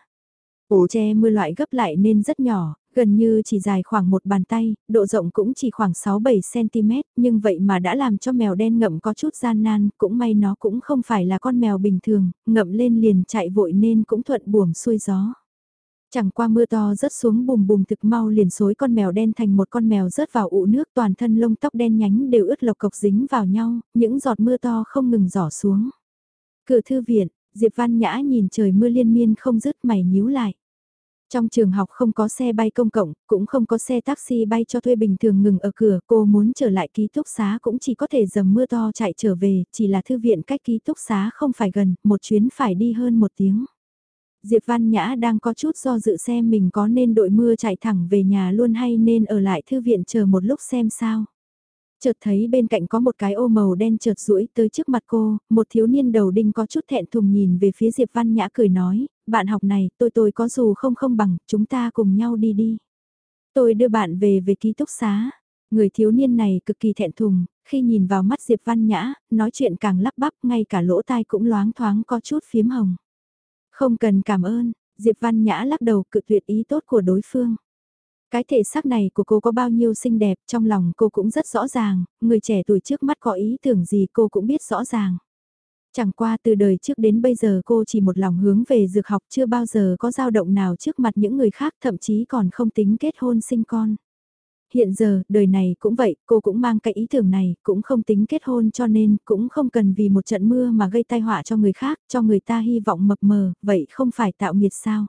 Ổ che mưa loại gấp lại nên rất nhỏ, gần như chỉ dài khoảng một bàn tay, độ rộng cũng chỉ khoảng 6-7cm, nhưng vậy mà đã làm cho mèo đen ngậm có chút gian nan, cũng may nó cũng không phải là con mèo bình thường, ngậm lên liền chạy vội nên cũng thuận buồm xuôi gió. Chẳng qua mưa to rớt xuống bùm bùm thực mau liền xối con mèo đen thành một con mèo rớt vào ụ nước, toàn thân lông tóc đen nhánh đều ướt lộc cộc dính vào nhau, những giọt mưa to không ngừng rỏ xuống. Cửa thư viện, Diệp Văn Nhã nhìn trời mưa liên miên không dứt, mày nhíu lại. Trong trường học không có xe bay công cộng, cũng không có xe taxi bay cho thuê bình thường ngừng ở cửa, cô muốn trở lại ký túc xá cũng chỉ có thể dầm mưa to chạy trở về, chỉ là thư viện cách ký túc xá không phải gần, một chuyến phải đi hơn 1 tiếng. Diệp Văn Nhã đang có chút do dự xem mình có nên đội mưa chạy thẳng về nhà luôn hay nên ở lại thư viện chờ một lúc xem sao. Chợt thấy bên cạnh có một cái ô màu đen chợt duỗi tới trước mặt cô, một thiếu niên đầu đinh có chút thẹn thùng nhìn về phía Diệp Văn Nhã cười nói, bạn học này, tôi có dù không bằng, chúng ta cùng nhau đi đi. Tôi đưa bạn về ký túc xá. Người thiếu niên này cực kỳ thẹn thùng, khi nhìn vào mắt Diệp Văn Nhã, nói chuyện càng lắp bắp, ngay cả lỗ tai cũng loáng thoáng có chút phím hồng. Không cần cảm ơn, Diệp Văn Nhã lắc đầu cự tuyệt ý tốt của đối phương. Cái thể xác này của cô có bao nhiêu xinh đẹp, trong lòng cô cũng rất rõ ràng, người trẻ tuổi trước mắt có ý tưởng gì cô cũng biết rõ ràng. Chẳng qua từ đời trước đến bây giờ cô chỉ một lòng hướng về dược học, chưa bao giờ có dao động nào trước mặt những người khác, thậm chí còn không tính kết hôn sinh con. Hiện giờ, đời này cũng vậy, cô cũng mang cái ý tưởng này, cũng không tính kết hôn cho nên cũng không cần vì một trận mưa mà gây tai họa cho người khác, cho người ta hy vọng mập mờ, vậy không phải tạo nghiệt sao?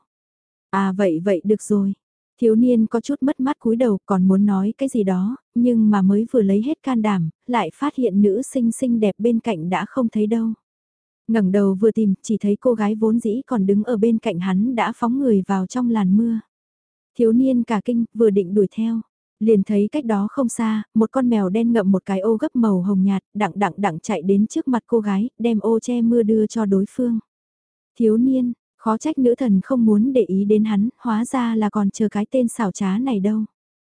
À vậy được rồi. Thiếu niên có chút mất mát cúi đầu còn muốn nói cái gì đó, nhưng mà mới vừa lấy hết can đảm, lại phát hiện nữ sinh xinh đẹp bên cạnh đã không thấy đâu. Ngẩng đầu vừa tìm, chỉ thấy cô gái vốn dĩ còn đứng ở bên cạnh hắn đã phóng người vào trong làn mưa. Thiếu niên cả kinh, vừa định đuổi theo. Liền thấy cách đó không xa, một con mèo đen ngậm một cái ô gấp màu hồng nhạt, đặng chạy đến trước mặt cô gái, đem ô che mưa đưa cho đối phương. Thiếu niên, khó trách nữ thần không muốn để ý đến hắn, hóa ra là còn chờ cái tên xảo trá này đâu.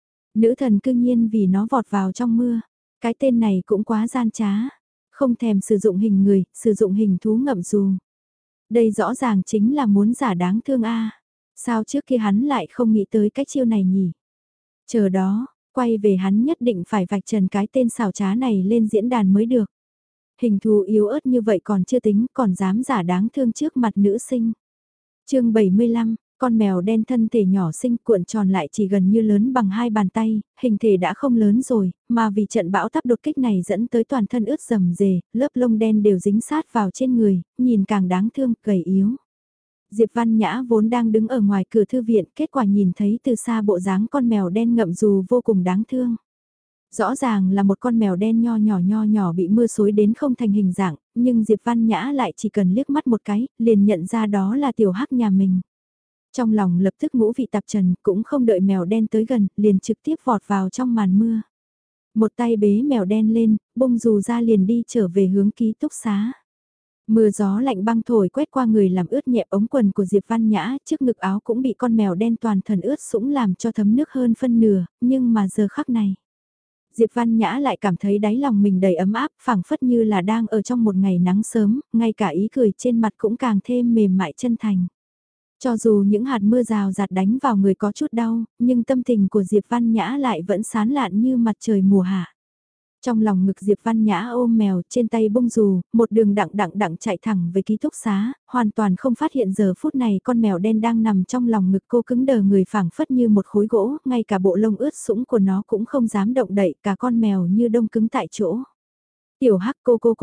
Nữ thần cư nhiên vì nó vọt vào trong mưa, cái tên này cũng quá gian trá, không thèm sử dụng hình người, sử dụng hình thú ngậm dù. Đây rõ ràng chính là muốn giả đáng thương a. Sao trước kia hắn lại không nghĩ tới cái chiêu này nhỉ? Chờ đó, quay về hắn nhất định phải vạch trần cái tên xảo trá này lên diễn đàn mới được. Hình thù yếu ớt như vậy còn chưa tính, còn dám giả đáng thương trước mặt nữ sinh. Chương 75, Con mèo đen thân thể nhỏ xinh cuộn tròn lại chỉ gần như lớn bằng 2 bàn tay, hình thể đã không lớn rồi, mà vì trận bão táp đột kích này dẫn tới toàn thân ướt rầm rề, lớp lông đen đều dính sát vào trên người, nhìn càng đáng thương, gầy yếu. Diệp Văn Nhã vốn đang đứng ở ngoài cửa thư viện, kết quả nhìn thấy từ xa bộ dáng con mèo đen ngậm dù vô cùng đáng thương. Rõ ràng là một con mèo đen nho nhỏ bị mưa xối đến không thành hình dạng, nhưng Diệp Văn Nhã lại chỉ cần liếc mắt một cái, liền nhận ra đó là tiểu hắc nhà mình. Trong lòng lập tức ngũ vị tạp trần, cũng không đợi mèo đen tới gần, liền trực tiếp vọt vào trong màn mưa. Một tay bế mèo đen lên, bung dù ra liền đi trở về hướng ký túc xá. Mưa gió lạnh băng thổi quét qua người làm ướt nhẹ ống quần của Diệp Văn Nhã, trước ngực áo cũng bị con mèo đen toàn thân ướt sũng làm cho thấm nước hơn phân nửa, nhưng mà giờ khắc này. Diệp Văn Nhã lại cảm thấy đáy lòng mình đầy ấm áp, phảng phất như là đang ở trong một ngày nắng sớm, ngay cả ý cười trên mặt cũng càng thêm mềm mại chân thành. Cho dù những hạt mưa rào rạt đánh vào người có chút đau, nhưng tâm tình của Diệp Văn Nhã lại vẫn sán lạn như mặt trời mùa hạ. Trong lòng ngực Diệp Văn Nhã ôm mèo, trên tay bông dù, một đường đặng chạy thẳng về ký túc xá, hoàn toàn không phát hiện giờ phút này con mèo đen đang nằm trong lòng ngực cô cứng đờ người phảng phất như một khối gỗ, ngay cả bộ lông ướt sũng của nó cũng không dám động đậy, cả con mèo như đông cứng tại chỗ. Tiểu Hắc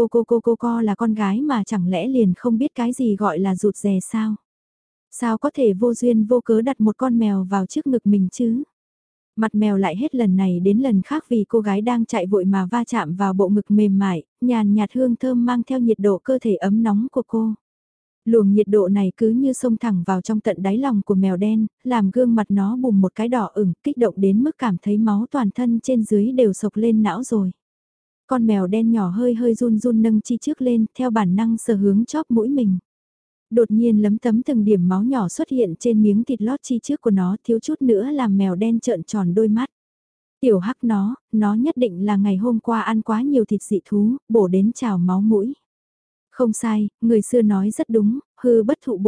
cô là con gái mà chẳng lẽ liền không biết cái gì gọi là rụt rè sao? Sao có thể vô duyên vô cớ đặt một con mèo vào trước ngực mình chứ? Mặt mèo lại hết lần này đến lần khác vì cô gái đang chạy vội mà va chạm vào bộ ngực mềm mại, nhàn nhạt hương thơm mang theo nhiệt độ cơ thể ấm nóng của cô. Luồng nhiệt độ này cứ như xông thẳng vào trong tận đáy lòng của mèo đen, làm gương mặt nó bùng một cái đỏ ửng, kích động đến mức cảm thấy máu toàn thân trên dưới đều sộc lên não rồi. Con mèo đen nhỏ hơi hơi run run nâng chi trước lên, theo bản năng sờ hướng chóp mũi mình. Đột nhiên lấm tấm từng điểm máu nhỏ xuất hiện trên miếng thịt lót chi trước của nó, thiếu chút nữa làm mèo đen trợn tròn đôi mắt. Tiểu Hắc nó nhất định là ngày hôm qua ăn quá nhiều thịt dị thú, bổ đến trào máu mũi. Không sai, người xưa nói rất đúng, hư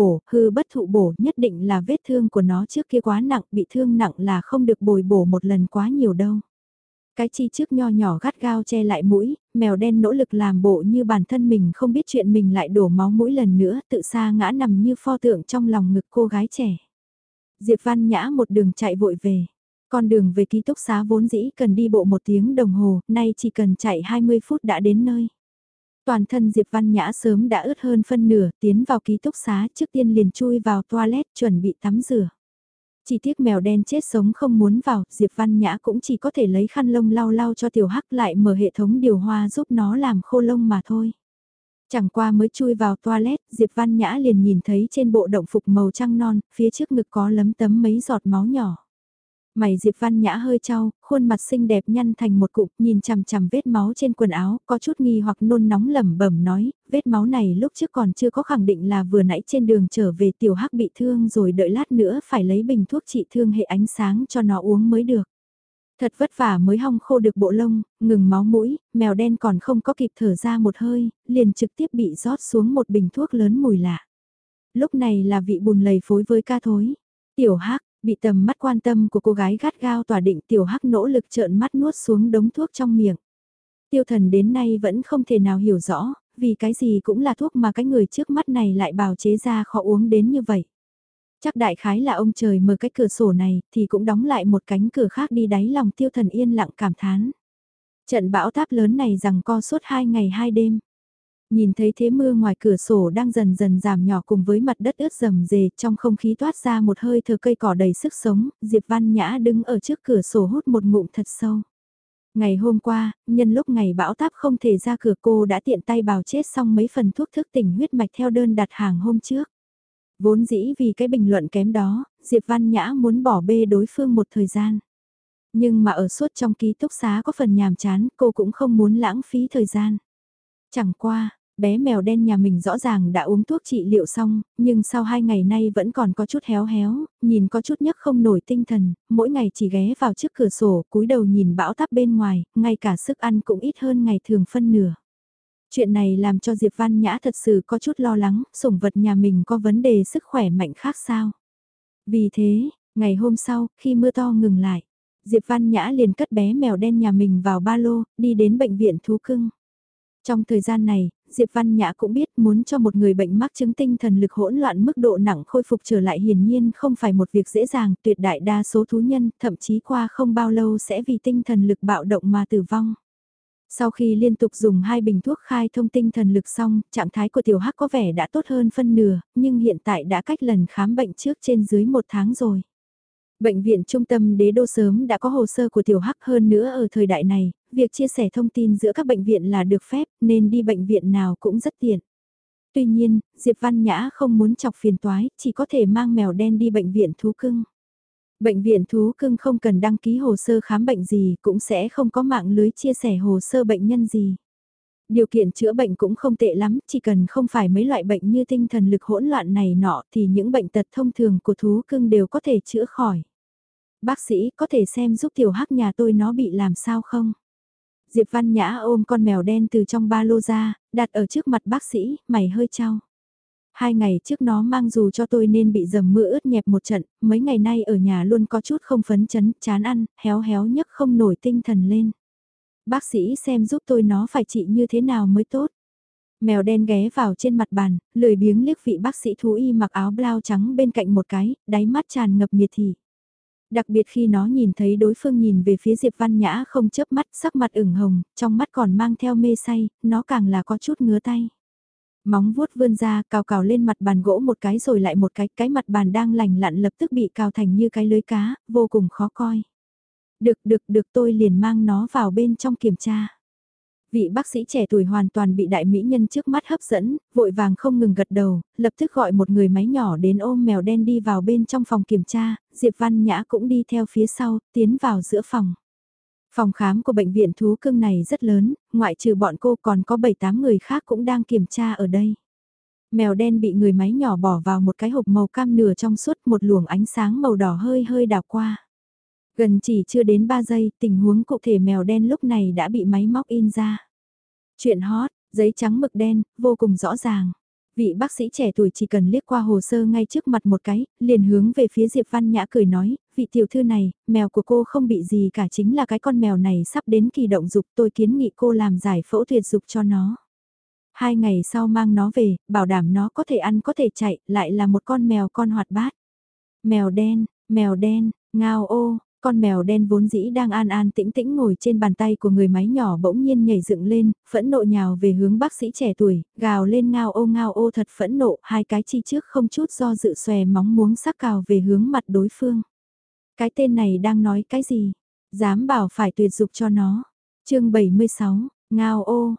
bất thụ bổ, nhất định là vết thương của nó trước kia quá nặng, bị thương nặng là không được bồi bổ một lần quá nhiều đâu. Cái chi trước nho nhỏ gắt gao che lại mũi, mèo đen nỗ lực làm bộ như bản thân mình không biết chuyện mình lại đổ máu mũi lần nữa, tự sa ngã nằm như pho tượng trong lòng ngực cô gái trẻ. Diệp Văn Nhã một đường chạy vội về. Con đường về ký túc xá vốn dĩ cần đi bộ 1 tiếng đồng hồ, nay chỉ cần chạy 20 phút đã đến nơi. Toàn thân Diệp Văn Nhã sớm đã ướt hơn phân nửa, tiến vào ký túc xá trước tiên liền chui vào toilet chuẩn bị tắm rửa. Chỉ tiếc mèo đen chết sống không muốn vào, Diệp Văn Nhã cũng chỉ có thể lấy khăn lông lau lau cho tiểu hắc lại mở hệ thống điều hòa giúp nó làm khô lông mà thôi. Chẳng qua mới chui vào toilet, Diệp Văn Nhã liền nhìn thấy trên bộ động phục màu trăng non, phía trước ngực có lấm tấm mấy giọt máu nhỏ. Mày Diệp Văn Nhã hơi trao, khuôn mặt xinh đẹp nhăn thành một cụm, nhìn chằm chằm vết máu trên quần áo, có chút nghi hoặc nôn nóng lẩm bẩm nói, vết máu này lúc trước còn chưa có khẳng định là vừa nãy trên đường trở về tiểu hắc bị thương rồi đợi lát nữa phải lấy bình thuốc trị thương hệ ánh sáng cho nó uống mới được. Thật vất vả mới hong khô được bộ lông, ngừng máu mũi, mèo đen còn không có kịp thở ra một hơi, liền trực tiếp bị rót xuống một bình thuốc lớn mùi lạ. Lúc này là vị bùn lầy phối với ca thối. Tiểu hắc bị tầm mắt quan tâm của cô gái gắt gao tỏa định, tiểu hắc nỗ lực trợn mắt nuốt xuống đống thuốc trong miệng. Tiêu Thần đến nay vẫn không thể nào hiểu rõ, vì cái gì cũng là thuốc mà cái người trước mắt này lại bào chế ra khó uống đến như vậy. Chắc đại khái là ông trời mở cái cửa sổ này thì cũng đóng lại một cánh cửa khác đi, đáy lòng Tiêu Thần yên lặng cảm thán. Trận bão táp lớn này giằng co suốt 2 ngày 2 đêm. Nhìn thấy thế mưa ngoài cửa sổ đang dần dần giảm nhỏ cùng với mặt đất ướt rầm rề, trong không khí toát ra một hơi thở cây cỏ đầy sức sống, Diệp Văn Nhã đứng ở trước cửa sổ hút một ngụm thật sâu. Ngày hôm qua, nhân lúc ngày bão táp không thể ra cửa, cô đã tiện tay bào chết xong mấy phần thuốc thức tỉnh huyết mạch theo đơn đặt hàng hôm trước. Vốn dĩ vì cái bình luận kém đó, Diệp Văn Nhã muốn bỏ bê đối phương một thời gian. Nhưng mà ở suốt trong ký túc xá có phần nhàm chán, cô cũng không muốn lãng phí thời gian. Chẳng qua, bé mèo đen nhà mình rõ ràng đã uống thuốc trị liệu xong, nhưng sau 2 ngày nay vẫn còn có chút héo héo, nhìn có chút nhấc không nổi tinh thần, mỗi ngày chỉ ghé vào trước cửa sổ, cúi đầu nhìn bão táp bên ngoài, ngay cả sức ăn cũng ít hơn ngày thường phân nửa. Chuyện này làm cho Diệp Văn Nhã thật sự có chút lo lắng, sủng vật nhà mình có vấn đề sức khỏe mạnh khác sao. Vì thế, ngày hôm sau, khi mưa to ngừng lại, Diệp Văn Nhã liền cất bé mèo đen nhà mình vào ba lô, đi đến bệnh viện thú cưng. Trong thời gian này, Diệp Văn Nhã cũng biết muốn cho một người bệnh mắc chứng tinh thần lực hỗn loạn mức độ nặng khôi phục trở lại hiển nhiên không phải một việc dễ dàng, tuyệt đại đa số thú nhân thậm chí qua không bao lâu sẽ vì tinh thần lực bạo động mà tử vong. Sau khi liên tục dùng 2 bình thuốc khai thông tinh thần lực xong, trạng thái của Tiểu Hắc có vẻ đã tốt hơn phân nửa, nhưng hiện tại đã cách lần khám bệnh trước trên dưới 1 tháng rồi. Bệnh viện trung tâm Đế Đô sớm đã có hồ sơ của Tiểu Hắc, hơn nữa ở thời đại này, việc chia sẻ thông tin giữa các bệnh viện là được phép nên đi bệnh viện nào cũng rất tiện. Tuy nhiên, Diệp Văn Nhã không muốn chọc phiền toái, chỉ có thể mang mèo đen đi bệnh viện thú cưng. Bệnh viện thú cưng không cần đăng ký hồ sơ khám bệnh gì, cũng sẽ không có mạng lưới chia sẻ hồ sơ bệnh nhân gì. Điều kiện chữa bệnh cũng không tệ lắm, chỉ cần không phải mấy loại bệnh như tinh thần lực hỗn loạn này nọ thì những bệnh tật thông thường của thú cưng đều có thể chữa khỏi. Bác sĩ có thể xem giúp Tiểu Hắc nhà tôi nó bị làm sao không? Diệp Văn Nhã ôm con mèo đen từ trong ba lô ra, đặt ở trước mặt bác sĩ, mày hơi chau. 2 ngày trước nó mang dù cho tôi nên bị dầm mưa ướt nhẹp một trận, mấy ngày nay ở nhà luôn có chút không phấn chấn, chán ăn, héo héo nhấc không nổi tinh thần lên. Bác sĩ xem giúp tôi nó phải trị như thế nào mới tốt. Mèo đen ghé vào trên mặt bàn, lười biếng liếc vị bác sĩ thú y mặc áo blau trắng bên cạnh một cái, đáy mắt tràn ngập miệt thị. Đặc biệt khi nó nhìn thấy đối phương nhìn về phía Diệp Văn Nhã không chớp mắt, sắc mặt ửng hồng, trong mắt còn mang theo mê say, nó càng là có chút ngứa tay. Móng vuốt vươn ra, cào cào lên mặt bàn gỗ một cái rồi lại một cái mặt bàn đang lành lặn lập tức bị cào thành như cái lưới cá, vô cùng khó coi. Được tôi liền mang nó vào bên trong kiểm tra. Vị bác sĩ trẻ tuổi hoàn toàn bị đại mỹ nhân trước mắt hấp dẫn, vội vàng không ngừng gật đầu, lập tức gọi một người máy nhỏ đến ôm mèo đen đi vào bên trong phòng kiểm tra, Diệp Văn Nhã cũng đi theo phía sau, tiến vào giữa phòng. Phòng khám của bệnh viện thú cưng này rất lớn, ngoại trừ bọn cô còn có 7-8 người khác cũng đang kiểm tra ở đây. Mèo đen bị người máy nhỏ bỏ vào một cái hộp màu cam nửa trong suốt, một luồng ánh sáng màu đỏ hơi hơi đảo qua. Gần chỉ chưa đến 3 giây, tình huống cụ thể mèo đen lúc này đã bị máy móc in ra. Chuyện hot, giấy trắng mực đen, vô cùng rõ ràng. Vị bác sĩ trẻ tuổi chỉ cần liếc qua hồ sơ ngay trước mặt một cái, liền hướng về phía Diệp Văn Nhã cười nói, vị tiểu thư này, mèo của cô không bị gì cả, chính là cái con mèo này sắp đến kỳ động dục, tôi kiến nghị cô làm giải phẫu tuyệt dục cho nó. 2 ngày sau mang nó về, bảo đảm nó có thể ăn có thể chạy, lại là một con mèo con hoạt bát. Mèo đen, ngao ô. Con mèo đen vốn dĩ đang an an tĩnh tĩnh ngồi trên bàn tay của người máy nhỏ bỗng nhiên nhảy dựng lên, phẫn nộ nhào về hướng bác sĩ trẻ tuổi, gào lên ngao ô thật phẫn nộ, 2 cái chi trước không chút do dự xòe móng muống sắc cào về hướng mặt đối phương. Cái tên này đang nói cái gì? Dám bảo phải tuyệt dục cho nó. Chương 76, ngao ô,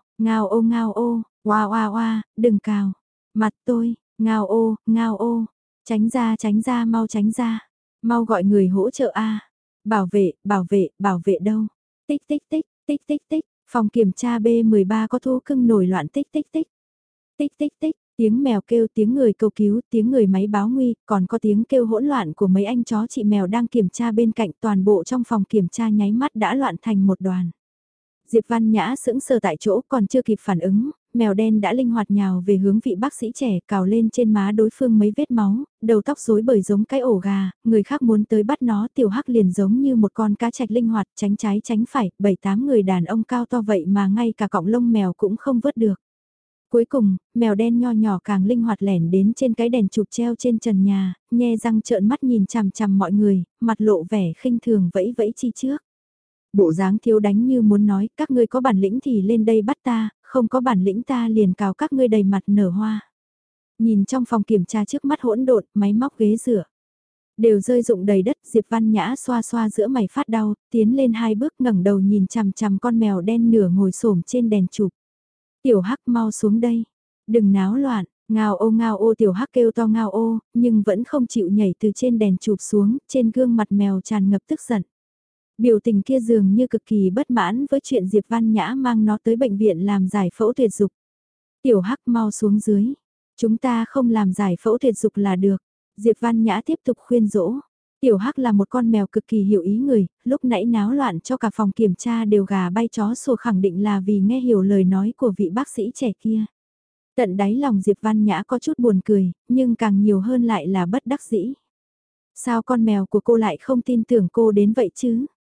oa, đừng cào. Mặt tôi, ngao ô, tránh ra, mau tránh ra. Mau gọi người hỗ trợ a. Bảo vệ đâu? Tích tích tích, tích tích tích, phòng kiểm tra B13 có thú cưng nổi loạn tích tích tích. Tích tích tích, tiếng mèo kêu, tiếng người cầu cứu, tiếng người máy báo nguy, còn có tiếng kêu hỗn loạn của mấy anh chó chị mèo đang kiểm tra bên cạnh, toàn bộ trong phòng kiểm tra nháy mắt đã loạn thành một đoàn. Diệp Văn Nhã sững sờ tại chỗ còn chưa kịp phản ứng, mèo đen đã linh hoạt nhào về hướng vị bác sĩ trẻ cào lên trên má đối phương mấy vết máu, đầu tóc rối bời giống cái ổ gà, người khác muốn tới bắt nó Tiểu Hắc liền giống như một con cá trạch linh hoạt tránh trái tránh phải, 7-8 người đàn ông cao to vậy mà ngay cả cọng lông mèo cũng không vớt được. Cuối cùng, mèo đen nho nhỏ càng linh hoạt lẻn đến trên cái đèn chụp treo trên trần nhà, nhe răng trợn mắt nhìn chằm chằm mọi người, mặt lộ vẻ khinh thường vẫy vẫy chi trước. Bộ dáng thiếu đánh như muốn nói, các ngươi có bản lĩnh thì lên đây bắt ta, không có bản lĩnh ta liền cào các ngươi đầy mặt nở hoa. Nhìn trong phòng kiểm tra trước mắt hỗn độn, máy móc ghế rửa đều rơi rụng đầy đất, Diệp Văn Nhã xoa xoa giữa mày phát đau, tiến lên 2 bước ngẩng đầu nhìn chằm chằm con mèo đen nửa ngồi xổm trên đèn chụp. Tiểu Hắc mau xuống đây, đừng náo loạn. Ngao ô Tiểu Hắc kêu to ngao ô, nhưng vẫn không chịu nhảy từ trên đèn chụp xuống, trên gương mặt mèo tràn ngập tức giận. Biểu tình kia dường như cực kỳ bất mãn với chuyện Diệp Văn Nhã mang nó tới bệnh viện làm giải phẫu tuyệt dục. Tiểu Hắc mau xuống dưới. Chúng ta không làm giải phẫu tuyệt dục là được. Diệp Văn Nhã tiếp tục khuyên dỗ. Tiểu Hắc là một con mèo cực kỳ hiểu ý người, lúc nãy náo loạn cho cả phòng kiểm tra đều gà bay chó sủa khẳng định là vì nghe hiểu lời nói của vị bác sĩ trẻ kia. Tận đáy lòng Diệp Văn Nhã có chút buồn cười, nhưng càng nhiều hơn lại là bất đắc dĩ. Sao con mèo của cô lại không tin tưởng cô đến vậy chứ?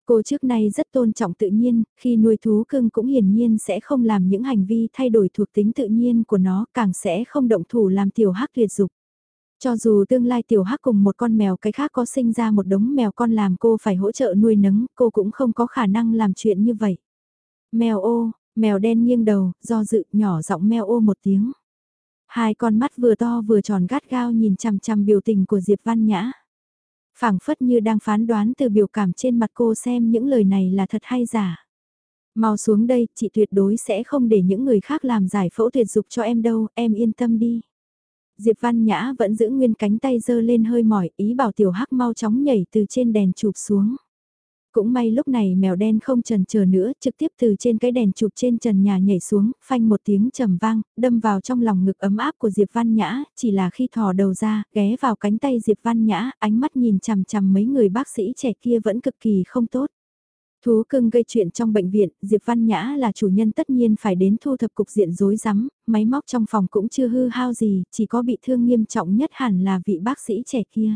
Cô trước nay rất tôn trọng tự nhiên, khi nuôi thú cưng cũng hiển nhiên sẽ không làm những hành vi thay đổi thuộc tính tự nhiên của nó, càng sẽ không động thủ làm tiểu hắc tuyệt dục. Cho dù tương lai tiểu hắc cùng một con mèo cái khác có sinh ra một đống mèo con làm cô phải hỗ trợ nuôi nấng, cô cũng không có khả năng làm chuyện như vậy. Mèo ô, mèo đen nghiêng đầu, do dự, nhỏ giọng meo ô một tiếng. Hai con mắt vừa to vừa tròn gắt gao nhìn chằm chằm biểu tình của Diệp Văn Nhã. Phảng phất như đang phán đoán từ biểu cảm trên mặt cô xem những lời này là thật hay giả. Mau xuống đây, chị tuyệt đối sẽ không để những người khác làm giải phẫu tuyệt dục cho em đâu, em yên tâm đi. Diệp Văn Nhã vẫn giữ nguyên cánh tay giơ lên hơi mỏi, ý bảo tiểu hắc mau chóng nhảy từ trên đèn chụp xuống. Cũng may lúc này mèo đen không chần chờ nữa, trực tiếp từ trên cái đèn chụp trên trần nhà nhảy xuống, phanh một tiếng trầm vang, đâm vào trong lòng ngực ấm áp của Diệp Văn Nhã, chỉ là khi thò đầu ra, ghé vào cánh tay Diệp Văn Nhã, ánh mắt nhìn chằm chằm mấy người bác sĩ trẻ kia vẫn cực kỳ không tốt. Thú cưng gây chuyện trong bệnh viện, Diệp Văn Nhã là chủ nhân tất nhiên phải đến thu thập cục diện rối rắm, máy móc trong phòng cũng chưa hư hao gì, chỉ có bị thương nghiêm trọng nhất hẳn là vị bác sĩ trẻ kia.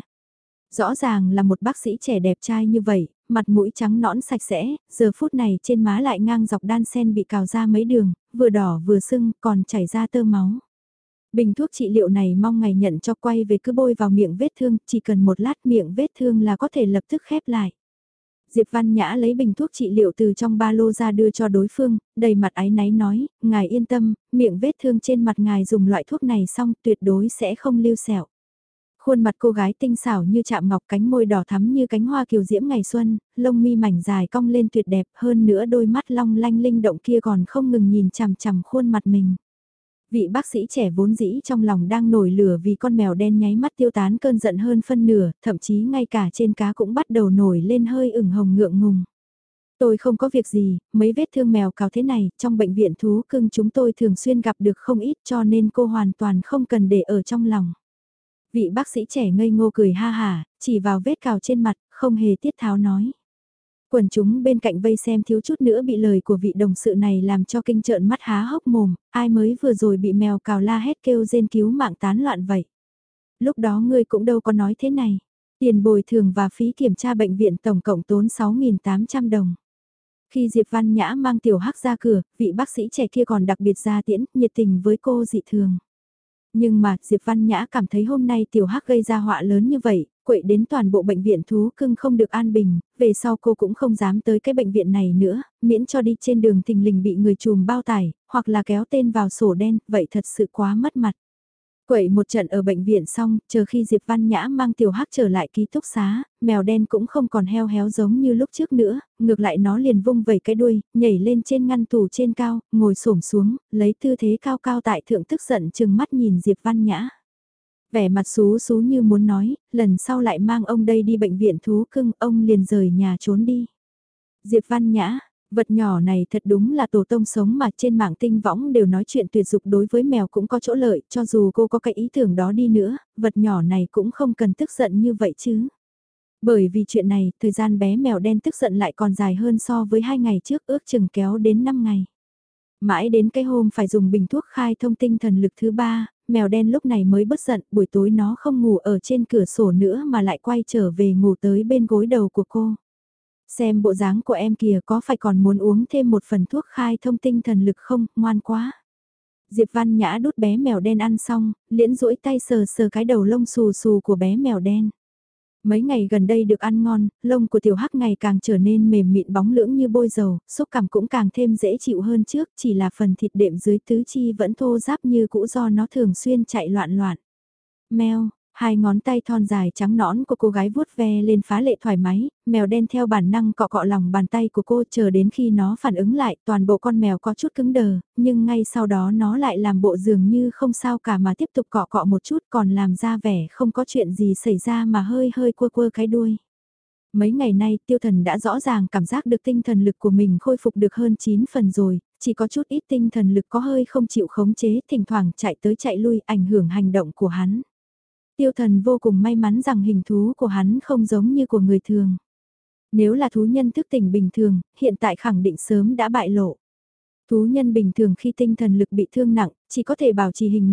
Rõ ràng là một bác sĩ trẻ đẹp trai như vậy, mặt mũi trắng nõn sạch sẽ, giờ phút này trên má lại ngang dọc đan sen bị cào ra mấy đường, vừa đỏ vừa sưng còn chảy ra tơ máu. Bình thuốc trị liệu này mong ngày nhận cho quay về cứ bôi vào miệng vết thương, chỉ cần một lát miệng vết thương là có thể lập tức khép lại. Diệp Văn Nhã lấy bình thuốc trị liệu từ trong ba lô ra đưa cho đối phương, đầy mặt áy náy nói, ngài yên tâm, miệng vết thương trên mặt ngài dùng loại thuốc này xong tuyệt đối sẽ không lưu sẹo. Khuôn mặt cô gái tinh xảo như chạm ngọc, cánh môi đỏ thắm như cánh hoa kiều diễm ngày xuân, lông mi mảnh dài cong lên tuyệt đẹp, hơn nữa đôi mắt long lanh linh động kia còn không ngừng nhìn chằm chằm khuôn mặt mình. Vị bác sĩ trẻ vốn dĩ trong lòng đang nổi lửa vì con mèo đen nháy mắt tiêu tán cơn giận hơn phân nửa, thậm chí ngay cả trên cá cũng bắt đầu nổi lên hơi ửng hồng ngượng ngùng. Tôi không có việc gì, mấy vết thương mèo cào thế này, trong bệnh viện thú cưng chúng tôi thường xuyên gặp được không ít cho nên cô hoàn toàn không cần để ở trong lòng. Vị bác sĩ trẻ ngây ngô cười ha hả, chỉ vào vết cào trên mặt, không hề tiết tháo nói. Quần chúng bên cạnh vây xem thiếu chút nữa bị lời của vị đồng sự này làm cho kinh trợn mắt há hốc mồm, ai mới vừa rồi bị mèo cào la hét kêu rên cứu mạng tán loạn vậy. Lúc đó ngươi cũng đâu có nói thế này. Tiền bồi thường và phí kiểm tra bệnh viện tổng cộng tốn 6.800 đồng. Khi Diệp Văn Nhã mang tiểu hắc ra cửa, vị bác sĩ trẻ kia còn đặc biệt ra tiễn, nhiệt tình với cô dị thường. Nhưng mà, Diệp Văn Nhã cảm thấy hôm nay tiểu hắc gây ra họa lớn như vậy, quậy đến toàn bộ bệnh viện thú cưng không được an bình, về sau cô cũng không dám tới cái bệnh viện này nữa, miễn cho đi trên đường thình lình bị người trùm bao tải, hoặc là kéo tên vào sổ đen, vậy thật sự quá mất mặt. Quậy một trận ở bệnh viện xong, chờ khi Diệp Văn Nhã mang tiểu hắc trở lại ký túc xá, mèo đen cũng không còn heo héo giống như lúc trước nữa, ngược lại nó liền vung vẩy cái đuôi, nhảy lên trên ngăn tủ trên cao, ngồi xổm xuống, lấy tư thế cao cao tại thượng tức giận chừng mắt nhìn Diệp Văn Nhã. Vẻ mặt xú xú như muốn nói, lần sau lại mang ông đây đi bệnh viện thú cưng, ông liền rời nhà trốn đi. Diệp Văn Nhã, vật nhỏ này thật đúng là tổ tông sống mà trên mạng tinh võng đều nói chuyện tuyệt dục đối với mèo cũng có chỗ lợi, cho dù cô có cái ý tưởng đó đi nữa, vật nhỏ này cũng không cần tức giận như vậy chứ. Bởi vì chuyện này, thời gian bé mèo đen tức giận lại còn dài hơn so với 2 ngày trước, ước chừng kéo đến 5 ngày. Mãi đến cái hôm phải dùng bình thuốc khai thông tinh thần lực thứ 3, mèo đen lúc này mới bớt giận, buổi tối nó không ngủ ở trên cửa sổ nữa mà lại quay trở về ngủ tới bên gối đầu của cô. Xem bộ dáng của em kìa có phải còn muốn uống thêm một phần thuốc khai thông tinh thần lực không, ngoan quá. Diệp Văn Nhã đút bé mèo đen ăn xong, liễn duỗi tay sờ sờ cái đầu lông xù xù của bé mèo đen. Mấy ngày gần đây được ăn ngon, lông của tiểu hắc ngày càng trở nên mềm mịn bóng lưỡng như bôi dầu, xúc cảm cũng càng thêm dễ chịu hơn trước, chỉ là phần thịt đệm dưới tứ chi vẫn thô ráp như cũ do nó thường xuyên chạy loạn loạn. Mèo, hai ngón tay thon dài trắng nõn của cô gái vuốt ve lên phá lệ thoải mái, mèo đen theo bản năng cọ cọ lòng bàn tay của cô chờ đến khi nó phản ứng lại, toàn bộ con mèo có chút cứng đờ, nhưng ngay sau đó nó lại làm bộ dường như không sao cả mà tiếp tục cọ cọ một chút còn làm ra vẻ không có chuyện gì xảy ra mà hơi hơi quơ quơ cái đuôi. Mấy ngày nay tiêu thần đã rõ ràng cảm giác được tinh thần lực của mình khôi phục được hơn 9 phần rồi, chỉ có chút ít tinh thần lực có hơi không chịu khống chế, thỉnh thoảng chạy tới chạy lui ảnh hưởng hành động của hắn. Tiêu thần vô cùng may mắn rằng hình thú của hắn không giống như của người thường. Nếu là thú nhân thức tỉnh bình thường, hiện tại khẳng định sớm đã bại lộ. Thú nhân bình thường khi tinh thần lực bị thương nặng, chỉ có thể bảo trì hình người,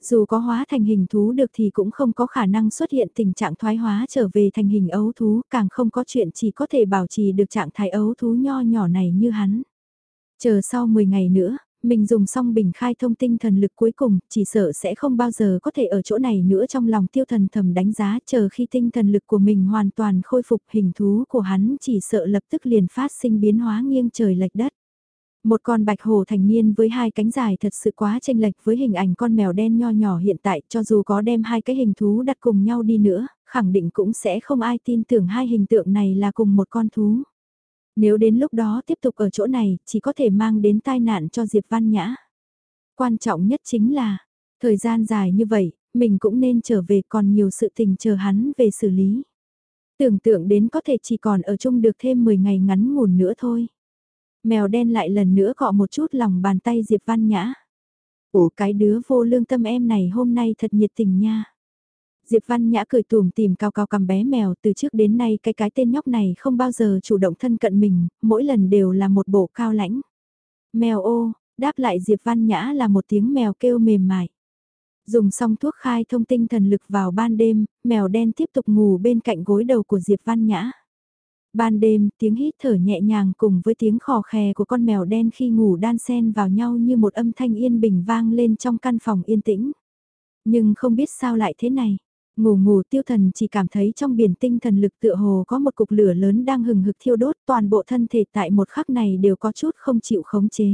Dù có hóa thành hình thú được thì cũng không có khả năng xuất hiện tình trạng thoái hóa trở về thành hình ấu thú, càng không có chuyện chỉ có thể bảo trì được trạng thái ấu thú nho nhỏ này như hắn. Chờ sau 10 ngày nữa, mình dùng xong bình khai thông tinh thần lực cuối cùng, chỉ sợ sẽ không bao giờ có thể ở chỗ này nữa. Trong lòng Tiêu Thần thầm đánh giá, chờ khi tinh thần lực của mình hoàn toàn khôi phục, hình thú của hắn chỉ sợ lập tức liền phát sinh biến hóa nghiêng trời lệch đất. Một con bạch hổ thành niên với hai cánh dài thật sự quá chênh lệch với hình ảnh con mèo đen nho nhỏ hiện tại, cho dù có đem hai cái hình thú đặt cùng nhau đi nữa, khẳng định cũng sẽ không ai tin tưởng hai hình tượng này là cùng một con thú. Nếu đến lúc đó tiếp tục ở chỗ này, chỉ có thể mang đến tai nạn cho Diệp Văn Nhã. Quan trọng nhất chính là, thời gian dài như vậy, mình cũng nên trở về, còn nhiều sự tình chờ hắn về xử lý. Tưởng tượng đến có thể chỉ còn ở chung được thêm 10 ngày ngắn ngủn nữa thôi. Mèo đen lại lần nữa cọ một chút lòng bàn tay Diệp Văn Nhã. Ủa, cái đứa vô lương tâm em này hôm nay thật nhiệt tình nha. Diệp Văn Nhã cười tủm tỉm cao cao cầm bé mèo, từ trước đến nay cái tên nhóc này không bao giờ chủ động thân cận mình, mỗi lần đều là một bộ cao lãnh. Mèo ô, đáp lại Diệp Văn Nhã là một tiếng mèo kêu mềm mại. Dùng xong thuốc khai thông tinh thần lực vào ban đêm, mèo đen tiếp tục ngủ bên cạnh gối đầu của Diệp Văn Nhã. Ban đêm, tiếng hít thở nhẹ nhàng cùng với tiếng khò khè của con mèo đen khi ngủ đan xen vào nhau như một âm thanh yên bình vang lên trong căn phòng yên tĩnh. Nhưng không biết sao lại thế này. Ngủ ngủ Tiêu Thần chỉ cảm thấy trong biển tinh thần lực tựa hồ có một cục lửa lớn đang hừng hực thiêu đốt, toàn bộ thân thể tại một khắc này đều có chút không chịu khống chế.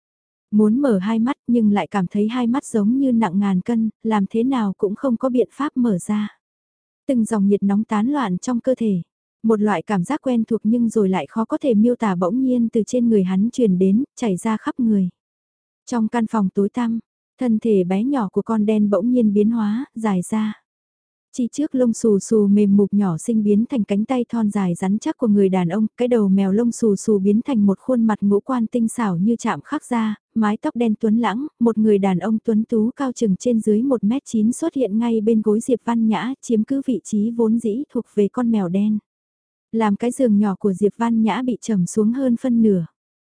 Muốn mở hai mắt nhưng lại cảm thấy hai mắt giống như nặng ngàn cân, làm thế nào cũng không có biện pháp mở ra. Từng dòng nhiệt nóng tán loạn trong cơ thể. Một loại cảm giác quen thuộc nhưng rồi lại khó có thể miêu tả bỗng nhiên từ trên người hắn truyền đến, chảy ra khắp người. Trong căn phòng tối tăm, thân thể bé nhỏ của con đen bỗng nhiên biến hóa, dài ra. Chi trước lông xù xù mềm mục nhỏ sinh biến thành cánh tay thon dài rắn chắc của người đàn ông, cái đầu mèo lông xù xù biến thành một khuôn mặt ngũ quan tinh xảo như chạm khắc ra, mái tóc đen tuấn lãng, một người đàn ông tuấn tú cao chừng trên dưới 1m9 xuất hiện ngay bên gối Diệp Văn Nhã, chiếm cứ vị trí vốn dĩ thuộc về con mèo đen. Làm cái giường nhỏ của Diệp Văn Nhã bị trầm xuống hơn phân nửa.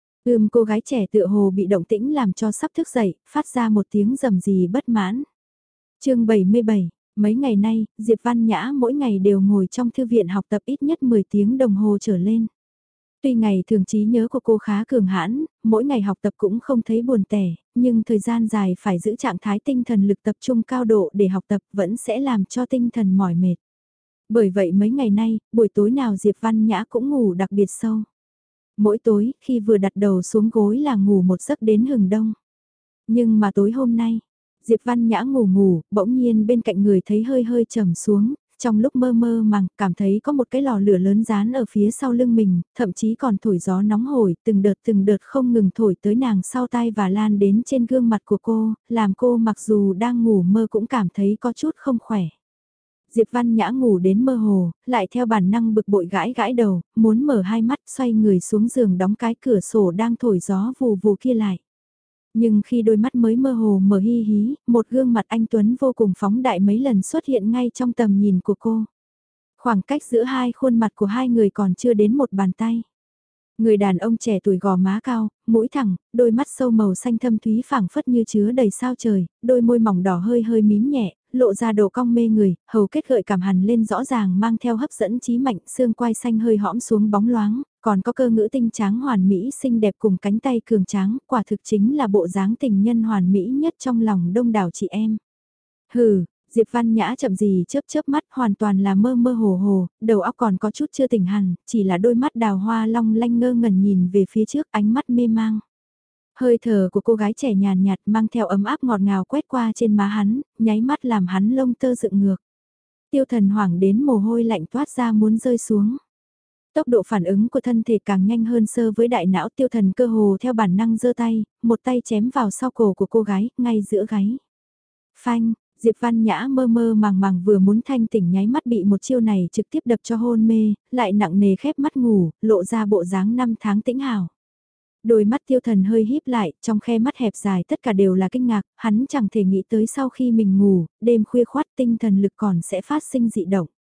Cô gái trẻ tựa hồ bị động tĩnh làm cho sắp thức dậy, phát ra một tiếng rầm rì bất mãn. Chương 77. Mấy ngày nay, Diệp Văn Nhã mỗi ngày đều ngồi trong thư viện học tập ít nhất 10 tiếng đồng hồ trở lên. Tuy ngày thường trí nhớ của cô khá cường hãn, mỗi ngày học tập cũng không thấy buồn tẻ, nhưng thời gian dài phải giữ trạng thái tinh thần lực tập trung cao độ để học tập vẫn sẽ làm cho tinh thần mỏi mệt. Bởi vậy mấy ngày nay, buổi tối nào Diệp Văn Nhã cũng ngủ đặc biệt sâu. Mỗi tối, khi vừa đặt đầu xuống gối là ngủ một giấc đến hừng đông. Nhưng mà tối hôm nay, Diệp Văn Nhã ngủ ngủ, bỗng nhiên bên cạnh người thấy hơi hơi trầm xuống, trong lúc mơ mơ màng, cảm thấy có một cái lò lửa lớn dán ở phía sau lưng mình, thậm chí còn thổi gió nóng hổi, từng đợt không ngừng thổi tới nàng sau tai và lan đến trên gương mặt của cô, làm cô mặc dù đang ngủ mơ cũng cảm thấy có chút không khỏe. Diệp Văn Nhã ngủ đến mơ hồ, lại theo bản năng bực bội gãi gãi đầu, muốn mở hai mắt xoay người xuống giường đóng cái cửa sổ đang thổi gió vù vù kia lại. Nhưng khi đôi mắt mới mơ hồ mở hi hí, một gương mặt anh Tuấn vô cùng phóng đại mấy lần xuất hiện ngay trong tầm nhìn của cô. Khoảng cách giữa hai khuôn mặt của hai người còn chưa đến một bàn tay. Người đàn ông trẻ tuổi gò má cao, mũi thẳng, đôi mắt sâu màu xanh thâm thúy phảng phất như chứa đầy sao trời, đôi môi mỏng đỏ hơi hơi mím nhẹ, lộ ra độ cong mê người, hầu kết gợi cảm hằn lên rõ ràng mang theo hấp dẫn trí mạnh, xương quai xanh hơi hõm xuống bóng loáng, còn có cơ ngữ tinh tráng hoàn mỹ xinh đẹp cùng cánh tay cường tráng, quả thực chính là bộ dáng tình nhân hoàn mỹ nhất trong lòng đông đảo chị em. Hừ, Diệp Văn Nhã chậm gì chớp chớp mắt hoàn toàn là mơ mơ hồ hồ, đầu óc còn có chút chưa tỉnh hẳn, chỉ là đôi mắt đào hoa long lanh ngơ ngẩn nhìn về phía trước ánh mắt mê mang. Hơi thở của cô gái trẻ nhàn nhạt mang theo ấm áp ngọt ngào quét qua trên má hắn, nháy mắt làm hắn lông tơ dựng ngược. Tiêu Thần hoảng đến mồ hôi lạnh toát ra muốn rơi xuống. Tốc độ phản ứng của thân thể càng nhanh hơn so với đại não. Tiêu Thần cơ hồ theo bản năng giơ tay, một tay chém vào sau cổ của cô gái, ngay giữa gáy. Phanh, Diệp Văn Nhã mơ mơ màng màng vừa muốn thanh tỉnh nháy mắt bị một chiêu này trực tiếp đập cho hôn mê, lại nặng nề khép mắt ngủ, lộ ra bộ dáng 5 tháng tĩnh hảo. Đôi mắt Tiêu Thần hơi híp lại, trong khe mắt hẹp dài tất cả đều là kinh ngạc, hắn chẳng thể nghĩ tới sau khi mình ngủ, đêm khuya khoát tinh thần lực còn sẽ phát sinh dị động.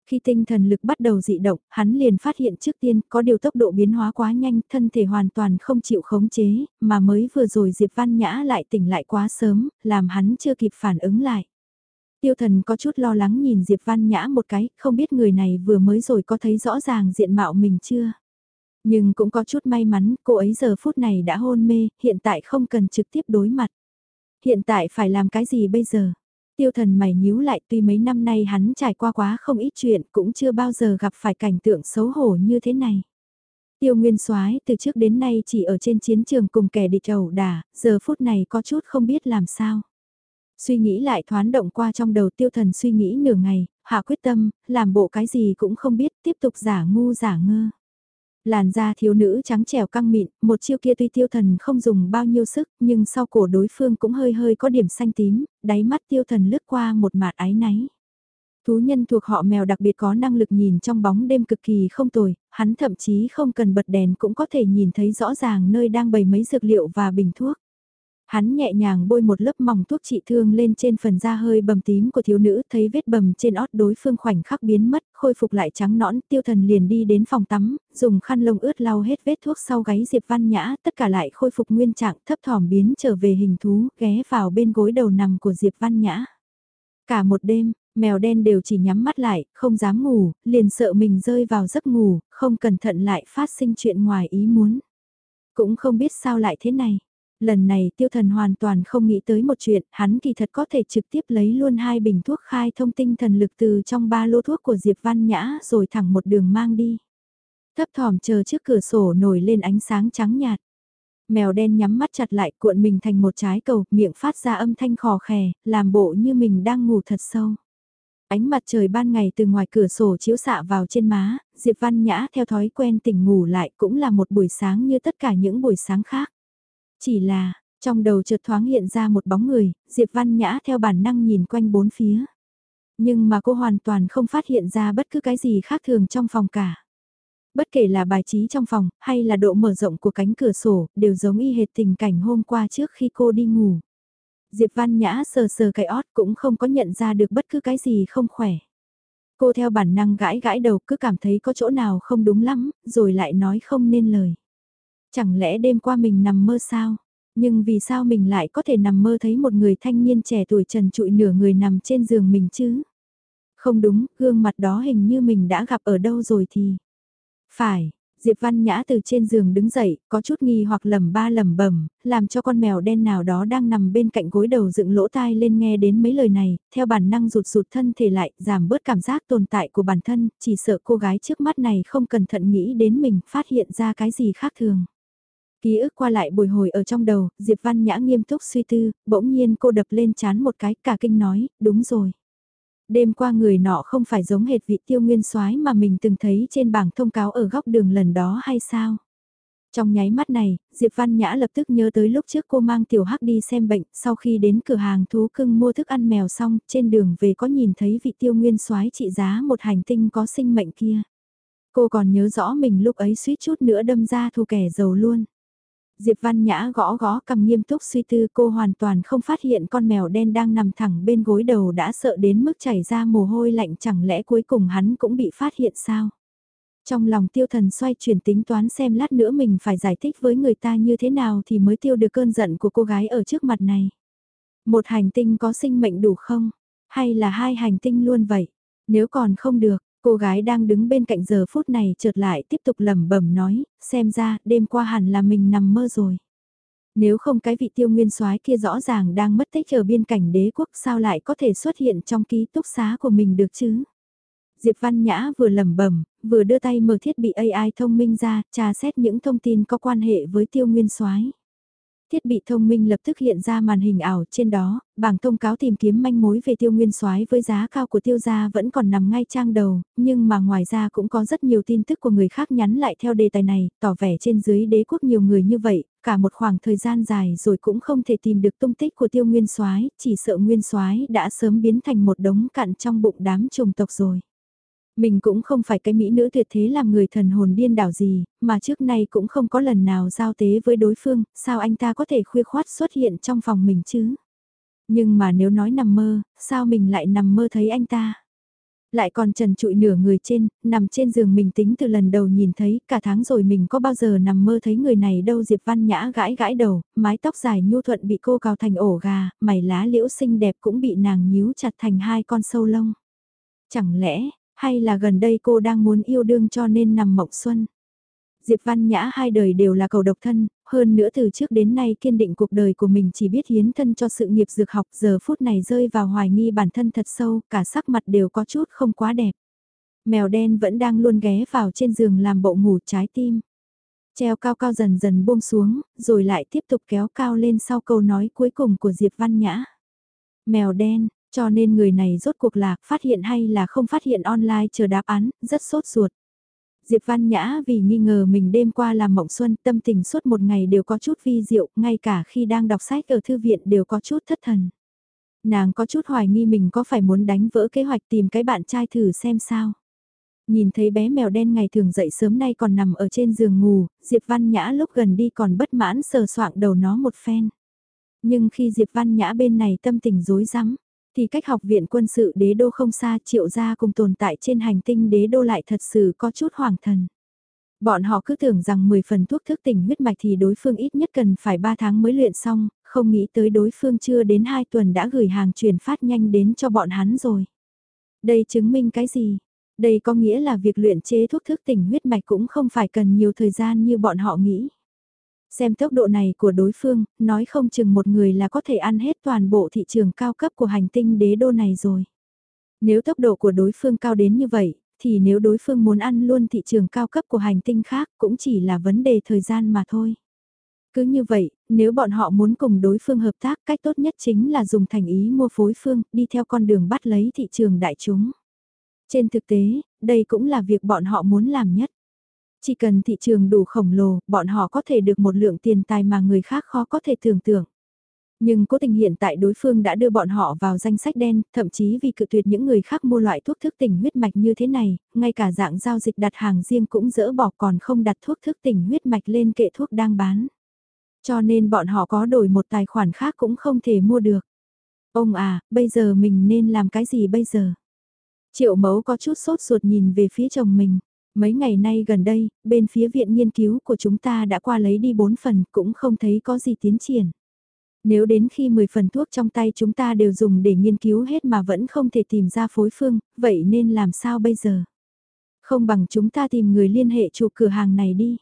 Khi tinh thần lực bắt đầu dị động, hắn liền phát hiện trước tiên có điều tốc độ biến hóa quá nhanh, thân thể hoàn toàn không chịu khống chế, mà mới vừa rồi Diệp Văn Nhã lại tỉnh lại quá sớm, làm hắn chưa kịp phản ứng lại. Tiêu thần có chút lo lắng nhìn Diệp Văn Nhã một cái, không biết người này vừa mới rồi có thấy rõ ràng diện mạo mình chưa. Nhưng cũng có chút may mắn, cô ấy giờ phút này đã hôn mê, hiện tại không cần trực tiếp đối mặt. Hiện tại phải làm cái gì bây giờ? Tiêu thần mày nhíu lại, tuy mấy năm nay hắn trải qua quá không ít chuyện, cũng chưa bao giờ gặp phải cảnh tượng xấu hổ như thế này. Tiêu Nguyên Soái từ trước đến nay chỉ ở trên chiến trường cùng kẻ địch ẩu đả, giờ phút này có chút không biết làm sao. Suy nghĩ lại thoáng động qua trong đầu Tiêu thần suy nghĩ nửa ngày, hạ quyết tâm, làm bộ cái gì cũng không biết, tiếp tục giả ngu giả ngơ. Làn da thiếu nữ trắng trẻo căng mịn, một chiêu kia tuy Tiêu thần không dùng bao nhiêu sức, nhưng sau cổ đối phương cũng hơi hơi có điểm xanh tím, đáy mắt Tiêu thần lướt qua một mạt áy náy. Thú nhân thuộc họ mèo đặc biệt có năng lực nhìn trong bóng đêm cực kỳ không tồi, hắn thậm chí không cần bật đèn cũng có thể nhìn thấy rõ ràng nơi đang bày mấy dược liệu và bình thuốc. Hắn nhẹ nhàng bôi một lớp mỏng thuốc trị thương lên trên phần da hơi bầm tím của thiếu nữ, thấy vết bầm trên ót đối phương khoảnh khắc biến mất, khôi phục lại trắng nõn, Tiêu thần liền đi đến phòng tắm, dùng khăn lông ướt lau hết vết thuốc sau gáy Diệp Văn Nhã, tất cả lại khôi phục nguyên trạng, thấp thỏm biến trở về hình thú, ghé vào bên gối đầu nằm của Diệp Văn Nhã. Cả một đêm, mèo đen đều chỉ nhắm mắt lại, không dám ngủ, liền sợ mình rơi vào giấc ngủ, không cẩn thận lại phát sinh chuyện ngoài ý muốn. Cũng không biết sao lại thế này. Lần này Tiêu thần hoàn toàn không nghĩ tới một chuyện, hắn kỳ thật có thể trực tiếp lấy luôn 2 bình thuốc khai thông tinh thần lực từ trong ba lô thuốc của Diệp Văn Nhã rồi thẳng một đường mang đi. Thấp thỏm chờ trước cửa sổ nổi lên ánh sáng trắng nhạt. Mèo đen nhắm mắt chặt lại cuộn mình thành một trái cầu, miệng phát ra âm thanh khò khè, làm bộ như mình đang ngủ thật sâu. Ánh mặt trời ban ngày từ ngoài cửa sổ chiếu xạ vào trên má, Diệp Văn Nhã theo thói quen tỉnh ngủ lại cũng là một buổi sáng như tất cả những buổi sáng khác. Chỉ là, trong đầu chợt thoáng hiện ra một bóng người, Diệp Văn Nhã theo bản năng nhìn quanh bốn phía. Nhưng mà cô hoàn toàn không phát hiện ra bất cứ cái gì khác thường trong phòng cả. Bất kể là bài trí trong phòng, hay là độ mở rộng của cánh cửa sổ, đều giống y hệt tình cảnh hôm qua trước khi cô đi ngủ. Diệp Văn Nhã sờ sờ cái ót cũng không có nhận ra được bất cứ cái gì không khỏe. Cô theo bản năng gãi gãi đầu cứ cảm thấy có chỗ nào không đúng lắm, rồi lại nói không nên lời. Chẳng lẽ đêm qua mình nằm mơ sao? Nhưng vì sao mình lại có thể nằm mơ thấy một người thanh niên trẻ tuổi trần trụi nửa người nằm trên giường mình chứ? Không đúng, gương mặt đó hình như mình đã gặp ở đâu rồi thì... Phải, Diệp Văn Nhã từ trên giường đứng dậy, có chút nghi hoặc lẩm bẩm, làm cho con mèo đen nào đó đang nằm bên cạnh gối đầu dựng lỗ tai lên nghe đến mấy lời này, theo bản năng rụt rụt thân thể lại, giảm bớt cảm giác tồn tại của bản thân, chỉ sợ cô gái trước mắt này không cẩn thận nghĩ đến mình, phát hiện ra cái gì khác thường. Ký ức qua lại bồi hồi ở trong đầu, Diệp Văn Nhã nghiêm túc suy tư, bỗng nhiên cô đập lên chán một cái, cả kinh nói, đúng rồi. Đêm qua người nọ không phải giống hệt vị Tiêu Nguyên Soái mà mình từng thấy trên bảng thông cáo ở góc đường lần đó hay sao? Trong nháy mắt này, Diệp Văn Nhã lập tức nhớ tới lúc trước cô mang Tiểu Hắc đi xem bệnh, sau khi đến cửa hàng thú cưng mua thức ăn mèo xong, trên đường về có nhìn thấy vị Tiêu Nguyên Soái trị giá một hành tinh có sinh mệnh kia. Cô còn nhớ rõ mình lúc ấy suýt chút nữa đâm ra thù kẻ giàu luôn. Diệp Văn Nhã gõ gõ cầm nghiêm túc suy tư, cô hoàn toàn không phát hiện con mèo đen đang nằm thẳng bên gối đầu đã sợ đến mức chảy ra mồ hôi lạnh, chẳng lẽ cuối cùng hắn cũng bị phát hiện sao? Trong lòng Tiêu thần xoay chuyển tính toán xem lát nữa mình phải giải thích với người ta như thế nào thì mới tiêu được cơn giận của cô gái ở trước mặt này. Một hành tinh có sinh mệnh đủ không? Hay là 2 hành tinh luôn vậy? Nếu còn không được, cô gái đang đứng bên cạnh giờ phút này chợt lại tiếp tục lẩm bẩm nói, xem ra đêm qua hẳn là mình nằm mơ rồi. Nếu không cái vị Tiêu Nguyên Soái kia rõ ràng đang mất tích ở biên cảnh đế quốc, sao lại có thể xuất hiện trong ký túc xá của mình được chứ? Diệp Văn Nhã vừa lẩm bẩm, vừa đưa tay mở thiết bị AI thông minh ra, tra xét những thông tin có quan hệ với Tiêu Nguyên Soái. Thiết bị thông minh lập tức hiện ra màn hình ảo, trên đó, bảng thông cáo tìm kiếm manh mối về Tiêu Nguyên Soái với giá cao của Tiêu gia vẫn còn nằm ngay trang đầu, nhưng mà ngoài ra cũng có rất nhiều tin tức của người khác nhắn lại theo đề tài này, tỏ vẻ trên dưới đế quốc nhiều người như vậy, cả một khoảng thời gian dài rồi cũng không thể tìm được tung tích của Tiêu Nguyên Soái, chỉ sợ Nguyên Soái đã sớm biến thành một đống cặn trong bụng đám chủng tộc rồi. Mình cũng không phải cái mỹ nữ tuyệt thế làm người thần hồn điên đảo gì, mà trước nay cũng không có lần nào giao tế với đối phương, sao anh ta có thể khuya khoát xuất hiện trong phòng mình chứ? Nhưng mà nếu nói nằm mơ, sao mình lại nằm mơ thấy anh ta? Lại còn trần trụi nửa người trên, nằm trên giường mình tính từ lần đầu nhìn thấy, cả tháng rồi mình có bao giờ nằm mơ thấy người này đâu. Diệp Văn Nhã gãi gãi đầu, mái tóc dài nhu thuận bị cô cào thành ổ gà, mày lá liễu xinh đẹp cũng bị nàng nhíu chặt thành hai con sâu lông. Chẳng lẽ, hay là gần đây cô đang muốn yêu đương cho nên nằm mộng xuân? Diệp Văn Nhã hai đời đều là cầu độc thân, hơn nữa từ trước đến nay kiên định cuộc đời của mình chỉ biết hiến thân cho sự nghiệp dược học, giờ phút này rơi vào hoài nghi bản thân thật sâu, cả sắc mặt đều có chút không quá đẹp. Mèo đen vẫn đang luôn ghé vào trên giường làm bộ ngủ trái tim. Treo cao cao dần dần buông xuống, rồi lại tiếp tục kéo cao lên sau câu nói cuối cùng của Diệp Văn Nhã. Mèo đen, cho nên người này rốt cuộc là phát hiện hay là không phát hiện online chờ đáp án, rất sốt ruột. Diệp Văn Nhã vì nghi ngờ mình đêm qua làm mộng xuân, tâm tình suốt một ngày đều có chút vi diệu, ngay cả khi đang đọc sách ở thư viện đều có chút thất thần. Nàng có chút hoài nghi mình có phải muốn đánh vỡ kế hoạch tìm cái bạn trai thử xem sao. Nhìn thấy bé mèo đen ngày thường dậy sớm nay còn nằm ở trên giường ngủ, Diệp Văn Nhã lúc gần đi còn bất mãn sờ soạng đầu nó một phen. Nhưng khi Diệp Văn Nhã bên này tâm tình rối rắm, thì cách học viện quân sự đế đô không xa, Triệu gia cùng tồn tại trên hành tinh đế đô lại thật sự có chút hoảng thần. Bọn họ cứ tưởng rằng 10 phần thuốc thức tỉnh huyết mạch thì đối phương ít nhất cần phải 3 tháng mới luyện xong, không nghĩ tới đối phương chưa đến 2 tuần đã gửi hàng chuyển phát nhanh đến cho bọn hắn rồi. Đây chứng minh cái gì? Đây có nghĩa là việc luyện chế thuốc thức tỉnh huyết mạch cũng không phải cần nhiều thời gian như bọn họ nghĩ. Xem tốc độ này của đối phương, nói không chừng một người là có thể ăn hết toàn bộ thị trường cao cấp của hành tinh đế đô này rồi. Nếu tốc độ của đối phương cao đến như vậy, thì nếu đối phương muốn ăn luôn thị trường cao cấp của hành tinh khác cũng chỉ là vấn đề thời gian mà thôi. Cứ như vậy, nếu bọn họ muốn cùng đối phương hợp tác, cách tốt nhất chính là dùng thành ý mua phối phương, đi theo con đường bắt lấy thị trường đại chúng. Trên thực tế, đây cũng là việc bọn họ muốn làm nhất. Chỉ cần thị trường đủ khổng lồ, bọn họ có thể được một lượng tiền tài mà người khác khó có thể tưởng tượng. Nhưng cố tình hiện tại đối phương đã đưa bọn họ vào danh sách đen, thậm chí vì cự tuyệt những người khác mua loại thuốc thức tỉnh huyết mạch như thế này, ngay cả dạng giao dịch đặt hàng riêng cũng dỡ bỏ còn không đặt thuốc thức tỉnh huyết mạch lên kệ thuốc đang bán. Cho nên bọn họ có đổi một tài khoản khác cũng không thể mua được. Ông à, bây giờ mình nên làm cái gì bây giờ? Triệu Mẫu có chút sốt ruột nhìn về phía chồng mình. Mấy ngày nay gần đây, bên phía viện nghiên cứu của chúng ta đã qua lấy đi 4 phần cũng không thấy có gì tiến triển. Nếu đến khi 10 phần thuốc trong tay chúng ta đều dùng để nghiên cứu hết mà vẫn không thể tìm ra phối phương, vậy nên làm sao bây giờ? Không bằng chúng ta tìm người liên hệ chủ cửa hàng này đi.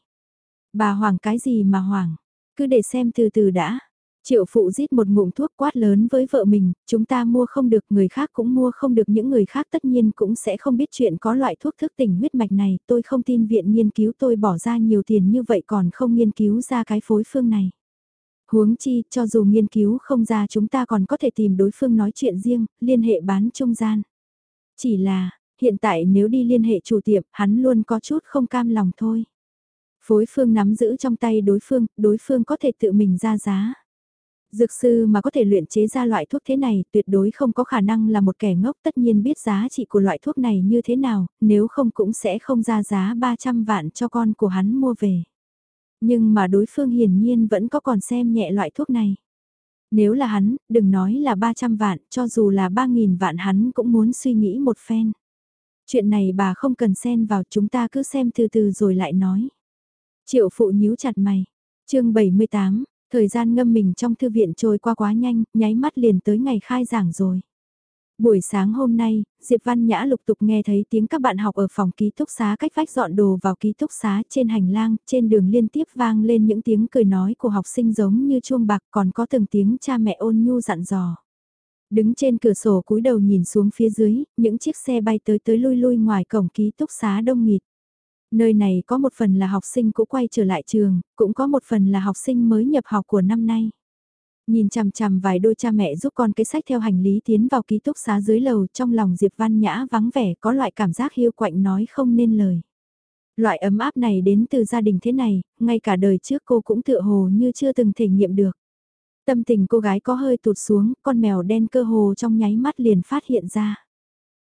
Bà hoảng cái gì mà hoảng? Cứ để xem từ từ đã. Triệu phụ rít một ngụm thuốc quát lớn với vợ mình, chúng ta mua không được, người khác cũng mua không được, những người khác tất nhiên cũng sẽ không biết chuyện có loại thuốc thức tỉnh huyết mạch này, tôi không tin viện nghiên cứu tôi bỏ ra nhiều tiền như vậy còn không nghiên cứu ra cái phối phương này. Huống chi, cho dù nghiên cứu không ra chúng ta còn có thể tìm đối phương nói chuyện riêng, liên hệ bán trung gian. Chỉ là, hiện tại nếu đi liên hệ chủ tiệm, hắn luôn có chút không cam lòng thôi. Phối phương nắm giữ trong tay đối phương có thể tự mình ra giá. Dược sư mà có thể luyện chế ra loại thuốc thế này tuyệt đối không có khả năng là một kẻ ngốc, tất nhiên biết giá trị của loại thuốc này như thế nào, nếu không cũng sẽ không ra giá 300 vạn cho con của hắn mua về. Nhưng mà đối phương hiển nhiên vẫn có còn xem nhẹ loại thuốc này. Nếu là hắn, đừng nói là 300 vạn, cho dù là 3.000 vạn hắn cũng muốn suy nghĩ một phen. Chuyện này bà không cần xen vào, chúng ta cứ xem từ từ rồi lại nói. Triệu phụ nhíu chặt mày. Chương 78, thời gian ngâm mình trong thư viện trôi qua quá nhanh, nháy mắt liền tới ngày khai giảng rồi. Buổi sáng hôm nay, Diệp Văn Nhã lục tục nghe thấy tiếng các bạn học ở phòng ký túc xá cách vách dọn đồ vào ký túc xá, trên hành lang, trên đường liên tiếp vang lên những tiếng cười nói của học sinh giống như chuông bạc, còn có từng tiếng cha mẹ ôn nhu dặn dò. Đứng trên cửa sổ cúi đầu nhìn xuống phía dưới, những chiếc xe bay tới tới lui lui ngoài cổng ký túc xá đông nghịt. Nơi này có một phần là học sinh cũ quay trở lại trường, cũng có một phần là học sinh mới nhập học của năm nay. Nhìn chằm chằm vài đôi cha mẹ giúp con cái sách theo hành lý tiến vào ký túc xá dưới lầu, trong lòng Diệp Văn Nhã vắng vẻ, có loại cảm giác hiu quạnh nói không nên lời. Loại ấm áp này đến từ gia đình thế này, ngay cả đời trước cô cũng tựa hồ như chưa từng thể nghiệm được. Tâm tình cô gái có hơi tụt xuống, con mèo đen cơ hồ trong nháy mắt liền phát hiện ra.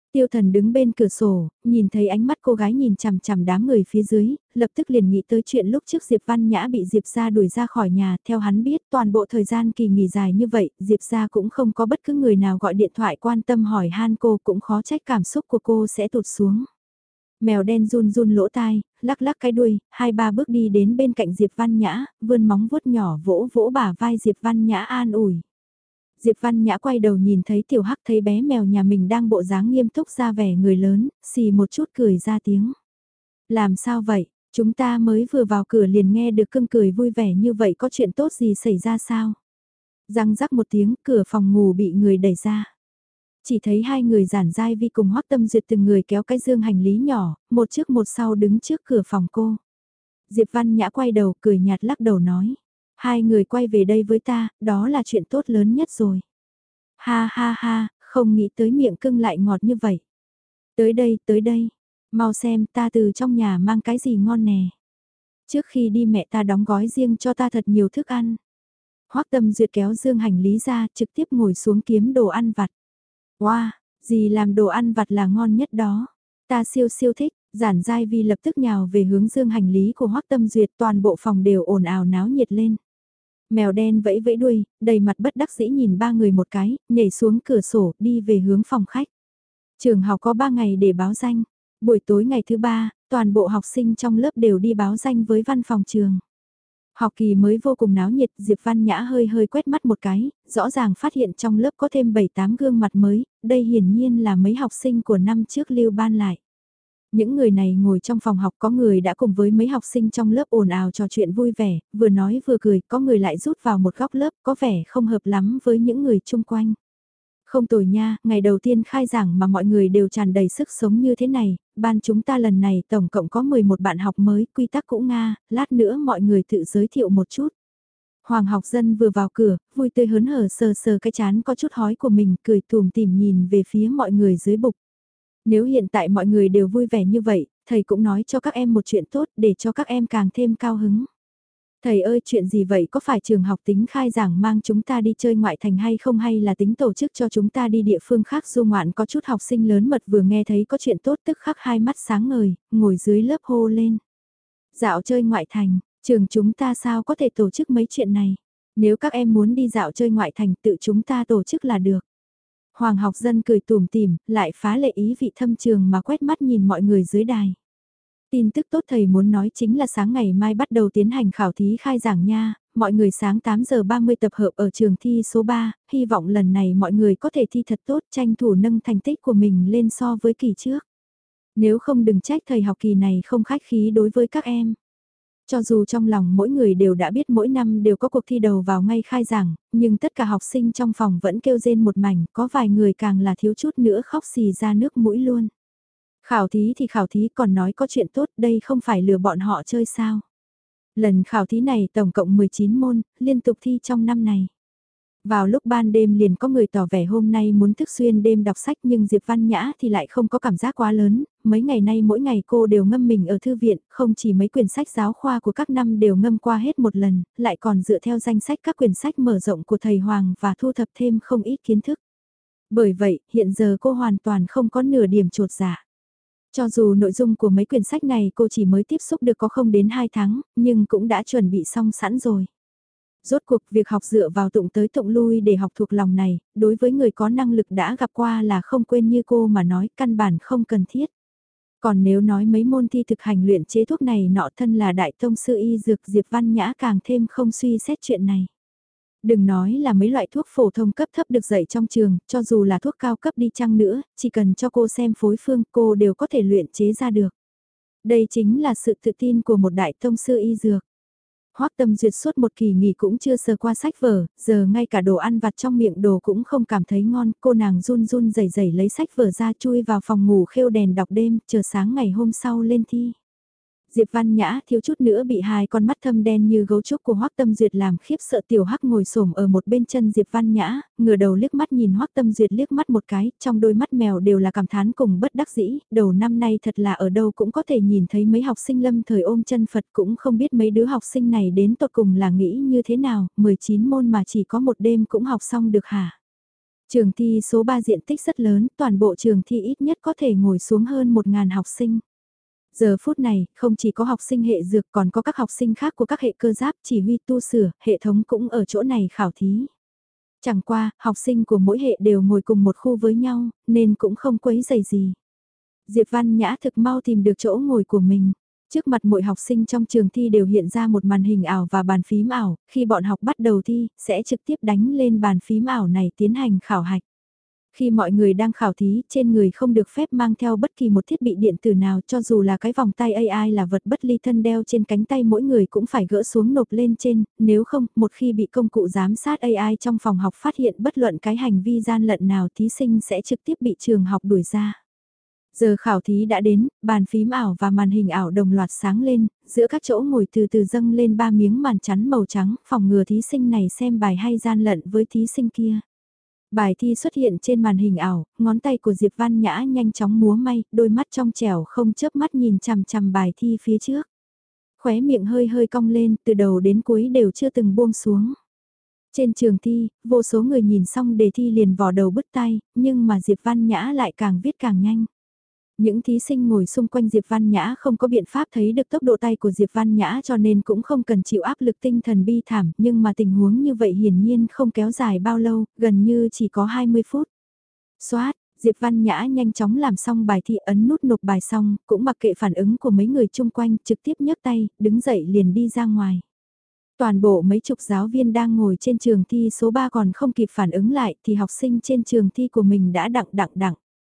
Tiêu Thần đứng bên cửa sổ, nhìn thấy ánh mắt cô gái nhìn chằm chằm đám người phía dưới, lập tức liền nghĩ tới chuyện lúc trước Diệp Văn Nhã bị Diệp gia đuổi ra khỏi nhà, theo hắn biết toàn bộ thời gian kỳ nghỉ dài như vậy, Diệp gia cũng không có bất cứ người nào gọi điện thoại quan tâm hỏi han cô, cũng khó trách cảm xúc của cô sẽ tụt xuống. Mèo đen run run lỗ tai, lắc lắc cái đuôi, 2-3 bước đi đến bên cạnh Diệp Văn Nhã, vươn móng vuốt nhỏ vỗ vỗ bả vai Diệp Văn Nhã an ủi. Diệp Văn Nhã quay đầu nhìn thấy tiểu hắc, thấy bé mèo nhà mình đang bộ dáng nghiêm túc ra vẻ người lớn, xì một chút cười ra tiếng. Làm sao vậy, chúng ta mới vừa vào cửa liền nghe được cưng cười vui vẻ như vậy, có chuyện tốt gì xảy ra sao? Răng rắc một tiếng, cửa phòng ngủ bị người đẩy ra. Chỉ thấy hai người Giản Giai Vi cùng Hoắc Tâm Duyệt từng người kéo cái dương hành lý nhỏ, một trước một sau đứng trước cửa phòng cô. Diệp Văn Nhã quay đầu cười nhạt lắc đầu nói. Hai người quay về đây với ta, đó là chuyện tốt lớn nhất rồi. Ha ha ha, không nghĩ tới miệng cưng lại ngọt như vậy. Tới đây, mau xem ta từ trong nhà mang cái gì ngon nè. Trước khi đi mẹ ta đóng gói riêng cho ta thật nhiều thức ăn. Hoắc Tâm Duyệt kéo dương hành lý ra, trực tiếp ngồi xuống kiếm đồ ăn vặt. Wow, gì làm đồ ăn vặt là ngon nhất đó. Ta siêu siêu thích, Giản Giai Vi lập tức nhào về hướng dương hành lý của Hoắc Tâm Duyệt, toàn bộ phòng đều ồn ào náo nhiệt lên. Mèo đen vẫy vẫy đuôi, đầy mặt bất đắc dĩ nhìn ba người một cái, nhảy xuống cửa sổ, đi về hướng phòng khách. Trường học có 3 ngày để báo danh. Buổi tối ngày thứ 3, toàn bộ học sinh trong lớp đều đi báo danh với văn phòng trường. Học kỳ mới vô cùng náo nhiệt, Diệp Văn Nhã hơi hơi quét mắt một cái, rõ ràng phát hiện trong lớp có thêm 7-8 gương mặt mới, đây hiển nhiên là mấy học sinh của năm trước lưu ban lại. Những người này ngồi trong phòng học, có người đã cùng với mấy học sinh trong lớp ồn ào trò chuyện vui vẻ, vừa nói vừa cười, có người lại rút vào một góc lớp, có vẻ không hợp lắm với những người chung quanh. Không tồi nha, ngày đầu tiên khai giảng mà mọi người đều tràn đầy sức sống như thế này, ban chúng ta lần này tổng cộng có 11 bạn học mới, quy tắc cũng Nga, lát nữa mọi người tự giới thiệu một chút. Hoàng học dân vừa vào cửa, vui tươi hớn hở sờ sờ cái chán có chút hói của mình, cười tùm tìm nhìn về phía mọi người dưới bục. Nếu hiện tại mọi người đều vui vẻ như vậy, thầy cũng nói cho các em một chuyện tốt để cho các em càng thêm cao hứng. Thầy ơi, chuyện gì vậy, có phải trường học tính khai giảng mang chúng ta đi chơi ngoại thành hay không, hay là tính tổ chức cho chúng ta đi địa phương khác du ngoạn? Có chút học sinh lớn mật vừa nghe thấy có chuyện tốt tức khắc hai mắt sáng ngời, ngồi dưới lớp hô lên. Dạo chơi ngoại thành, trường chúng ta sao có thể tổ chức mấy chuyện này? Nếu các em muốn đi dạo chơi ngoại thành tự chúng ta tổ chức là được. Hoàng học dân cười tủm tỉm, lại phá lệ ý vị thâm trường mà quét mắt nhìn mọi người dưới đài. Tin tức tốt thầy muốn nói chính là sáng ngày mai bắt đầu tiến hành khảo thí khai giảng nha, mọi người sáng 8 giờ 30 tập hợp ở trường thi số 3, hy vọng lần này mọi người có thể thi thật tốt, tranh thủ nâng thành tích của mình lên so với kỳ trước. Nếu không đừng trách thầy học kỳ này không khách khí đối với các em. Cho dù trong lòng mỗi người đều đã biết mỗi năm đều có cuộc thi đầu vào ngay khai giảng, nhưng tất cả học sinh trong phòng vẫn kêu rên một mảnh, có vài người càng là thiếu chút nữa khóc xì ra nước mũi luôn. Khảo thí thì khảo thí, còn nói có chuyện tốt, đây không phải lừa bọn họ chơi sao. Lần khảo thí này tổng cộng 19 môn, liên tục thi trong năm này. Vào lúc ban đêm liền có người tỏ vẻ hôm nay muốn thức xuyên đêm đọc sách, nhưng Diệp Văn Nhã thì lại không có cảm giác quá lớn, mấy ngày nay mỗi ngày cô đều ngâm mình ở thư viện, không chỉ mấy quyển sách giáo khoa của các năm đều ngâm qua hết một lần, lại còn dựa theo danh sách các quyển sách mở rộng của thầy Hoàng và thu thập thêm không ít kiến thức. Bởi vậy, hiện giờ cô hoàn toàn không có nửa điểm chột dạ. Cho dù nội dung của mấy quyển sách này cô chỉ mới tiếp xúc được có không đến 2 tháng, nhưng cũng đã chuẩn bị xong sẵn rồi. Rốt cuộc việc học dựa vào tụng tới tụng lui để học thuộc lòng này, đối với người có năng lực đã gặp qua là không quên như cô mà nói, căn bản không cần thiết. Còn nếu nói mấy môn thi thực hành luyện chế thuốc này nọ, thân là đại tông sư y dược, Diệp Văn Nhã càng thêm không suy xét chuyện này. Đừng nói là mấy loại thuốc phổ thông cấp thấp được dạy trong trường, cho dù là thuốc cao cấp đi chăng nữa, chỉ cần cho cô xem phối phương cô đều có thể luyện chế ra được. Đây chính là sự tự tin của một đại tông sư y dược. Hoắc Tâm Duyệt suốt một kỳ nghỉ cũng chưa sờ qua sách vở, giờ ngay cả đồ ăn vặt trong miệng đồ cũng không cảm thấy ngon, cô nàng run run rẩy rẩy lấy sách vở ra chui vào phòng ngủ khêu đèn đọc đêm, chờ sáng ngày hôm sau lên thi. Diệp Văn Nhã thiếu chút nữa bị hai con mắt thâm đen như gấu trúc của Hoắc Tâm Duyệt làm khiếp sợ, tiểu Hắc ngồi xổm ở một bên chân Diệp Văn Nhã, ngửa đầu liếc mắt nhìn Hoắc Tâm Duyệt liếc mắt một cái, trong đôi mắt mèo đều là cảm thán cùng bất đắc dĩ, đầu năm nay thật là ở đâu cũng có thể nhìn thấy mấy học sinh lâm thời ôm chân Phật, cũng không biết mấy đứa học sinh này đến tột cùng là nghĩ như thế nào, 19 môn mà chỉ có một đêm cũng học xong được hả? Trường thi số 3 diện tích rất lớn, toàn bộ trường thi ít nhất có thể ngồi xuống hơn 1.000 học sinh. Giờ phút này, không chỉ có học sinh hệ dược còn có các học sinh khác của các hệ cơ giáp chỉ huy tu sửa, hệ thống cũng ở chỗ này khảo thí. Chẳng qua, học sinh của mỗi hệ đều ngồi cùng một khu với nhau, nên cũng không quấy rầy gì. Diệp Văn Nhã thực mau tìm được chỗ ngồi của mình. Trước mặt mỗi học sinh trong trường thi đều hiện ra một màn hình ảo và bàn phím ảo, khi bọn học bắt đầu thi, sẽ trực tiếp đánh lên bàn phím ảo này tiến hành khảo hạch. Khi mọi người đang khảo thí, trên người không được phép mang theo bất kỳ một thiết bị điện tử nào, cho dù là cái vòng tay AI là vật bất ly thân đeo trên cánh tay mỗi người cũng phải gỡ xuống nộp lên trên, nếu không, một khi bị công cụ giám sát AI trong phòng học phát hiện bất luận cái hành vi gian lận nào thí sinh sẽ trực tiếp bị trường học đuổi ra. Giờ khảo thí đã đến, bàn phím ảo và màn hình ảo đồng loạt sáng lên, giữa các chỗ ngồi từ từ dâng lên 3 miếng màn chắn màu trắng, phòng ngừa thí sinh này xem bài hay gian lận với thí sinh kia. Bài thi xuất hiện trên màn hình ảo, ngón tay của Diệp Văn Nhã nhanh chóng múa may, đôi mắt trong trẻo không chớp mắt nhìn chằm chằm bài thi phía trước. Khóe miệng hơi hơi cong lên, từ đầu đến cuối đều chưa từng buông xuống. Trên trường thi, vô số người nhìn xong đề thi liền vò đầu bứt tai, nhưng mà Diệp Văn Nhã lại càng viết càng nhanh. Những thí sinh ngồi xung quanh Diệp Văn Nhã không có biện pháp thấy được tốc độ tay của Diệp Văn Nhã cho nên cũng không cần chịu áp lực tinh thần bi thảm, nhưng mà tình huống như vậy hiển nhiên không kéo dài bao lâu, gần như chỉ có 20 phút. Soát, Diệp Văn Nhã nhanh chóng làm xong bài thi ấn nút nộp bài xong, cũng mặc kệ phản ứng của mấy người chung quanh, trực tiếp nhấc tay, đứng dậy liền đi ra ngoài. Toàn bộ mấy chục giáo viên đang ngồi trên trường thi số 3 còn không kịp phản ứng lại thì học sinh trên trường thi của mình đã đặng.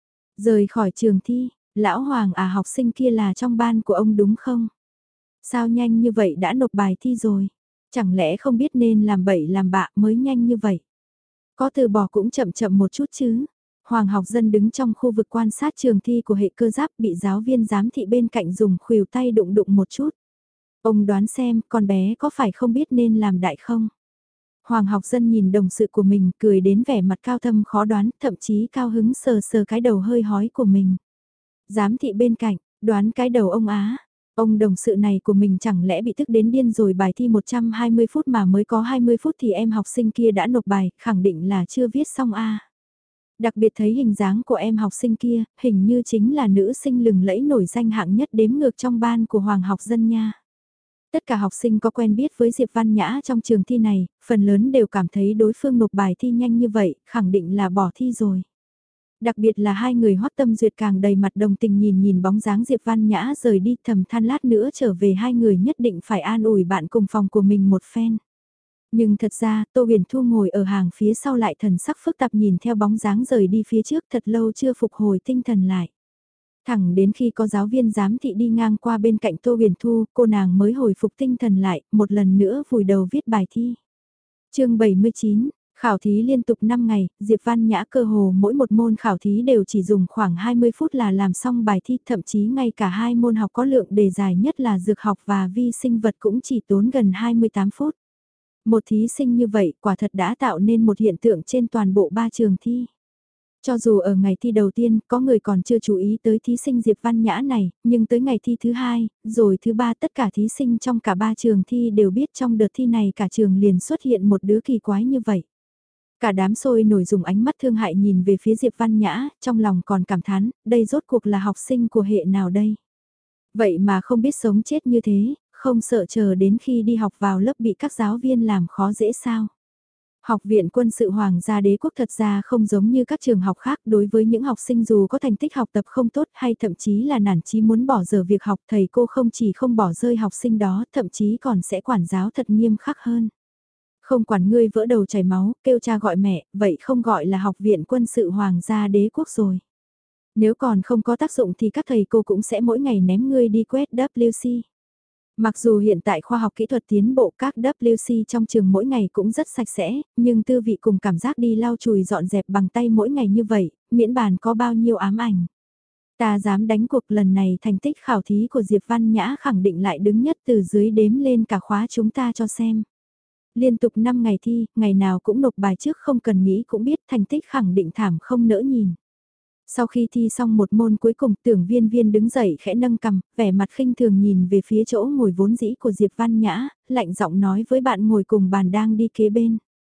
Rời khỏi trường thi, lão Hoàng à, học sinh kia là trong ban của ông đúng không? Sao nhanh như vậy đã nộp bài thi rồi? Chẳng lẽ không biết nên làm bậy làm bạ mới nhanh như vậy? Có từ bỏ cũng chậm chậm một chút chứ. Hoàng học dân đứng trong khu vực quan sát trường thi của hệ cơ giáp bị giáo viên giám thị bên cạnh dùng khuỷu tay đụng một chút. Ông đoán xem con bé có phải không biết nên làm đại không? Hoàng học dân nhìn đồng sự của mình cười đến vẻ mặt cao thâm khó đoán, thậm chí cao hứng sờ sờ cái đầu hơi hói của mình. Giám thị bên cạnh, đoán cái đầu ông á. Ông đồng sự này của mình chẳng lẽ bị tức đến điên rồi, bài thi 120 phút mà mới có 20 phút thì em học sinh kia đã nộp bài, khẳng định là chưa viết xong a. Đặc biệt thấy hình dáng của em học sinh kia, hình như chính là nữ sinh lừng lẫy nổi danh hạng nhất đếm ngược trong ban của Hoàng học dân nha. Tất cả học sinh có quen biết với Diệp Văn Nhã trong trường thi này, phần lớn đều cảm thấy đối phương nộp bài thi nhanh như vậy, khẳng định là bỏ thi rồi. Đặc biệt là hai người Hoắc Tâm Duyệt càng đầy mặt đồng tình nhìn bóng dáng Diệp Văn Nhã rời đi, thầm than lát nữa trở về hai người nhất định phải an ủi bạn cùng phòng của mình một phen. Nhưng thật ra, Tô Huyền Thu ngồi ở hàng phía sau lại thần sắc phức tạp nhìn theo bóng dáng rời đi phía trước thật lâu chưa phục hồi tinh thần lại. Thẳng đến khi có giáo viên giám thị đi ngang qua bên cạnh Tô Huyền Thu, cô nàng mới hồi phục tinh thần lại, một lần nữa vùi đầu viết bài thi. Chương 79, khảo thí liên tục 5 ngày, Diệp Văn Nhã cơ hồ mỗi một môn khảo thí đều chỉ dùng khoảng 20 phút là làm xong bài thi, thậm chí ngay cả hai môn học có lượng đề dài nhất là dược học và vi sinh vật cũng chỉ tốn gần 28 phút. Một thí sinh như vậy quả thật đã tạo nên một hiện tượng trên toàn bộ 3 trường thi. Cho dù ở ngày thi đầu tiên có người còn chưa chú ý tới thí sinh Diệp Văn Nhã này, nhưng tới ngày thi thứ 2, rồi thứ 3 tất cả thí sinh trong cả 3 trường thi đều biết trong đợt thi này cả trường liền xuất hiện một đứa kỳ quái như vậy. Cả đám sôi nổi dùng ánh mắt thương hại nhìn về phía Diệp Văn Nhã, trong lòng còn cảm thán, đây rốt cuộc là học sinh của hệ nào đây? Vậy mà không biết sống chết như thế, không sợ chờ đến khi đi học vào lớp bị các giáo viên làm khó dễ sao? Học viện quân sự Hoàng gia Đế quốc thật ra không giống như các trường học khác, đối với những học sinh dù có thành tích học tập không tốt hay thậm chí là nản chí muốn bỏ dở việc học, thầy cô không chỉ không bỏ rơi học sinh đó, thậm chí còn sẽ quản giáo thật nghiêm khắc hơn. Không quản ngươi vỡ đầu chảy máu, kêu cha gọi mẹ, vậy không gọi là học viện quân sự Hoàng gia Đế quốc rồi. Nếu còn không có tác dụng thì các thầy cô cũng sẽ mỗi ngày ném ngươi đi quét WC. Mặc dù hiện tại khoa học kỹ thuật tiến bộ, các WC trong trường mỗi ngày cũng rất sạch sẽ, nhưng tư vị cùng cảm giác đi lau chùi dọn dẹp bằng tay mỗi ngày như vậy, miễn bàn có bao nhiêu ám ảnh. Ta dám đánh cuộc lần này thành tích khảo thí của Diệp Văn Nhã khẳng định lại đứng nhất từ dưới đếm lên cả khóa chúng ta cho xem. Liên tục 5 ngày thi, ngày nào cũng nộp bài trước không cần nghĩ cũng biết thành tích khẳng định thảm không nỡ nhìn. Sau khi thi xong một môn cuối cùng, Tưởng Viên Viên đứng dậy khẽ nâng cằm, vẻ mặt khinh thường nhìn về phía chỗ ngồi vốn dĩ của Diệp Văn Nhã, lạnh giọng nói với bạn ngồi cùng bàn đang đi kế bên.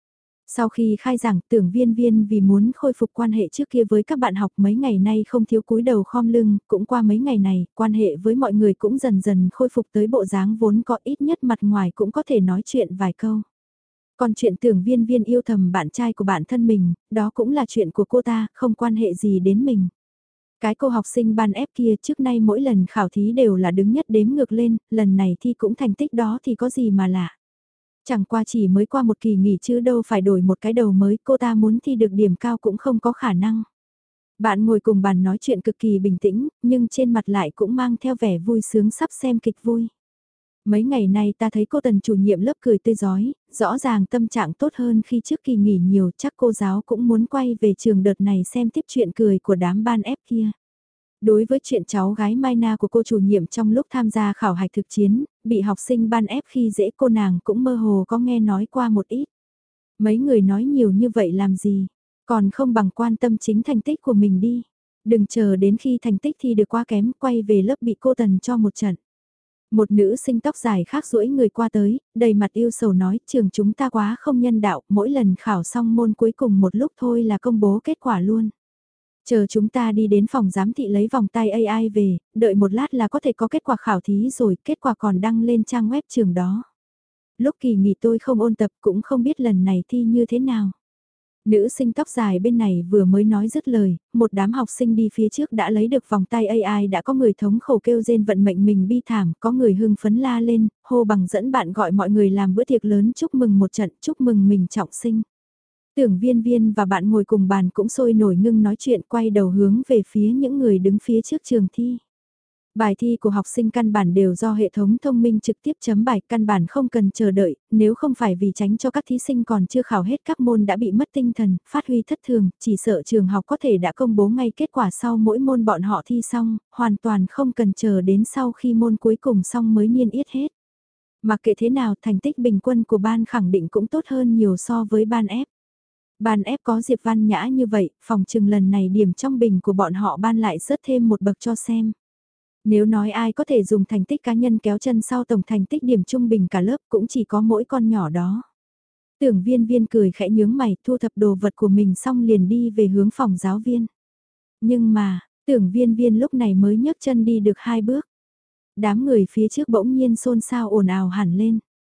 Sau khi khai giảng, Tưởng Viên Viên vì muốn khôi phục quan hệ trước kia với các bạn học mấy ngày nay không thiếu cúi đầu khom lưng, cũng qua mấy ngày này, quan hệ với mọi người cũng dần dần khôi phục tới bộ dáng vốn có, ít nhất mặt ngoài cũng có thể nói chuyện vài câu. Còn chuyện Tưởng Viên Viên yêu thầm bạn trai của bản thân mình, đó cũng là chuyện của cô ta, không quan hệ gì đến mình. Cái cô học sinh ban ép kia trước nay mỗi lần khảo thí đều là đứng nhất đếm ngược lên, lần này thi cũng thành tích đó thì có gì mà lạ. Chẳng qua chỉ mới qua một kỳ nghỉ chứ đâu phải đổi một cái đầu mới, cô ta muốn thi được điểm cao cũng không có khả năng. Bạn ngồi cùng bàn nói chuyện cực kỳ bình tĩnh, nhưng trên mặt lại cũng mang theo vẻ vui sướng sắp xem kịch vui. Mấy ngày nay ta thấy cô Tần chủ nhiệm lớp cười tươi giói, rõ ràng tâm trạng tốt hơn khi trước kỳ nghỉ nhiều, chắc cô giáo cũng muốn quay về trường đợt này xem tiếp chuyện cười của đám ban ép kia. Đối với chuyện cháu gái Mai Na của cô chủ nhiệm trong lúc tham gia khảo hạch thực chiến, bị học sinh ban ép khi dễ cô nàng cũng mơ hồ có nghe nói qua một ít. Mấy người nói nhiều như vậy làm gì, còn không bằng quan tâm chính thành tích của mình đi. Đừng chờ đến khi thành tích thi được quá kém quay về lớp bị cô Tần cho một trận. Một nữ sinh tóc dài khác duỗi người qua tới, đầy mặt yêu sầu nói trường chúng ta quá không nhân đạo, mỗi lần khảo xong môn cuối cùng một lúc thôi là công bố kết quả luôn. Chờ chúng ta đi đến phòng giám thị lấy vòng tay AI về, đợi một lát là có thể có kết quả khảo thí rồi, kết quả còn đăng lên trang web trường đó. Lúc kỳ nghỉ tôi không ôn tập cũng không biết lần này thi như thế nào. Nữ sinh tóc dài bên này vừa mới nói dứt lời, một đám học sinh đi phía trước đã lấy được vòng tay AI, đã có người thống khổ kêu rên vận mệnh mình bi thảm, có người hưng phấn la lên, hô bằng dẫn bạn gọi mọi người làm bữa tiệc lớn chúc mừng một trận, chúc mừng mình trọng sinh. Tưởng Viên Viên và bạn ngồi cùng bàn cũng sôi nổi ngưng nói chuyện, quay đầu hướng về phía những người đứng phía trước trường thi. Bài thi của học sinh căn bản đều do hệ thống thông minh trực tiếp chấm bài, căn bản không cần chờ đợi, nếu không phải vì tránh cho các thí sinh còn chưa khảo hết các môn đã bị mất tinh thần, phát huy thất thường, chỉ sợ trường học có thể đã công bố ngay kết quả sau mỗi môn bọn họ thi xong, hoàn toàn không cần chờ đến sau khi môn cuối cùng xong mới niêm yết hết. Mặc kệ thế nào, thành tích bình quân của ban khẳng định cũng tốt hơn nhiều so với ban ép. Ban ép có Diệp Văn Nhã như vậy, phòng trừng lần này điểm trong bình của bọn họ ban lại rớt thêm một bậc cho xem. Nếu nói ai có thể dùng thành tích cá nhân kéo chân sau tổng thành tích điểm trung bình cả lớp cũng chỉ có mỗi con nhỏ đó. Tưởng Viên Viên cười khẽ nhướng mày, thu thập đồ vật của mình xong liền đi về hướng phòng giáo viên. Nhưng mà, Tưởng Viên Viên lúc này mới nhấc chân đi được 2 bước. Đám người phía trước bỗng nhiên xôn xao ồn ào hẳn lên.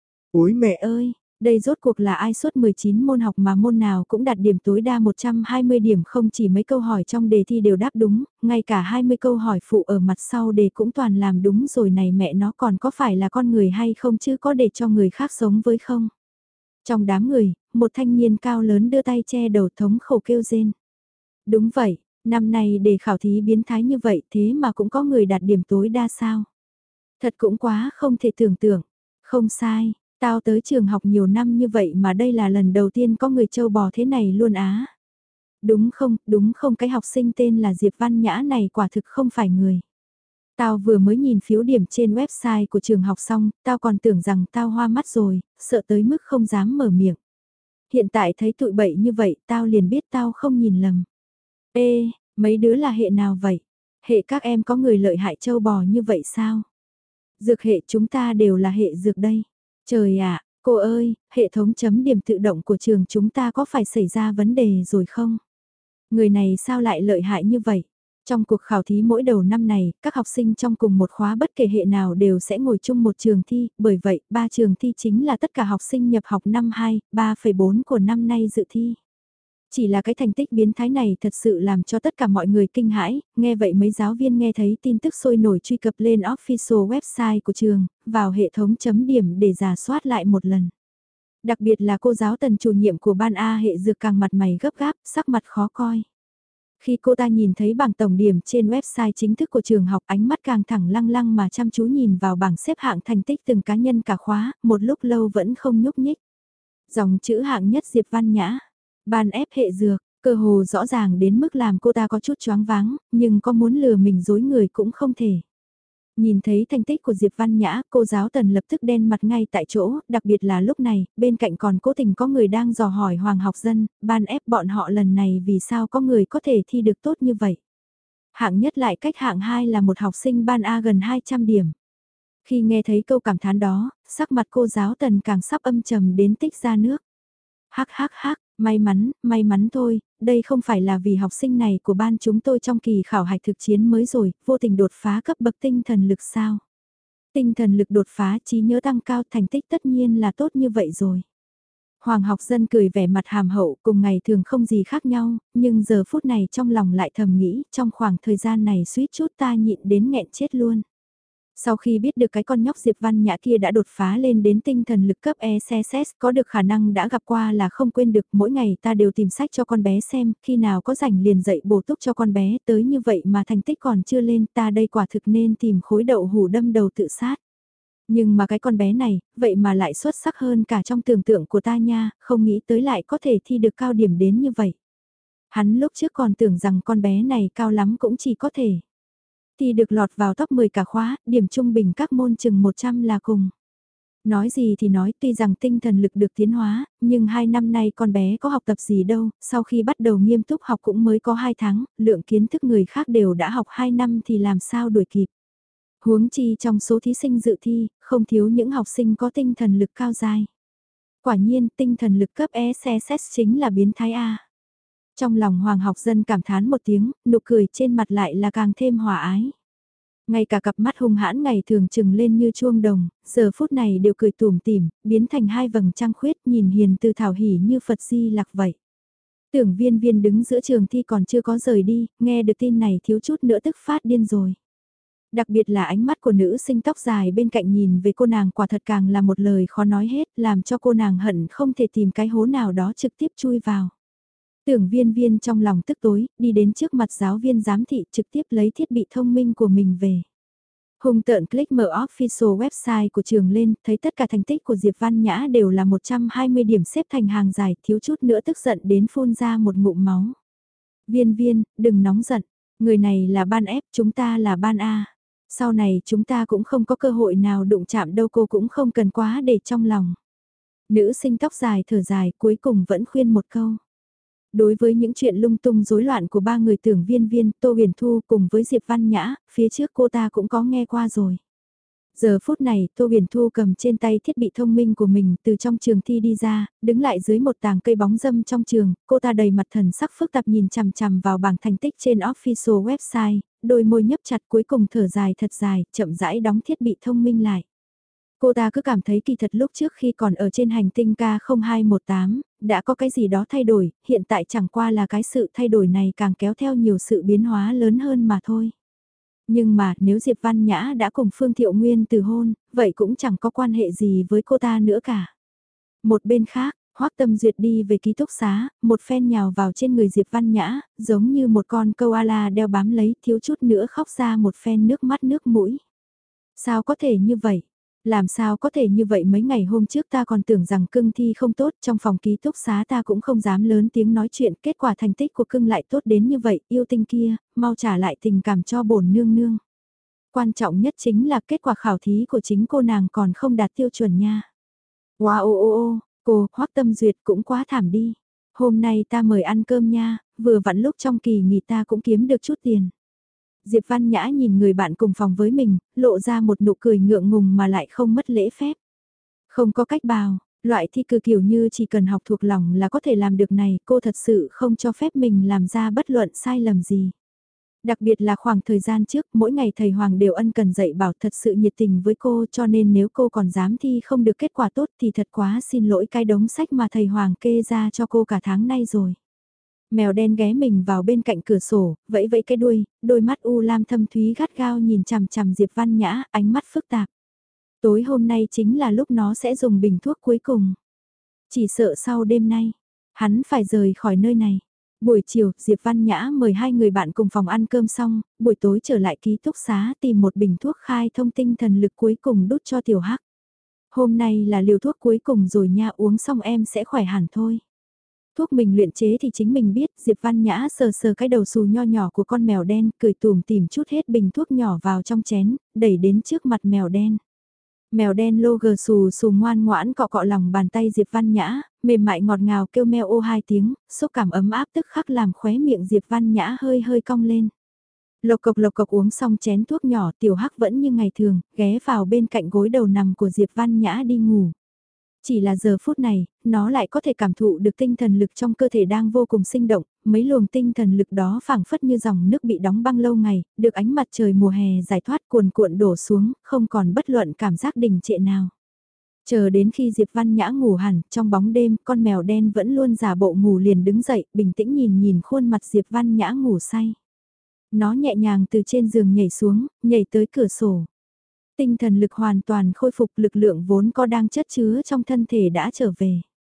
Ôi mẹ Ơi! Đây rốt cuộc là ai suốt 19 môn học mà môn nào cũng đạt điểm tối đa 120 điểm, không chỉ mấy câu hỏi trong đề thi đều đáp đúng, ngay cả 20 câu hỏi phụ ở mặt sau đề cũng toàn làm đúng rồi này, mẹ nó còn có phải là con người hay không chứ có để cho người khác sống với không. Trong đám người, một thanh niên cao lớn đưa tay che đầu thống khổ kêu rên. Đúng vậy, năm nay đề khảo thí biến thái như vậy thế mà cũng có người đạt điểm tối đa sao. Thật cũng quá không thể tưởng tượng. Không sai. Tao tới trường học nhiều năm như vậy mà đây là lần đầu tiên có người trâu bò thế này luôn á. Đúng không, cái học sinh tên là Diệp Văn Nhã này quả thực không phải người. Tao vừa mới nhìn phiếu điểm trên website của trường học xong, tao còn tưởng rằng tao hoa mắt rồi, sợ tới mức không dám mở miệng. Hiện tại thấy tụi bậy như vậy, tao liền biết tao không nhìn lầm. Ê, mấy đứa là hệ nào vậy? Hệ các em có người lợi hại trâu bò như vậy sao? Dược hệ chúng ta đều là hệ dược đây. Trời ạ, cô ơi, hệ thống chấm điểm tự động của trường chúng ta có phải xảy ra vấn đề rồi không? Người này sao lại lợi hại như vậy? Trong cuộc khảo thí mỗi đầu năm này, các học sinh trong cùng một khóa bất kể hệ nào đều sẽ ngồi chung một trường thi, bởi vậy, 3 trường thi chính là tất cả học sinh nhập học năm 2, 3,4 của năm nay dự thi. Chỉ là cái thành tích biến thái này thật sự làm cho tất cả mọi người kinh hãi, nghe vậy mấy giáo viên nghe thấy tin tức sôi nổi truy cập lên official website của trường, vào hệ thống chấm điểm để giả soát lại một lần. Đặc biệt là cô giáo Tần chủ nhiệm của ban A hệ dược càng mặt mày gấp gáp, sắc mặt khó coi. Khi cô ta nhìn thấy bảng tổng điểm trên website chính thức của trường học, ánh mắt càng thẳng lăng lăng mà chăm chú nhìn vào bảng xếp hạng thành tích từng cá nhân cả khóa, một lúc lâu vẫn không nhúc nhích. Dòng chữ hạng nhất Diệp Văn Nhã. Ban ép hệ dược, cơ hồ rõ ràng đến mức làm cô ta có chút choáng váng, nhưng có muốn lừa mình dối người cũng không thể. Nhìn thấy thành tích của Diệp Văn Nhã, cô giáo Tần lập tức đen mặt ngay tại chỗ, đặc biệt là lúc này, bên cạnh còn cố tình có người đang dò hỏi Hoàng Học Dân, ban ép bọn họ lần này vì sao có người có thể thi được tốt như vậy. Hạng nhất lại cách hạng 2 là một học sinh ban A gần 200 điểm. Khi nghe thấy câu cảm thán đó, sắc mặt cô giáo Tần càng sắp âm trầm đến tích ra nước. Hắc hắc hắc, may mắn thôi, đây không phải là vì học sinh này của ban chúng tôi trong kỳ khảo hạch thực chiến mới rồi, vô tình đột phá cấp bậc tinh thần lực sao. Tinh thần lực đột phá, trí nhớ tăng cao, thành tích tất nhiên là tốt như vậy rồi. Hoàng học dân cười vẻ mặt hàm hậu, cùng ngày thường không gì khác nhau, nhưng giờ phút này trong lòng lại thầm nghĩ, trong khoảng thời gian này suýt chút ta nhịn đến nghẹn chết luôn. Sau khi biết được cái con nhóc Diệp Văn Nhã kia đã đột phá lên đến tinh thần lực cấp ECSS, có được khả năng đã gặp qua là không quên được, mỗi ngày ta đều tìm sách cho con bé xem, khi nào có rảnh liền dạy bổ túc cho con bé, tới như vậy mà thành tích còn chưa lên, ta đây quả thực nên tìm khối đậu hủ đâm đầu tự sát. Nhưng mà cái con bé này, vậy mà lại xuất sắc hơn cả trong tưởng tượng của ta nha, không nghĩ tới lại có thể thi được cao điểm đến như vậy. Hắn lúc trước còn tưởng rằng con bé này cao lắm cũng chỉ có thể thì được lọt vào top 10 cả khóa, điểm trung bình các môn chừng 100 là cùng. Nói gì thì nói, tuy rằng tinh thần lực được tiến hóa, nhưng 2 năm nay con bé có học tập gì đâu, sau khi bắt đầu nghiêm túc học cũng mới có 2 tháng, lượng kiến thức người khác đều đã học 2 năm thì làm sao đuổi kịp. Huống chi trong số thí sinh dự thi, không thiếu những học sinh có tinh thần lực cao dai. Quả nhiên, tinh thần lực cấp ECSS chính là biến thái A. Trong lòng Hoàng học dân cảm thán một tiếng, nụ cười trên mặt lại là càng thêm hòa ái. Ngay cả cặp mắt hung hãn ngày thường trừng lên như chuông đồng, giờ phút này đều cười tủm tỉm, biến thành hai vầng trăng khuyết nhìn hiền từ thảo hỉ như Phật di lặc vậy. Tưởng viên viên đứng giữa trường thi còn chưa có rời đi, nghe được tin này thiếu chút nữa tức phát điên rồi. Đặc biệt là ánh mắt của nữ sinh tóc dài bên cạnh nhìn về cô nàng quả thật càng là một lời khó nói hết, làm cho cô nàng hận không thể tìm cái hố nào đó trực tiếp chui vào. Tưởng viên viên trong lòng tức tối, đi đến trước mặt giáo viên giám thị trực tiếp lấy thiết bị thông minh của mình về. Hùng tợn click mở official website của trường lên, thấy tất cả thành tích của Diệp Văn Nhã đều là 120 điểm xếp thành hàng dài, thiếu chút nữa tức giận đến phun ra một ngụm máu. Viên viên, đừng nóng giận, người này là ban F, chúng ta là ban A. Sau này chúng ta cũng không có cơ hội nào đụng chạm đâu, cô cũng không cần quá để trong lòng. Nữ sinh tóc dài thở dài cuối cùng vẫn khuyên một câu. Đối với những chuyện lung tung rối loạn của ba người tưởng viên viên, Tô Huyền Thu cùng với Diệp Văn Nhã, phía trước cô ta cũng có nghe qua rồi. Giờ phút này, Tô Huyền Thu cầm trên tay thiết bị thông minh của mình từ trong trường thi đi ra, đứng lại dưới một tàng cây bóng râm trong trường, cô ta đầy mặt thần sắc phức tạp nhìn chằm chằm vào bảng thành tích trên official website, đôi môi nhấp chặt cuối cùng thở dài thật dài, chậm rãi đóng thiết bị thông minh lại. Cô ta cứ cảm thấy kỳ thật lúc trước khi còn ở trên hành tinh K0218, đã có cái gì đó thay đổi, hiện tại chẳng qua là cái sự thay đổi này càng kéo theo nhiều sự biến hóa lớn hơn mà thôi. Nhưng mà nếu Diệp Văn Nhã đã cùng Phương Thiệu Nguyên từ hôn, vậy cũng chẳng có quan hệ gì với cô ta nữa cả. Một bên khác, Hoắc Tâm Duyệt đi về ký túc xá, một phen nhào vào trên người Diệp Văn Nhã, giống như một con koala đeo bám lấy, thiếu chút nữa khóc ra một phen nước mắt nước mũi. Sao có thể như vậy? Làm sao có thể như vậy, mấy ngày hôm trước ta còn tưởng rằng cưng thi không tốt, trong phòng ký túc xá ta cũng không dám lớn tiếng nói chuyện, kết quả thành tích của cưng lại tốt đến như vậy, yêu tinh kia, mau trả lại tình cảm cho bổn nương nương. Quan trọng nhất chính là kết quả khảo thí của chính cô nàng còn không đạt tiêu chuẩn nha. Wow ô ô ô, cô, Hoắc Tâm Duyệt cũng quá thảm đi. Hôm nay ta mời ăn cơm nha, vừa vặn lúc trong kỳ nghỉ ta cũng kiếm được chút tiền. Diệp Văn Nhã nhìn người bạn cùng phòng với mình, lộ ra một nụ cười ngượng ngùng mà lại không mất lễ phép. Không có cách bào, loại thi cử kiểu như chỉ cần học thuộc lòng là có thể làm được này, cô thật sự không cho phép mình làm ra bất luận sai lầm gì. Đặc biệt là khoảng thời gian trước, mỗi ngày thầy Hoàng đều ân cần dạy bảo thật sự nhiệt tình với cô, cho nên nếu cô còn dám thi không được kết quả tốt thì thật quá xin lỗi cái đống sách mà thầy Hoàng kê ra cho cô cả tháng nay rồi. Mèo đen ghé mình vào bên cạnh cửa sổ, vẫy vẫy cái đuôi, đôi mắt u lam thâm thúy gắt gao nhìn chằm chằm Diệp Văn Nhã, ánh mắt phức tạp. Tối hôm nay chính là lúc nó sẽ dùng bình thuốc cuối cùng. Chỉ sợ sau đêm nay, hắn phải rời khỏi nơi này. Buổi chiều, Diệp Văn Nhã mời hai người bạn cùng phòng ăn cơm xong, buổi tối trở lại ký túc xá tìm một bình thuốc khai thông tinh thần lực cuối cùng đút cho Tiểu Hắc. Hôm nay là liều thuốc cuối cùng rồi nha, uống xong em sẽ khỏe hẳn thôi. Thuốc mình luyện chế thì chính mình biết, Diệp Văn Nhã sờ sờ cái đầu xù nho nhỏ của con mèo đen, cười tủm tỉm chút hết bình thuốc nhỏ vào trong chén, đẩy đến trước mặt mèo đen. Mèo đen lô gờ xù xù ngoan ngoãn cọ cọ lòng bàn tay Diệp Văn Nhã, mềm mại ngọt ngào kêu meo ô hai tiếng, xúc cảm ấm áp tức khắc làm khóe miệng Diệp Văn Nhã hơi hơi cong lên. Lộc cộc uống xong chén thuốc nhỏ, Tiểu Hắc vẫn như ngày thường, ghé vào bên cạnh gối đầu nằm của Diệp Văn Nhã đi ngủ. Chỉ là giờ phút này, nó lại có thể cảm thụ được tinh thần lực trong cơ thể đang vô cùng sinh động, mấy luồng tinh thần lực đó phảng phất như dòng nước bị đóng băng lâu ngày, được ánh mặt trời mùa hè giải thoát cuồn cuộn đổ xuống, không còn bất luận cảm giác đình trệ nào. Chờ đến khi Diệp Văn Nhã ngủ hẳn, trong bóng đêm, con mèo đen vẫn luôn giả bộ ngủ liền đứng dậy, bình tĩnh nhìn nhìn khuôn mặt Diệp Văn Nhã ngủ say. Nó nhẹ nhàng từ trên giường nhảy xuống, nhảy tới cửa sổ. Tinh thần lực hoàn toàn khôi phục, lực lượng vốn có đang chất chứa trong thân thể đã trở về.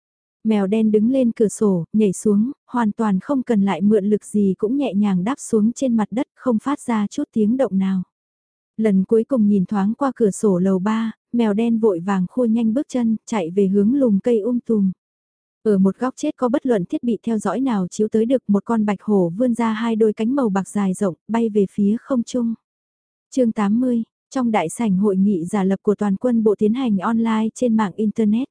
Mèo đen đứng lên cửa sổ, nhảy xuống, hoàn toàn không cần lại mượn lực gì cũng nhẹ nhàng đáp xuống trên mặt đất, không phát ra chút tiếng động nào. Lần cuối cùng nhìn thoáng qua cửa sổ lầu 3, mèo đen vội vàng khua nhanh bước chân, chạy về hướng lùm cây tùm. Ở một góc chết có bất luận thiết bị theo dõi nào chiếu tới được, một con bạch hổ vươn ra hai đôi cánh màu bạc dài rộng, bay về phía không trung. chương 80, trong đại sảnh hội nghị giả lập của toàn quân bộ tiến hành online trên mạng Internet.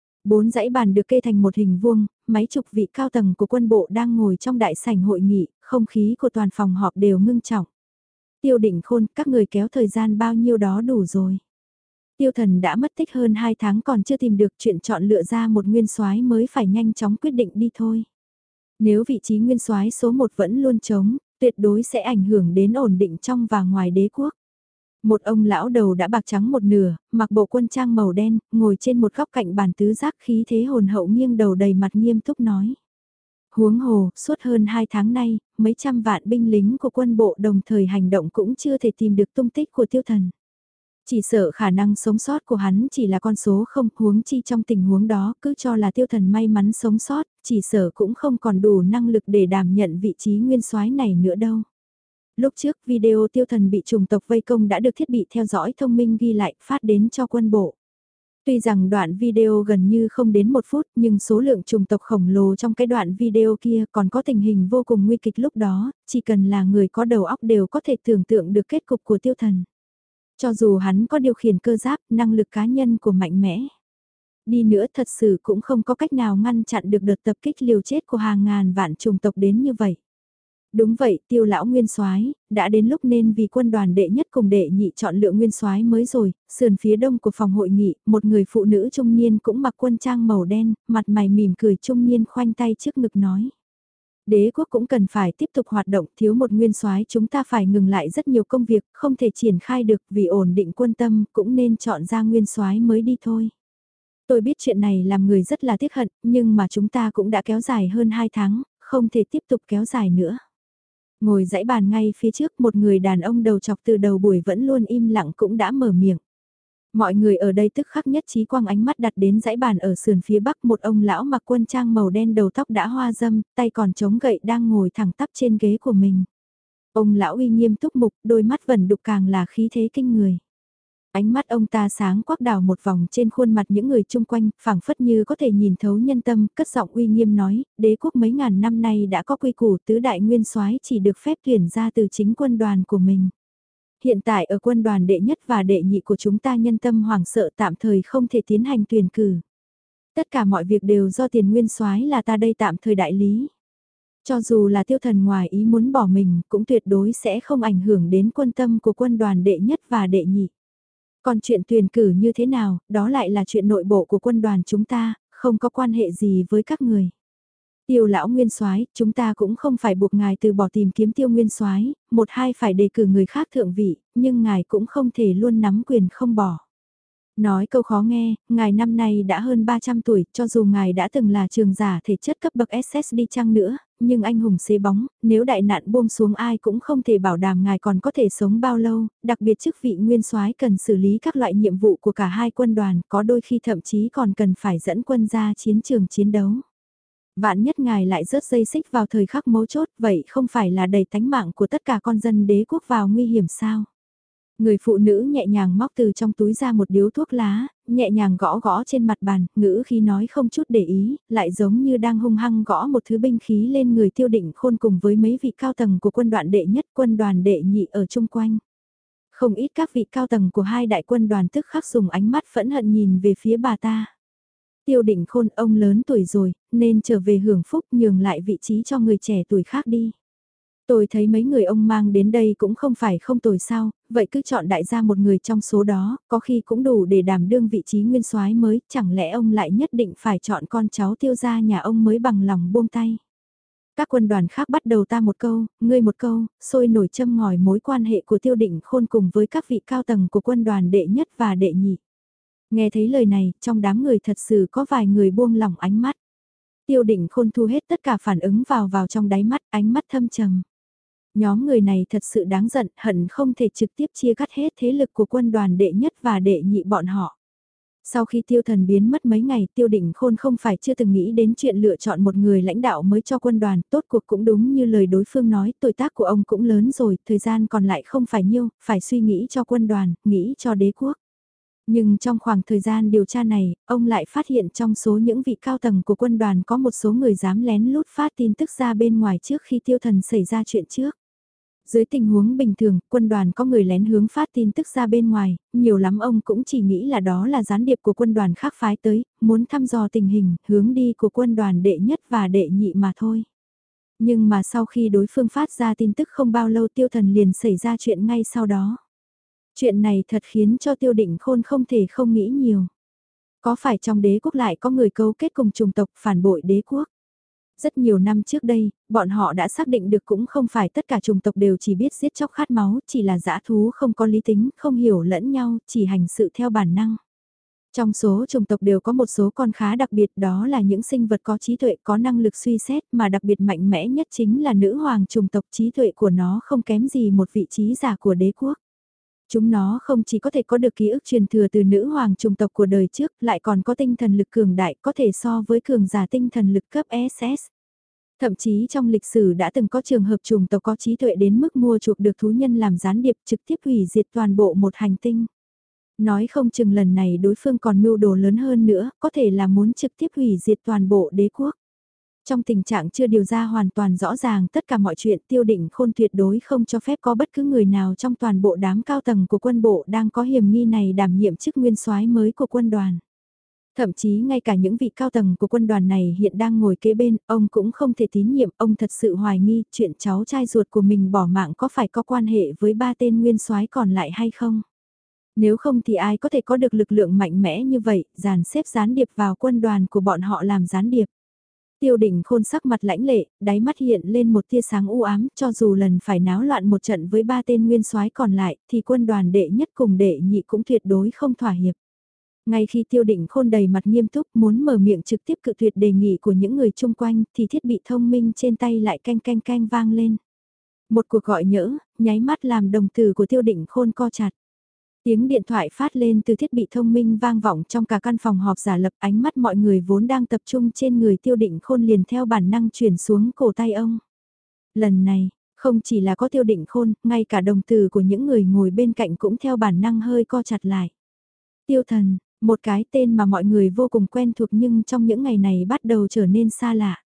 4 dãy bàn được kê thành một hình vuông, mấy chục vị cao tầng của quân bộ đang ngồi trong đại sảnh hội nghị, không khí của toàn phòng họp đều ngưng trọng. Tiêu Định Khôn, các người kéo thời gian bao nhiêu đó đủ rồi. Tiêu Thần đã mất tích hơn 2 tháng còn chưa tìm được, chuyện chọn lựa ra một nguyên soái mới phải nhanh chóng quyết định đi thôi. Nếu vị trí nguyên soái số 1 vẫn luôn trống, tuyệt đối sẽ ảnh hưởng đến ổn định trong và ngoài đế quốc. Một ông lão đầu đã bạc trắng một nửa, mặc bộ quân trang màu đen, ngồi trên một góc cạnh bàn tứ giác, khí thế hồn hậu, nghiêng đầu đầy mặt nghiêm túc nói. Huống hồ, suốt hơn 2 tháng nay, mấy trăm vạn binh lính của quân bộ đồng thời hành động cũng chưa thể tìm được tung tích của Tiêu Thần. Chỉ sợ khả năng sống sót của hắn chỉ là con số không, huống chi trong tình huống đó cứ cho là Tiêu Thần may mắn sống sót, chỉ sợ cũng không còn đủ năng lực để đảm nhận vị trí nguyên soái này nữa đâu. Lúc trước video Tiêu Thần bị chủng tộc vây công đã được thiết bị theo dõi thông minh ghi lại, phát đến cho quân bộ. Tuy rằng đoạn video gần như không đến 1 phút, nhưng số lượng chủng tộc khổng lồ trong cái đoạn video kia còn có tình hình vô cùng nguy kịch lúc đó, chỉ cần là người có đầu óc đều có thể tưởng tượng được kết cục của Tiêu Thần. Cho dù hắn có điều khiển cơ giáp, năng lực cá nhân của mạnh mẽ. Đi nữa thật sự cũng không có cách nào ngăn chặn được đợt tập kích liều chết của hàng ngàn vạn chủng tộc đến như vậy. Đúng vậy, Tiêu lão nguyên soái, đã đến lúc nên vì quân đoàn đệ nhất cùng đệ nhị chọn lựa nguyên soái mới rồi. Sườn phía đông của phòng hội nghị, một người phụ nữ trung niên cũng mặc quân trang màu đen, mặt mày mỉm cười, trung niên khoanh tay trước ngực nói. Đế quốc cũng cần phải tiếp tục hoạt động, thiếu một nguyên soái chúng ta phải ngừng lại rất nhiều công việc, không thể triển khai được, vì ổn định quân tâm cũng nên chọn ra nguyên soái mới đi thôi. Tôi biết chuyện này làm người rất là tiếc hận, nhưng mà chúng ta cũng đã kéo dài hơn 2 tháng, không thể tiếp tục kéo dài nữa. Ngồi dãy bàn ngay phía trước, một người đàn ông đầu chọc từ đầu buổi vẫn luôn im lặng cũng đã mở miệng. Mọi người ở đây tức khắc nhất trí quang ánh mắt đặt đến dãy bàn ở sườn phía bắc, một ông lão mặc quân trang màu đen, đầu tóc đã hoa râm, tay còn chống gậy đang ngồi thẳng tắp trên ghế của mình. Ông lão uy nghiêm túc mục, đôi mắt vẩn đục càng là khí thế kinh người. Ánh mắt ông ta sáng quắc đảo một vòng trên khuôn mặt những người chung quanh, phảng phất như có thể nhìn thấu nhân tâm, cất giọng uy nghiêm nói, đế quốc mấy ngàn năm nay đã có quy củ, tứ đại nguyên soái chỉ được phép tuyển ra từ chính quân đoàn của mình. Hiện tại ở quân đoàn đệ nhất và đệ nhị của chúng ta nhân tâm hoảng sợ, tạm thời không thể tiến hành tuyển cử. Tất cả mọi việc đều do Tiền nguyên soái là ta đây tạm thời đại lý. Cho dù là Tiêu Thần ngoài ý muốn bỏ mình, cũng tuyệt đối sẽ không ảnh hưởng đến quân tâm của quân đoàn đệ nhất và đệ nhị. Còn chuyện tuyển cử như thế nào, đó lại là chuyện nội bộ của quân đoàn chúng ta, không có quan hệ gì với các người. Tiêu lão nguyên soái, chúng ta cũng không phải buộc ngài từ bỏ tìm kiếm Tiêu nguyên soái, một hai phải đề cử người khác thượng vị, nhưng ngài cũng không thể luôn nắm quyền không bỏ. Nói câu khó nghe, ngài năm nay đã hơn 300 tuổi, cho dù ngài đã từng là trường giả thể chất cấp bậc SS đi chăng nữa, nhưng anh hùng xế bóng, nếu đại nạn buông xuống ai cũng không thể bảo đảm ngài còn có thể sống bao lâu, đặc biệt chức vị nguyên soái cần xử lý các loại nhiệm vụ của cả hai quân đoàn, có đôi khi thậm chí còn cần phải dẫn quân ra chiến trường chiến đấu. Vạn nhất ngài lại rớt dây xích vào thời khắc mấu chốt, vậy không phải là đẩy tánh mạng của tất cả con dân đế quốc vào nguy hiểm sao? Người phụ nữ nhẹ nhàng móc từ trong túi ra một điếu thuốc lá, nhẹ nhàng gõ gõ trên mặt bàn, ngữ khí nói không chút để ý, lại giống như đang hung hăng gõ một thứ binh khí lên người Tiêu Định Khôn cùng với mấy vị cao tầng của quân đoàn đệ nhất, quân đoàn đệ nhị ở chung quanh. Không ít các vị cao tầng của hai đại quân đoàn tức khắc dùng ánh mắt phẫn hận nhìn về phía bà ta. Tiêu Định Khôn, ông lớn tuổi rồi, nên trở về hưởng phúc, nhường lại vị trí cho người trẻ tuổi khác đi. Tôi thấy mấy người ông mang đến đây cũng không phải không tồi sao, vậy cứ chọn đại gia một người trong số đó, có khi cũng đủ để đảm đương vị trí nguyên soái mới, chẳng lẽ ông lại nhất định phải chọn con cháu Tiêu gia nhà ông mới bằng lòng buông tay. Các quân đoàn khác bắt đầu ta một câu, ngươi một câu, sôi nổi châm ngòi mối quan hệ của Tiêu Định Khôn cùng với các vị cao tầng của quân đoàn đệ nhất và đệ nhị. Nghe thấy lời này, trong đám người thật sự có vài người buông lỏng ánh mắt. Tiêu Định Khôn thu hết tất cả phản ứng vào trong đáy mắt, ánh mắt thâm trầm. Nhóm người này thật sự đáng giận, hận không thể trực tiếp chia cắt hết thế lực của quân đoàn đệ nhất và đệ nhị bọn họ. Sau khi Tiêu Thần biến mất mấy ngày, Tiêu Định Khôn không phải chưa từng nghĩ đến chuyện lựa chọn một người lãnh đạo mới cho quân đoàn, tốt cuộc cũng đúng như lời đối phương nói, tuổi tác của ông cũng lớn rồi, thời gian còn lại không phải nhiêu, phải suy nghĩ cho quân đoàn, nghĩ cho đế quốc. Nhưng trong khoảng thời gian điều tra này, ông lại phát hiện trong số những vị cao tầng của quân đoàn có một số người dám lén lút phát tin tức ra bên ngoài trước khi Tiêu Thần xảy ra chuyện trước. Dưới tình huống bình thường, quân đoàn có người lén hướng phát tin tức ra bên ngoài, nhiều lắm ông cũng chỉ nghĩ là đó là gián điệp của quân đoàn khác phái tới, muốn thăm dò tình hình, hướng đi của quân đoàn đệ nhất và đệ nhị mà thôi. Nhưng mà sau khi đối phương phát ra tin tức không bao lâu Tiêu Thần liền xảy ra chuyện ngay sau đó. Chuyện này thật khiến cho Tiêu Định Khôn không thể không nghĩ nhiều. Có phải trong đế quốc lại có người cấu kết cùng chủng tộc phản bội đế quốc? Rất nhiều năm trước đây, bọn họ đã xác định được cũng không phải tất cả chủng tộc đều chỉ biết giết chóc khát máu, chỉ là dã thú không có lý tính, không hiểu lẫn nhau, chỉ hành sự theo bản năng. Trong số chủng tộc đều có một số con khá đặc biệt, đó là những sinh vật có trí tuệ, có năng lực suy xét, mà đặc biệt mạnh mẽ nhất chính là nữ hoàng chủng tộc, trí tuệ của nó không kém gì một vị trí giả của đế quốc. Chúng nó không chỉ có thể có được ký ức truyền thừa từ nữ hoàng chủng tộc của đời trước, lại còn có tinh thần lực cường đại, có thể so với cường giả tinh thần lực cấp SS. Thậm chí trong lịch sử đã từng có trường hợp chủng tộc có trí tuệ đến mức mua chuộc được thú nhân làm gián điệp trực tiếp hủy diệt toàn bộ một hành tinh. Nói không chừng lần này đối phương còn mưu đồ lớn hơn nữa, có thể là muốn trực tiếp hủy diệt toàn bộ đế quốc. Trong tình trạng chưa điều ra hoàn toàn rõ ràng tất cả mọi chuyện Tiêu Định Khôn tuyệt đối không cho phép có bất cứ người nào trong toàn bộ đám cao tầng của quân bộ đang có hiểm nghi này đảm nhiệm chức nguyên soái mới của quân đoàn. Thậm chí ngay cả những vị cao tầng của quân đoàn này hiện đang ngồi kế bên, ông cũng không thể tín nhiệm, ông thật sự hoài nghi chuyện cháu trai ruột của mình bỏ mạng có phải có quan hệ với ba tên nguyên soái còn lại hay không. Nếu không thì ai có thể có được lực lượng mạnh mẽ như vậy, dàn xếp gián điệp vào quân đoàn của bọn họ làm gián điệp. Tiêu Định Khôn sắc mặt lãnh lệ, đáy mắt hiện lên một tia sáng u ám, cho dù lần phải náo loạn một trận với ba tên nguyên soái còn lại, thì quân đoàn đệ nhất cùng đệ nhị cũng tuyệt đối không thỏa hiệp. Ngay khi Tiêu Định Khôn đầy mặt nghiêm túc muốn mở miệng trực tiếp cự tuyệt đề nghị của những người chung quanh, thì thiết bị thông minh trên tay lại canh canh canh vang lên. Một cuộc gọi nhỡ, nháy mắt làm đồng tử của Tiêu Định Khôn co chặt. Tiếng điện thoại phát lên từ thiết bị thông minh vang vọng trong cả căn phòng họp giả lập, ánh mắt mọi người vốn đang tập trung trên người Tiêu Định Khôn liền theo bản năng chuyển xuống cổ tay ông. Lần này, không chỉ là có Tiêu Định Khôn, ngay cả đồng tử của những người ngồi bên cạnh cũng theo bản năng hơi co chặt lại. Tiêu Thần, một cái tên mà mọi người vô cùng quen thuộc nhưng trong những ngày này bắt đầu trở nên xa lạ.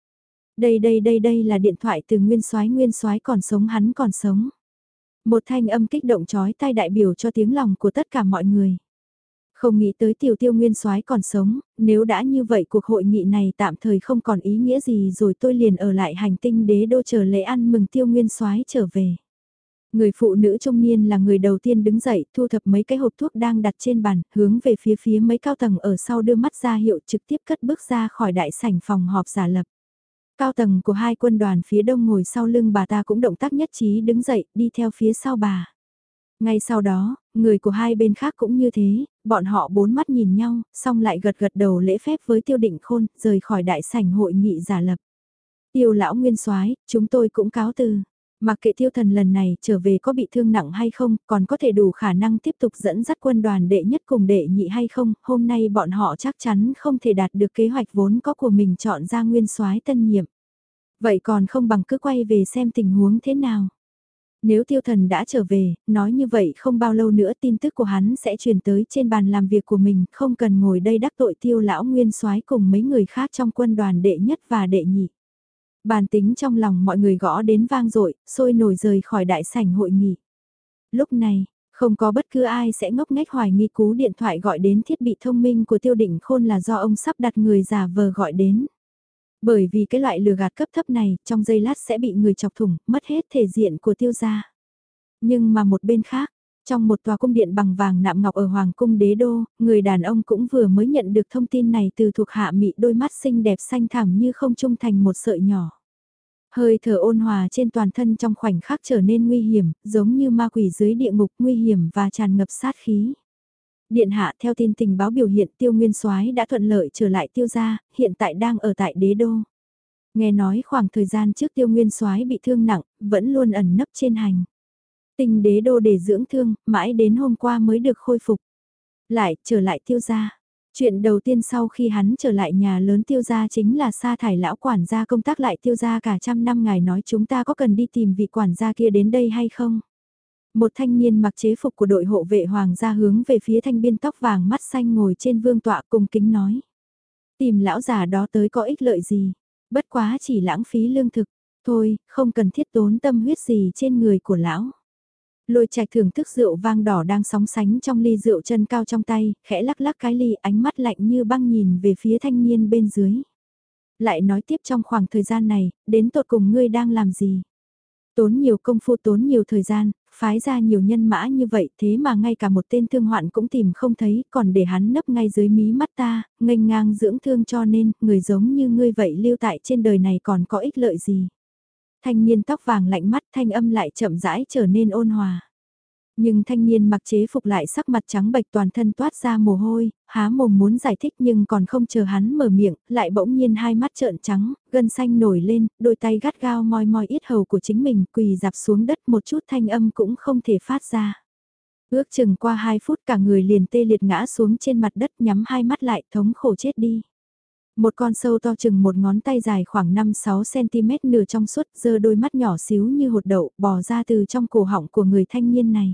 Đây là điện thoại từ nguyên soái còn sống, hắn còn sống. Một thanh âm kích động chói tai đại biểu cho tiếng lòng của tất cả mọi người. Không nghĩ tới Tiểu Tiêu nguyên soái còn sống, nếu đã như vậy cuộc hội nghị này tạm thời không còn ý nghĩa gì rồi, tôi liền ở lại hành tinh đế đô chờ lễ ăn mừng Tiêu nguyên soái trở về. Người phụ nữ trung niên là người đầu tiên đứng dậy, thu thập mấy cái hộp thuốc đang đặt trên bàn, hướng về phía mấy cao tầng ở sau đưa mắt ra hiệu trực tiếp cất bước ra khỏi đại sảnh phòng họp giả lập. Cao tầng của hai quân đoàn phía đông ngồi sau lưng bà ta cũng động tác nhất trí đứng dậy, đi theo phía sau bà. Ngay sau đó, người của hai bên khác cũng như thế, bọn họ bốn mắt nhìn nhau, xong lại gật gật đầu lễ phép với Tiêu Định Khôn, rời khỏi đại sảnh hội nghị giả lập. Tiêu lão nguyên soái, chúng tôi cũng cáo từ. Mặc kệ Tiêu Thần lần này trở về có bị thương nặng hay không, còn có thể đủ khả năng tiếp tục dẫn dắt quân đoàn đệ nhất cùng đệ nhị hay không, hôm nay bọn họ chắc chắn không thể đạt được kế hoạch vốn có của mình chọn ra nguyên soái tân nhiệm. Vậy còn không bằng cứ quay về xem tình huống thế nào. Nếu Tiêu Thần đã trở về, nói như vậy không bao lâu nữa tin tức của hắn sẽ truyền tới trên bàn làm việc của mình, không cần ngồi đây đắc tội Tiêu lão nguyên soái cùng mấy người khác trong quân đoàn đệ nhất và đệ nhị. Bàn tính trong lòng mọi người gõ đến vang dội, sôi nổi rời khỏi đại sảnh hội nghị. Lúc này, không có bất cứ ai sẽ ngốc nghếch hoài nghi cú điện thoại gọi đến thiết bị thông minh của Tiêu Định Khôn là do ông sắp đặt người giả vờ gọi đến. Bởi vì cái loại lừa gạt cấp thấp này, trong giây lát sẽ bị người chọc thủng, mất hết thể diện của Tiêu gia. Nhưng mà một bên khác, trong một tòa cung điện bằng vàng nạm ngọc ở Hoàng cung Đế Đô, người đàn ông cũng vừa mới nhận được thông tin này từ thuộc hạ mị đôi mắt xinh đẹp xanh thẳm như không trung thành một sợi nhỏ. Hơi thở ôn hòa trên toàn thân trong khoảnh khắc trở nên nguy hiểm, giống như ma quỷ dưới địa ngục nguy hiểm và tràn ngập sát khí. Điện hạ theo tin tình báo biểu hiện Tiêu Nguyên Soái đã thuận lợi trở lại Tiêu gia, hiện tại đang ở tại Đế Đô. Nghe nói khoảng thời gian trước Tiêu Nguyên Soái bị thương nặng, vẫn luôn ẩn nấp trên hành tinh Đế Đô để dưỡng thương, mãi đến hôm qua mới được khôi phục. Lại trở lại Tiêu gia. Chuyện đầu tiên sau khi hắn trở lại nhà lớn Tiêu gia chính là sa thải lão quản gia công tác lại Tiêu gia cả trăm năm. Ngài nói chúng ta có cần đi tìm vị quản gia kia đến đây hay không? Một thanh niên mặc chế phục của đội hộ vệ hoàng gia hướng về phía thanh biên tóc vàng mắt xanh ngồi trên vương tọa cung kính nói. Tìm lão già đó tới có ích lợi gì? Bất quá chỉ lãng phí lương thực. Thôi, không cần thiết tốn tâm huyết gì trên người của lão. Lôi Trạch thưởng thức rượu vang đỏ đang sóng sánh trong ly rượu chân cao trong tay, khẽ lắc lắc cái ly, ánh mắt lạnh như băng nhìn về phía thanh niên bên dưới. Lại nói tiếp, trong khoảng thời gian này, đến tột cùng ngươi đang làm gì? Tốn nhiều công phu, tốn nhiều thời gian, phái ra nhiều nhân mã như vậy, thế mà ngay cả một tên thương hoạn cũng tìm không thấy, còn để hắn nấp ngay dưới mí mắt ta, nghênh ngang dưỡng thương, cho nên, người giống như ngươi vậy lưu tại trên đời này còn có ích lợi gì? Thanh niên tóc vàng lạnh mắt, thanh âm lại chậm rãi trở nên ôn hòa. Nhưng thanh niên mặc chế phục lại sắc mặt trắng bệch, toàn thân toát ra mồ hôi, há mồm muốn giải thích nhưng còn không chờ hắn mở miệng, lại bỗng nhiên hai mắt trợn trắng, gân xanh nổi lên, đôi tay gắt gao moi moi yết hầu của chính mình, quỳ dạp xuống đất, một chút thanh âm cũng không thể phát ra. Ước chừng qua 2 phút cả người liền tê liệt ngã xuống trên mặt đất, nhắm hai mắt lại, thống khổ chết đi. Một con sâu to chừng một ngón tay dài khoảng 5-6cm nửa trong suốt, giơ đôi mắt nhỏ xíu như hột đậu, bò ra từ trong cổ họng của người thanh niên này.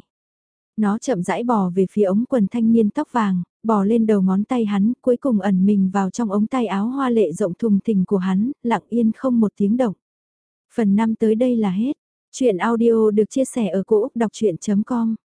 Nó chậm rãi bò về phía ống quần thanh niên tóc vàng, bò lên đầu ngón tay hắn, cuối cùng ẩn mình vào trong ống tay áo hoa lệ rộng thùng thình của hắn, lặng yên không một tiếng động. Phần 5 tới đây là hết. Chuyện audio được chia sẻ ở cỗ đọc chuyện.com